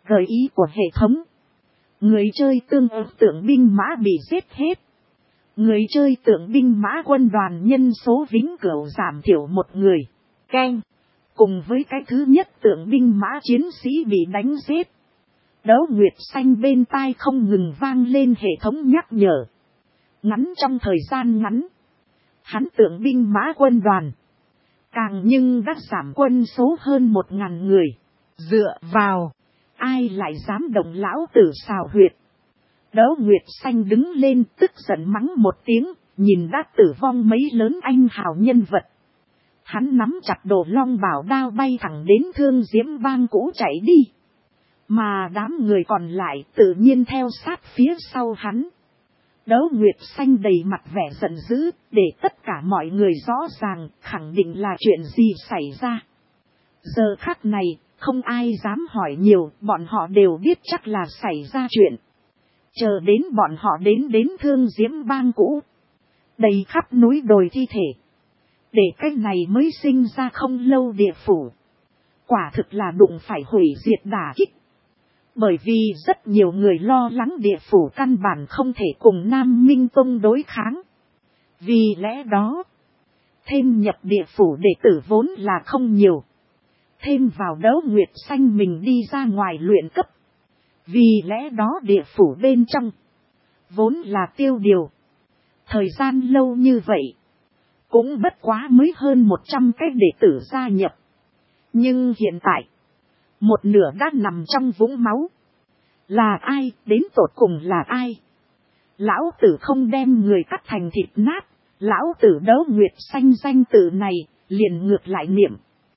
Gợi ý của hệ thống. Người chơi tương ứng tượng binh mã bị giết hết. Người chơi tượng binh mã quân đoàn nhân số vĩnh cửu giảm thiểu một người. Keng. Cùng với cái thứ nhất tượng binh mã chiến sĩ bị đánh giết. Đấu Nguyệt Xanh bên tai không ngừng vang lên hệ thống nhắc nhở. Ngắn trong thời gian ngắn. Hắn tượng binh mã quân đoàn. Càng nhưng đã giảm quân số hơn một ngàn người. Dựa vào. Ai lại dám động lão tử xào huyệt. Đấu Nguyệt Xanh đứng lên tức giận mắng một tiếng. Nhìn đã tử vong mấy lớn anh hào nhân vật. Hắn nắm chặt đồ long bảo đao bay thẳng đến Thương Diễm Bang cũ chạy đi. Mà đám người còn lại tự nhiên theo sát phía sau hắn. Đấu Nguyệt Xanh đầy mặt vẻ giận dữ, để tất cả mọi người rõ ràng, khẳng định là chuyện gì xảy ra. Giờ khắc này, không ai dám hỏi nhiều, bọn họ đều biết chắc là xảy ra chuyện. Chờ đến bọn họ đến đến Thương Diễm Bang cũ. Đầy khắp núi đồi thi thể. Để cái này mới sinh ra không lâu địa phủ. Quả thực là đụng phải hủy diệt đả kích. Bởi vì rất nhiều người lo lắng địa phủ căn bản không thể cùng Nam Minh Tông đối kháng. Vì lẽ đó, thêm nhập địa phủ đệ tử vốn là không nhiều. Thêm vào Đấu Nguyệt Xanh mình đi ra ngoài luyện cấp. Vì lẽ đó địa phủ bên trong, vốn là tiêu điều. Thời gian lâu như vậy, cũng bất quá mới hơn một trăm cái đệ tử gia nhập. Nhưng hiện tại, một nửa đã nằm trong vũng máu. Là ai, đến tột cùng là ai? Lão tử không đem người cắt thành thịt nát. Lão tử Đấu Nguyệt Xanh danh tự này, liền ngược lại niệm.